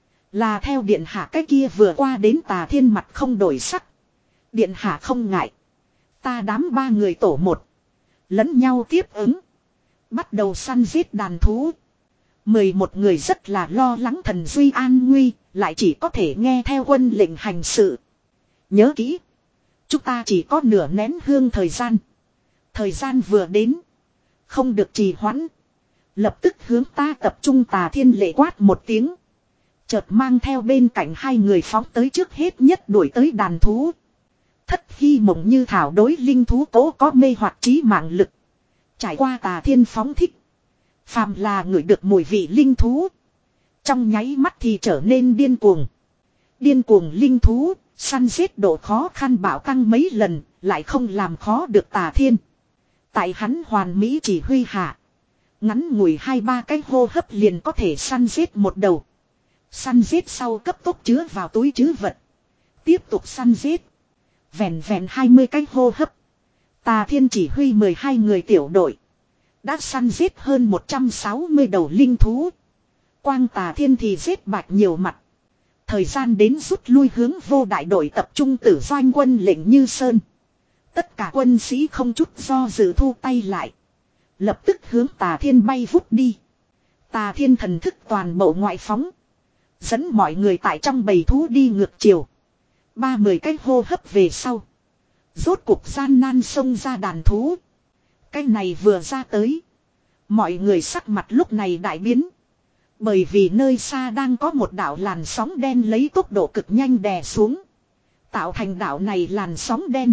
Là theo điện hạ. Cái kia vừa qua đến Tà Thiên mặt không đổi sắc. Điện hạ không ngại. Ta đám ba người tổ một. Lẫn nhau tiếp ứng. Bắt đầu săn giết đàn thú. Mười một người rất là lo lắng Thần Duy an nguy. Lại chỉ có thể nghe theo quân lệnh hành sự. Nhớ kỹ. Chúng ta chỉ có nửa nén hương thời gian. Thời gian vừa đến. Không được trì hoãn. Lập tức hướng ta tập trung Tà Thiên lệ quát một tiếng. Chợt mang theo bên cạnh hai người phóng tới trước hết nhất đuổi tới đàn thú. Thất hy mộng như thảo đối linh thú cố có mê hoặc trí mạng lực. Trải qua Tà Thiên phóng thích. Phàm là ngửi được mùi vị linh thú. Trong nháy mắt thì trở nên điên cuồng. Điên cuồng linh thú, săn giết độ khó khăn bạo tăng mấy lần, lại không làm khó được Tà Thiên. Tại hắn hoàn mỹ chỉ huy hạ. Ngắn ngủi hai ba cái hô hấp liền có thể săn giết một đầu. Săn giết sau cấp tốc chứa vào túi trữ vật. Tiếp tục săn giết. Vẹn vẹn hai mươi cái hô hấp. Tà Thiên chỉ huy mười hai người tiểu đội. Đã săn giết hơn một trăm sáu mươi đầu linh thú. Quang Tà Thiên thì giết bạch nhiều mặt. Thời gian đến rút lui hướng vô đại đội tập trung tử doanh quân lệnh Như Sơn. Tất cả quân sĩ không chút do dự thu tay lại. Lập tức hướng Tà Thiên bay vút đi. Tà Thiên thần thức toàn bộ ngoại phóng. Dẫn mọi người tại trong bầy thú đi ngược chiều. Ba mười cái hô hấp về sau. Rốt cuộc gian nan xông ra đàn thú. Cái này vừa ra tới. Mọi người sắc mặt lúc này đại biến. Bởi vì nơi xa đang có một đạo làn sóng đen lấy tốc độ cực nhanh đè xuống. Tạo thành đạo này làn sóng đen.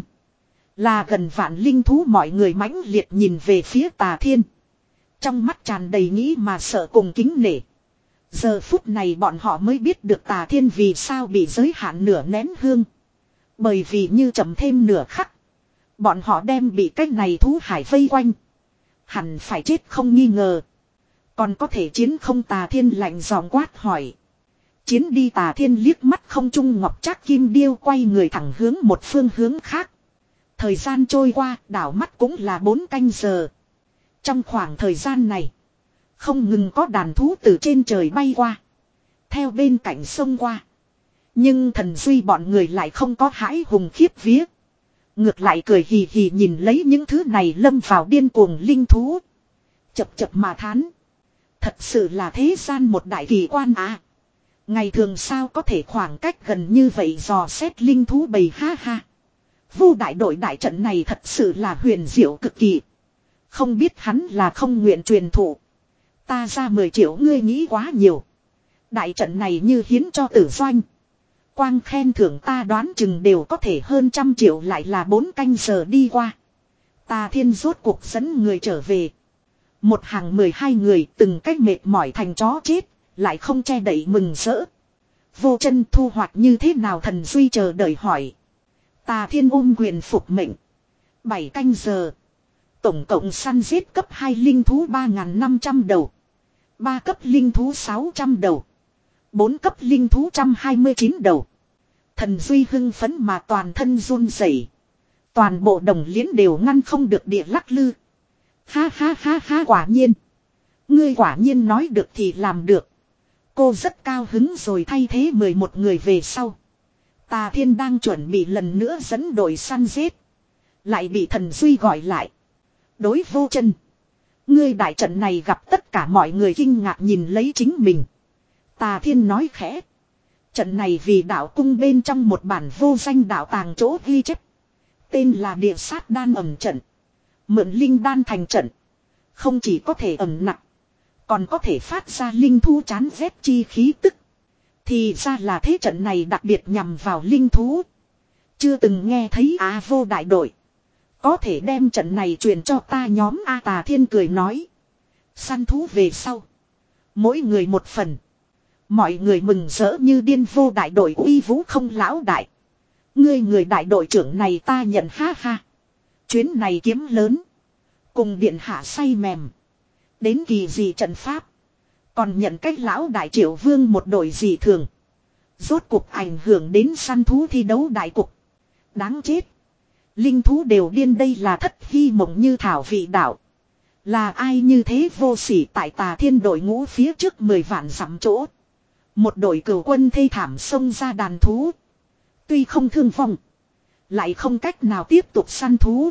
Là gần vạn linh thú, mọi người mãnh liệt nhìn về phía Tà Thiên. Trong mắt tràn đầy nghĩ mà sợ cùng kính nể. Giờ phút này bọn họ mới biết được Tà Thiên vì sao bị giới hạn nửa nén hương. Bởi vì như chậm thêm nửa khắc. Bọn họ đem bị cái này thú hải vây quanh. Hẳn phải chết không nghi ngờ. Còn có thể chiến không? Tà Thiên lạnh giọng quát hỏi. Chiến đi. Tà Thiên liếc mắt không trung ngọc trác kim điêu, quay người thẳng hướng một phương hướng khác. Thời gian trôi qua, đảo mắt cũng là bốn canh giờ. Trong khoảng thời gian này, không ngừng có đàn thú từ trên trời bay qua. Theo bên cạnh sông qua. Nhưng Thần Duy bọn người lại không có hãi hùng khiếp vía. Ngược lại cười hì hì nhìn lấy những thứ này lâm vào điên cuồng linh thú. Chập chập mà thán. Thật sự là thế gian một đại kỳ quan à. Ngày thường sao có thể khoảng cách gần như vậy dò xét linh thú bầy, ha ha. Vu đại đội đại trận này thật sự là huyền diệu cực kỳ. Không biết hắn là không nguyện truyền thụ. Ta ra mười triệu ngươi nghĩ quá nhiều. Đại trận này như hiến cho Tử Doanh. Quang khen thưởng ta đoán chừng đều có thể hơn trăm triệu, lại là bốn canh giờ đi qua. Tà Thiên rốt cuộc dẫn người trở về. Một hàng mười hai người từng cách mệt mỏi thành chó chết, lại không che đậy mừng rỡ. Vô Chân thu hoạch như thế nào? Thần Duy chờ đợi hỏi. Tà Thiên ôm quyền phục mệnh. Bảy canh giờ. Tổng cộng săn giết cấp hai linh thú ba nghìn năm trăm đầu. ba cấp linh thú sáu trăm đầu. bốn cấp linh thú một trăm hai mươi chín đầu. Thần Duy hưng phấn mà toàn thân run rẩy. Toàn bộ đồng liễn đều ngăn không được địa lắc lư. Ha ha ha ha, quả nhiên. Ngươi quả nhiên nói được thì làm được. Cô rất cao hứng rồi. Thay thế mười một người về sau. Tà Thiên đang chuẩn bị lần nữa dẫn đội săn giết. Lại bị Thần Duy gọi lại. Đối Vô Chân. Ngươi đại trận này gặp tất cả mọi người kinh ngạc nhìn lấy chính mình. Tà Thiên nói khẽ. Trận này vì đạo cung bên trong một bản vô danh đạo tàng chỗ ghi chép. Tên là địa sát đan ẩm trận. Mượn linh đan thành trận. Không chỉ có thể ẩm nặng. Còn có thể phát ra linh thú chán ghét chi khí tức. Thì ra là thế, trận này đặc biệt nhằm vào linh thú. Chưa từng nghe thấy á. Vô đại đội. Có thể đem trận này truyền cho ta nhóm A. Tà Thiên cười nói. Săn thú về sau. Mỗi người một phần. Mọi người mừng rỡ như điên. Vô đại đội uy vũ không lão đại. Ngươi người đại đội trưởng này ta nhận, ha ha. Chuyến này kiếm lớn. Cùng điện hạ say mềm. Đến kỳ gì trận pháp. Còn nhận cách lão đại Triệu Vương một đội gì thường. Rốt cuộc ảnh hưởng đến săn thú thi đấu đại cục. Đáng chết. Linh thú đều điên, đây là Thất hy mộng như thảo vị đạo. Là ai như thế vô sỉ? Tại Tà Thiên đội ngũ phía trước mười vạn dặm chỗ. Một đội cửu quân thê thảm xông ra đàn thú. Tuy không thương vong. lại không cách nào tiếp tục săn thú.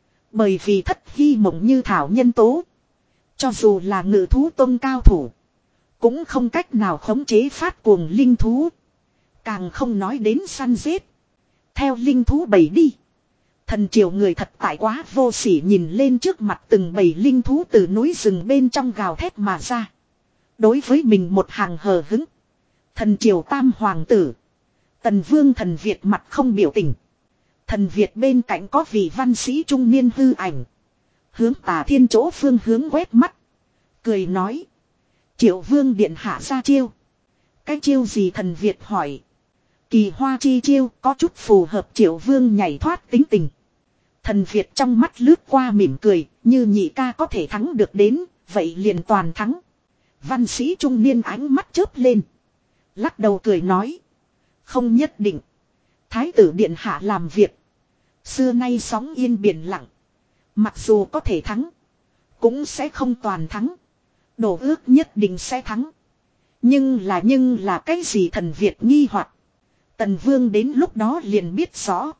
Bởi vì thất hy mộng như thảo nhân tố. Cho dù là ngự thú tông cao thủ, cũng không cách nào khống chế phát cuồng linh thú. Càng không nói đến săn giết. Theo linh thú bầy đi. Thần triều người thật tại quá vô sỉ, nhìn lên trước mặt từng bầy linh thú từ núi rừng bên trong gào thét mà ra. Đối với mình một hàng hờ hứng. Thần triều tam hoàng tử. Tần vương thần Việt mặt không biểu tình. Thần Việt bên cạnh có vị văn sĩ trung niên hư ảnh. Hướng Tà Thiên chỗ phương hướng quét mắt. Cười nói. Triệu vương điện hạ ra chiêu. Cái chiêu gì? Thần Việt hỏi. Kỳ hoa chi chiêu, có chút phù hợp Triệu vương nhảy thoát tính tình. Thần Việt trong mắt lướt qua mỉm cười, như nhị ca có thể thắng được đến, vậy liền toàn thắng. Văn sĩ trung niên ánh mắt chớp lên. Lắc đầu cười nói. Không nhất định. Thái tử điện hạ làm việc. Xưa nay sóng yên biển lặng. Mặc dù có thể thắng, cũng sẽ không toàn thắng. Đổ ước nhất định sẽ thắng. Nhưng là nhưng là cái gì? Thần Việt nghi hoặc. Tần Vương đến lúc đó liền biết rõ.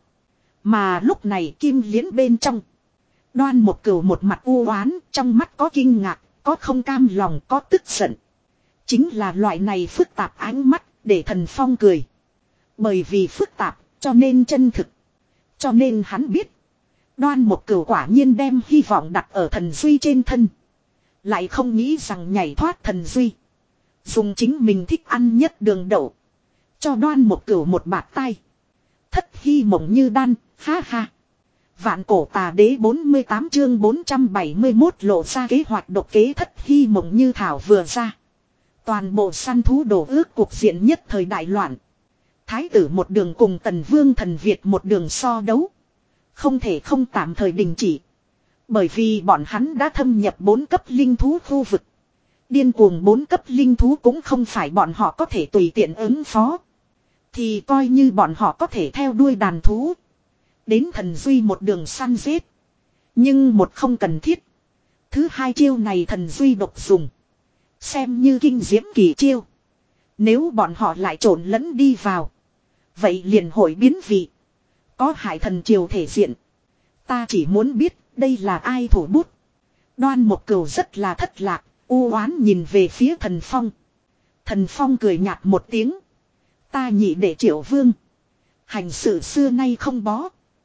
Mà lúc này Kim Liễn bên trong. Đoan một cửu một mặt u oán, trong mắt có kinh ngạc, có không cam lòng, có tức giận. Chính là loại này phức tạp ánh mắt để Thần Phong cười. Bởi vì phức tạp cho nên chân thực. Cho nên hắn biết. Đoan một cửu quả nhiên đem hy vọng đặt ở Thần Duy trên thân. Lại không nghĩ rằng nhảy thoát Thần Duy. Dùng chính mình thích ăn nhất đường đậu. Cho Đoan một cửu một bạt tay. Thất hy mộng như đan, ha ha. Vạn cổ tà đế bốn mươi tám chương bốn trăm bảy mươi mốt lộ ra kế hoạch độc kế. Thất hy mộng như thảo vừa ra. Toàn bộ săn thú đổ ước cuộc diện nhất thời đại loạn. Thái tử một đường cùng Tần Vương thần Việt một đường so đấu. Không thể không tạm thời đình chỉ. Bởi vì bọn hắn đã thâm nhập bốn cấp linh thú khu vực. Điên cuồng bốn cấp linh thú cũng không phải bọn họ có thể tùy tiện ứng phó. Thì coi như bọn họ có thể theo đuôi đàn thú. Đến Thần Duy một đường săn giết. Nhưng một không cần thiết. Thứ hai chiêu này Thần Duy độc dùng. Xem như kinh diễm kỳ chiêu. Nếu bọn họ lại trộn lẫn đi vào. Vậy liền hội biến vị. Có hại thần triều thể diện. Ta chỉ muốn biết đây là ai thủ bút. Đoan một cửu rất là thất lạc. U oán nhìn về phía Thần Phong. Thần Phong cười nhạt một tiếng. Ta nhị đệ Triệu vương. Hành sự xưa nay không bó.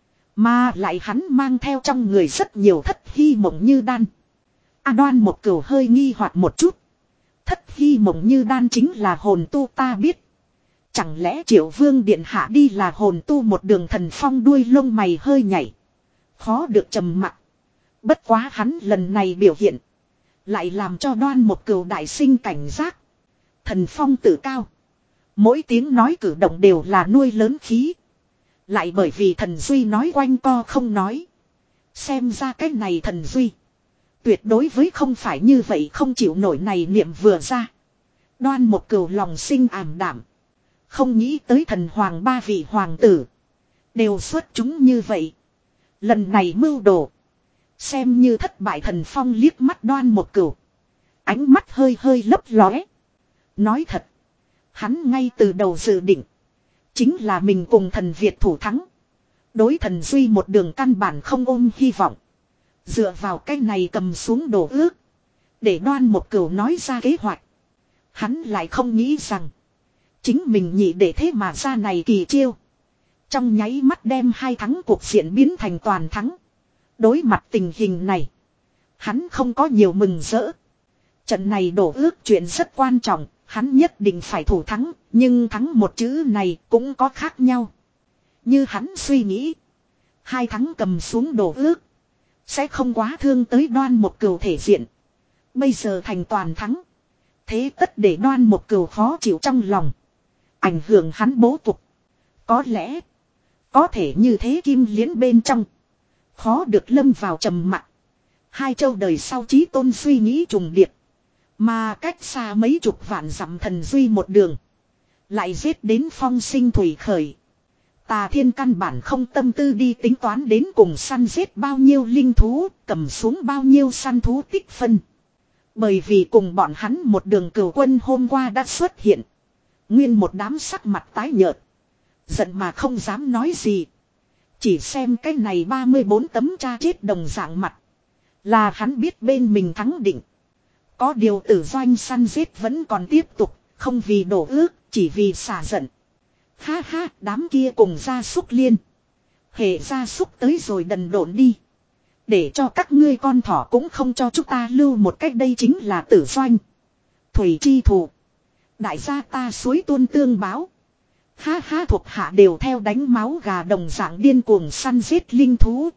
Mà lại hắn mang theo trong người rất nhiều thất hy mộng như đan. A Đoan một cửu hơi nghi hoặc một chút. Thất hy mộng như đan chính là hồn tu ta biết. Chẳng lẽ Triệu vương điện hạ đi là hồn tu? Một đường Thần Phong đuôi lông mày hơi nhảy. Khó được trầm mặc. Bất quá hắn lần này biểu hiện. Lại làm cho Đoan một cửu đại sinh cảnh giác. Thần Phong tự cao. Mỗi tiếng nói cử động đều là nuôi lớn khí. Lại bởi vì Thần Duy nói quanh co không nói. Xem ra cái này Thần Duy. Tuyệt đối với không phải như vậy, không chịu nổi này niệm vừa ra. Đoan một cửu lòng sinh ảm đảm. Không nghĩ tới thần hoàng ba vị hoàng tử. Đều xuất chúng như vậy. Lần này mưu đồ. Xem như thất bại. Thần Phong liếc mắt Đoan một cửu. Ánh mắt hơi hơi lấp lóe. Nói thật. Hắn ngay từ đầu dự định. Chính là mình cùng thần Việt thủ thắng. Đối Thần Duy một đường căn bản không ôm hy vọng. Dựa vào cái này cầm xuống đồ ước. Để Đoan một cửu nói ra kế hoạch. Hắn lại không nghĩ rằng. Chính mình nhị để thế mà ra này kỳ chiêu. Trong nháy mắt đem hai thắng cuộc diện biến thành toàn thắng. Đối mặt tình hình này. Hắn không có nhiều mừng rỡ. Trận này đổ ước chuyện rất quan trọng. Hắn nhất định phải thủ thắng. Nhưng thắng một chữ này cũng có khác nhau. Như hắn suy nghĩ. Hai thắng cầm xuống đổ ước. Sẽ không quá thương tới Đoan một cửu thể diện. Bây giờ thành toàn thắng. Thế tất để Đoan một cửu khó chịu trong lòng. Ảnh hưởng hắn bố cục. Có lẽ. Có thể như thế Kim Liễn bên trong. Khó được lâm vào trầm mặc. Hai châu đời sau chí tôn suy nghĩ trùng điệp. Mà cách xa mấy chục vạn dặm Thần Duy một đường. Lại giết đến phong sinh thủy khởi. Tà Thiên căn bản không tâm tư đi tính toán đến cùng săn giết bao nhiêu linh thú, cầm xuống bao nhiêu săn thú tích phân. Bởi vì cùng bọn hắn một đường cửu quân hôm qua đã xuất hiện. Nguyên một đám sắc mặt tái nhợt. Giận mà không dám nói gì. Chỉ xem cái này ba mươi bốn tấm cha chết đồng dạng mặt. Là hắn biết bên mình thắng định. Có điều tử doanh săn giết vẫn còn tiếp tục. Không vì đổ ước, chỉ vì xả giận. Ha ha, đám kia cùng gia súc liên. Hệ gia súc tới rồi đần độn đi. Để cho các ngươi con thỏ cũng không cho chúng ta lưu một cách, đây chính là tử doanh. Thủy chi thù. Đại gia ta suối tuôn tương báo. Ha ha, thuộc hạ đều theo đánh máu gà đồng dạng điên cuồng săn giết linh thú.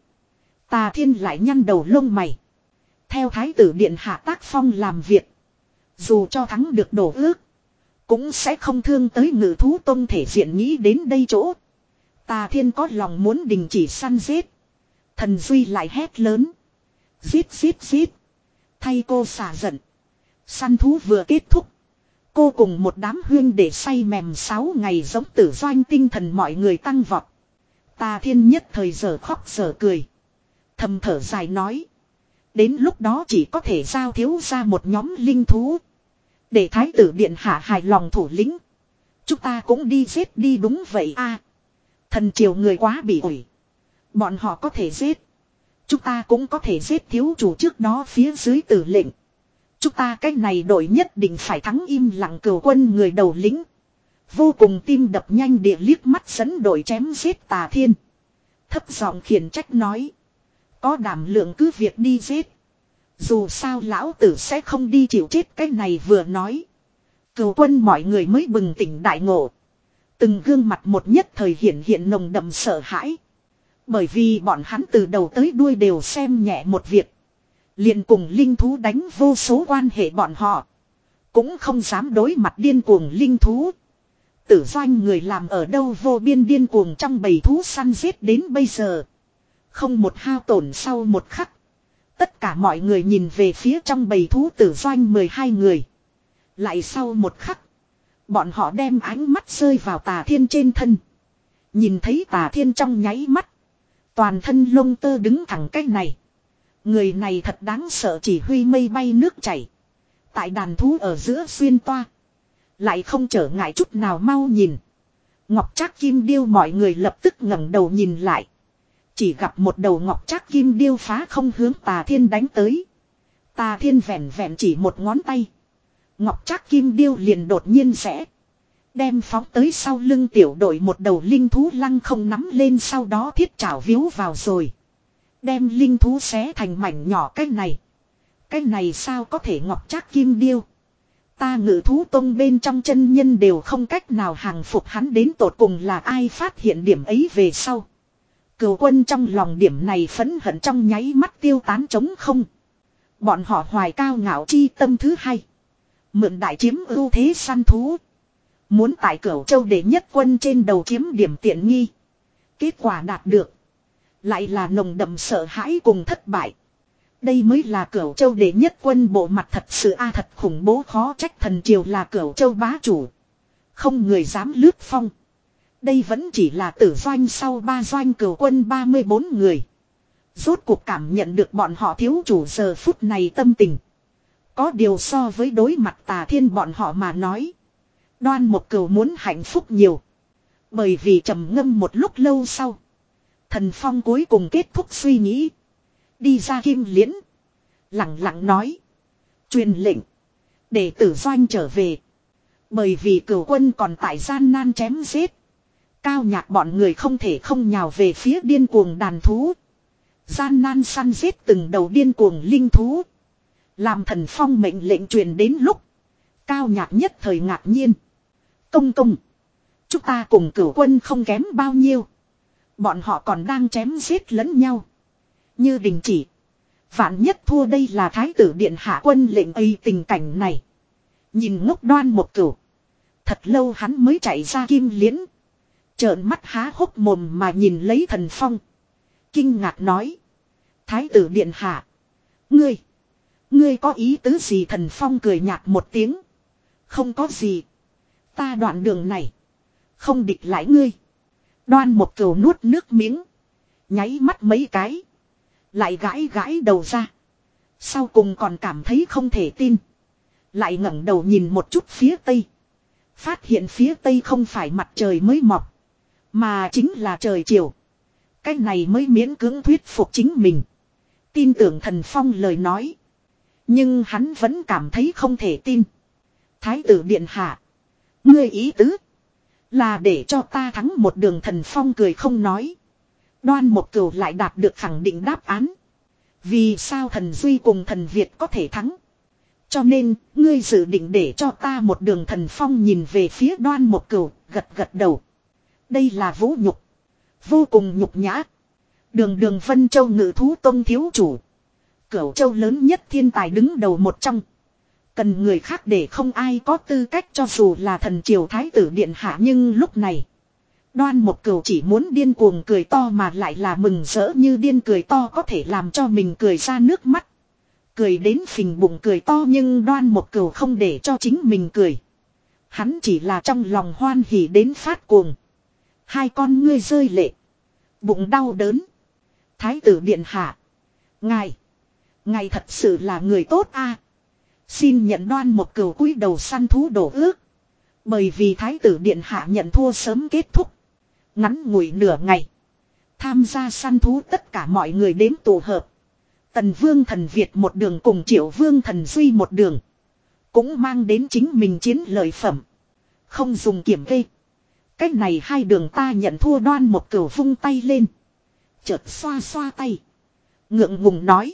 Tà Thiên lại nhăn đầu lông mày. Theo thái tử điện hạ tác phong làm việc. Dù cho thắng được đổ ước. Cũng sẽ không thương tới ngự thú tông thể diện, nghĩ đến đây chỗ. Tà Thiên có lòng muốn đình chỉ săn giết. Thần Duy lại hét lớn. Giết giết giết. Thay cô xả giận. Săn thú vừa kết thúc. Cô cùng một đám huyên để say mềm sáu ngày giống tử doanh, tinh thần mọi người tăng vọt. Tà Thiên nhất thời giờ khóc giờ cười. Thầm thở dài nói. Đến lúc đó chỉ có thể giao thiếu ra một nhóm linh thú. Để thái tử điện hạ hài lòng thủ lĩnh. Chúng ta cũng đi giết đi, đúng vậy a. Thần triều người quá bị ủi. Bọn họ có thể giết. Chúng ta cũng có thể giết thiếu chủ trước đó phía dưới tử lệnh. Chúng ta cách này đội nhất định phải thắng. Im lặng cửu quân người đầu lĩnh. Vô cùng tim đập nhanh địa liếc mắt dẫn đội chém giết Tà Thiên. Thấp giọng khiển trách nói. Có đảm lượng cứ việc đi giết. Dù sao lão tử sẽ không đi chịu chết. Cái này vừa nói. Cửu quân mọi người mới bừng tỉnh đại ngộ. Từng gương mặt một nhất thời hiện hiện nồng đậm sợ hãi. Bởi vì bọn hắn từ đầu tới đuôi đều xem nhẹ một việc. Liền cùng linh thú đánh vô số quan hệ bọn họ. Cũng không dám đối mặt điên cuồng linh thú. Tử doanh người làm ở đâu vô biên điên cuồng trong bầy thú săn giết đến bây giờ. Không một hao tổn sau một khắc. Tất cả mọi người nhìn về phía trong bầy thú tử doanh mười hai người. Lại sau một khắc. Bọn họ đem ánh mắt rơi vào Tà Thiên trên thân. Nhìn thấy Tà Thiên trong nháy mắt. Toàn thân lông tơ đứng thẳng cách này. Người này thật đáng sợ, chỉ huy mây bay nước chảy. Tại đàn thú ở giữa xuyên toa. Lại không trở ngại chút nào, mau nhìn. Ngọc Trác Kim Điêu mọi người lập tức ngẩng đầu nhìn lại. Chỉ gặp một đầu Ngọc Trác Kim Điêu phá không hướng Tà Thiên đánh tới. Tà Thiên vẹn vẹn chỉ một ngón tay. Ngọc Trác Kim Điêu liền đột nhiên rẽ. Đem phóng tới sau lưng tiểu đội một đầu linh thú lăng không nắm lên, sau đó thiết chảo víu vào rồi. Đem linh thú xé thành mảnh nhỏ. Cái này. Cái này sao có thể? Ngọc Trác Kim Điêu. Ta ngự thú tông bên trong chân nhân đều không cách nào hàng phục hắn, đến tột cùng là ai phát hiện điểm ấy về sau. Cửu quân trong lòng điểm này phẫn hận trong nháy mắt tiêu tán trống không. Bọn họ hoài cao ngạo chi tâm thứ hai. Mượn đại chiếm ưu thế săn thú. Muốn tại Cửu Châu để nhất quân trên đầu chiếm điểm tiện nghi. Kết quả đạt được. Lại là nồng đậm sợ hãi cùng thất bại. Đây mới là Cửu Châu đệ nhất quân bộ mặt thật sự a, thật khủng bố, khó trách thần triều là Cửu Châu bá chủ. Không người dám lướt phong. Đây vẫn chỉ là tử doanh sau ba doanh cửu quân ba mươi bốn người. Rốt cuộc cảm nhận được bọn họ thiếu chủ giờ phút này tâm tình. Có điều so với đối mặt Tà Thiên bọn họ mà nói. Đoan Mộc Cửu muốn hạnh phúc nhiều. Bởi vì trầm ngâm một lúc lâu sau. Thần Phong cuối cùng kết thúc suy nghĩ. Đi ra Kim Liễn. Lặng lặng nói. Truyền lệnh. Để tử doanh trở về. Bởi vì cửu quân còn tại gian nan chém giết. Cao Nhạc bọn người không thể không nhào về phía điên cuồng đàn thú. Gian nan săn giết từng đầu điên cuồng linh thú. Làm Thần Phong mệnh lệnh truyền đến lúc. Cao Nhạc nhất thời ngạc nhiên. Công công. Chúng ta cùng cửu quân không kém bao nhiêu. Bọn họ còn đang chém giết lẫn nhau. Như đình chỉ. Vạn nhất thua, đây là thái tử điện hạ quân lệnh ấy. Tình cảnh này. Nhìn ngốc Đoan Mộc Cửu. Thật lâu hắn mới chạy ra Kim Liễn. Trợn mắt há hốc mồm mà nhìn lấy Thần Phong. Kinh ngạc nói. Thái tử điện hạ. Ngươi. Ngươi có ý tứ gì? Thần Phong cười nhạt một tiếng. Không có gì. Ta đoạn đường này. Không địch lại ngươi. Đoan Mộc Cửu nuốt nước miếng. Nháy mắt mấy cái. Lại gãi gãi đầu ra. Sau cùng còn cảm thấy không thể tin. Lại ngẩng đầu nhìn một chút phía tây. Phát hiện phía tây không phải mặt trời mới mọc. Mà chính là trời chiều. Cái này mới miễn cưỡng thuyết phục chính mình. Tin tưởng Thần Phong lời nói. Nhưng hắn vẫn cảm thấy không thể tin. Thái tử điện hạ. Ngươi ý tứ. Là để cho ta thắng một đường. Thần Phong cười không nói. Đoan Mộc Cửu lại đạt được khẳng định đáp án. Vì sao thần Duy cùng thần Việt có thể thắng? Cho nên, ngươi dự định để cho ta một đường. Thần Phong nhìn về phía Đoan Mộc Cửu, gật gật đầu. Đây là vũ nhục. Vô cùng nhục nhã. Đường đường Vân Châu Ngự Thú Tông thiếu chủ. Cửu Châu lớn nhất thiên tài đứng đầu một trong. Cần người khác để không ai có tư cách cho dù là thần triều thái tử điện hạ. Nhưng lúc này, Đoan Mộc Cửu chỉ muốn điên cuồng cười to mà lại là mừng rỡ như điên cười to có thể làm cho mình cười ra nước mắt. Cười đến phình bụng cười to nhưng Đoan Mộc Cửu không để cho chính mình cười. Hắn chỉ là trong lòng hoan hỉ đến phát cuồng. Hai con ngươi rơi lệ. Bụng đau đớn. Thái tử điện hạ. Ngài. Ngài thật sự là người tốt a. Xin nhận Đoan Mộc Cửu cúi đầu săn thú đổ ước. Bởi vì thái tử điện hạ nhận thua sớm kết thúc. Ngắn ngủi nửa ngày. Tham gia săn thú tất cả mọi người đến tụ hợp. Tần Vương thần Việt một đường cùng Triệu Vương thần Duy một đường. Cũng mang đến chính mình chiến lợi phẩm. Không dùng kiểm kê. Cách này hai đường ta nhận thua. Đoan Mộc Cửu vung tay lên. Chợt xoa xoa tay. Ngượng ngùng nói.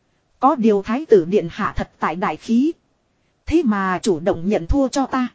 Có điều thái tử điện hạ thật tại đại khí. Thế mà chủ động nhận thua cho ta.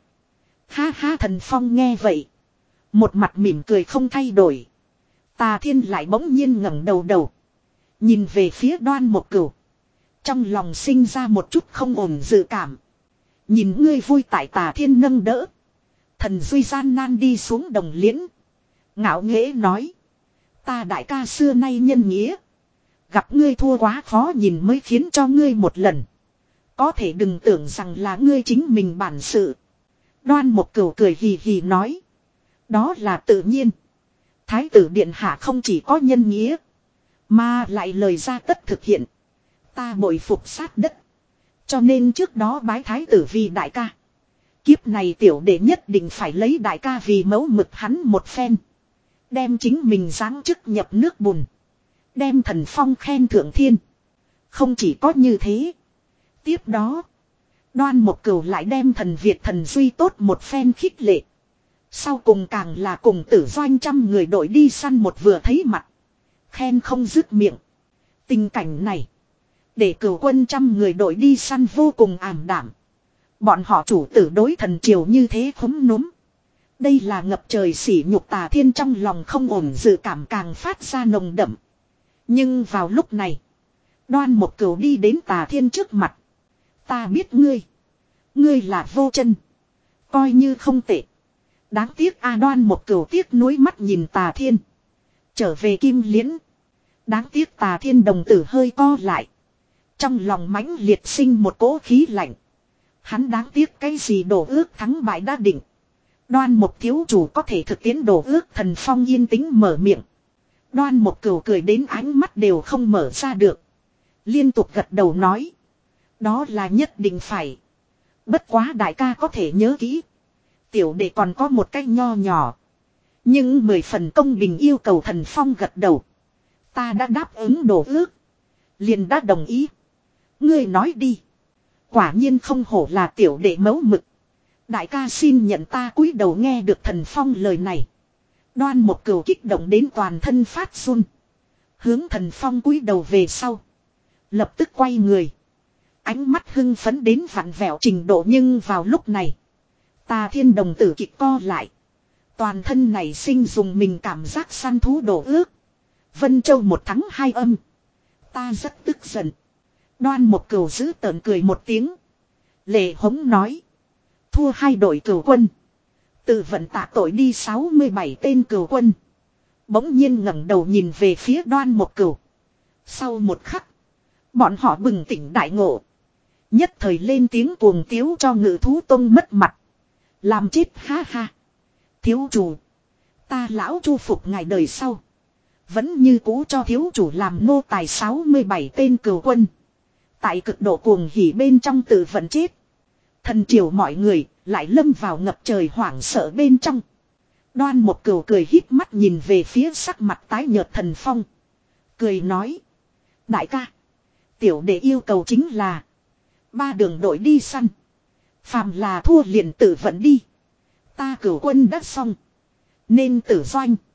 Ha ha. Thần Phong nghe vậy. Một mặt mỉm cười không thay đổi. Tà Thiên lại bỗng nhiên ngẩng đầu đầu. Nhìn về phía Đoan Mộc Cửu. Trong lòng sinh ra một chút không ổn dự cảm. Nhìn ngươi vui tại Tà Thiên nâng đỡ. Thần Duy gian nan đi xuống đồng liễn. Ngạo nghễ nói. Ta đại ca xưa nay nhân nghĩa. Gặp ngươi thua quá khó nhìn mới khiến cho ngươi một lần. Có thể đừng tưởng rằng là ngươi chính mình bản sự. Đoan Mộc Cửu cười hì hì nói. Đó là tự nhiên. Thái tử điện hạ không chỉ có nhân nghĩa. Mà lại lời ra tất thực hiện. Ta bội phục sát đất. Cho nên trước đó bái thái tử vì đại ca. Kiếp này tiểu đệ nhất định phải lấy đại ca vì mẫu mực hắn một phen. Đem chính mình giáng chức nhập nước bùn. Đem Thần Phong khen thượng thiên. Không chỉ có như thế. Tiếp đó. Đoan Mộc Cửu lại đem thần Việt thần Duy tốt một phen khích lệ. Sau cùng càng là cùng Tử Doanh trăm người đội đi săn một vừa thấy mặt. Khen không dứt miệng. Tình cảnh này. Để Cửu quân trăm người đội đi săn vô cùng ảm đảm. Bọn họ chủ tử đối thần triều như thế khúm núm. Đây là ngập trời sỉ nhục. Tà Thiên trong lòng không ổn dự cảm càng phát ra nồng đậm. Nhưng vào lúc này. Đoan Mộc Cửu đi đến Tà Thiên trước mặt. Ta biết ngươi. Ngươi là vô chân. Coi như không tệ. Đáng tiếc a. Đoan Mộc Cửu tiếc nuối mắt nhìn Tà Thiên. Trở về Kim Liễn. Đáng tiếc. Tà Thiên đồng tử hơi co lại. Trong lòng mãnh liệt sinh một cỗ khí lạnh. Hắn đáng tiếc cái gì đổ ước thắng bại đã định. Đoan Mộc thiếu chủ có thể thực tiến đổ ước. Thần Phong yên tĩnh mở miệng. Đoan Mộc Cửu cười đến ánh mắt đều không mở ra được. Liên tục gật đầu nói. Đó là nhất định phải. Bất quá đại ca có thể nhớ kỹ. Tiểu đệ còn có một cách nho nhỏ. Nhưng mười phần công bình yêu cầu. Thần Phong gật đầu. Ta đã đáp ứng đổ ước. Liền đã đồng ý. Ngươi nói đi. Quả nhiên không hổ là tiểu đệ mẫu mực. Đại ca xin nhận ta cúi đầu. Nghe được Thần Phong lời này. Đoan Mộc Cửu kích động đến toàn thân phát run. Hướng Thần Phong cúi đầu về sau. Lập tức quay người. Ánh mắt hưng phấn đến vặn vẹo trình độ. Nhưng vào lúc này. Tà Thiên đồng tử kịch co lại. Toàn thân này sinh dùng mình cảm giác săn thú đổ ước. Vân Châu một thắng hai âm. Ta rất tức giận. Đoan Mộc Cửu giữ tợn cười một tiếng. Lệ hống nói. Thua hai đội cửu quân. Tự vận tạ tội đi sáu mươi bảy tên cửu quân. Bỗng nhiên ngẩng đầu nhìn về phía Đoan Mộc Cửu. Sau một khắc. Bọn họ bừng tỉnh đại ngộ. Nhất thời lên tiếng cuồng tiếu cho Ngự Thú Tông mất mặt. Làm chết ha ha. Thiếu chủ. Ta lão Chu phục ngài đời sau. Vẫn như cũ cho thiếu chủ làm nô tài sáu mươi bảy tên cửu quân. Tại cực độ cuồng hỉ bên trong tự vận chết. Thần triều mọi người lại lâm vào ngập trời hoảng sợ bên trong. Đoan một cừu cười híp mắt nhìn về phía sắc mặt tái nhợt Thần Phong. Cười nói. Đại ca. Tiểu đệ yêu cầu chính là. Ba đường đội đi săn. Phàm là thua liền tự vận đi. Ta cửu quân đã xong. Nên tử doanh.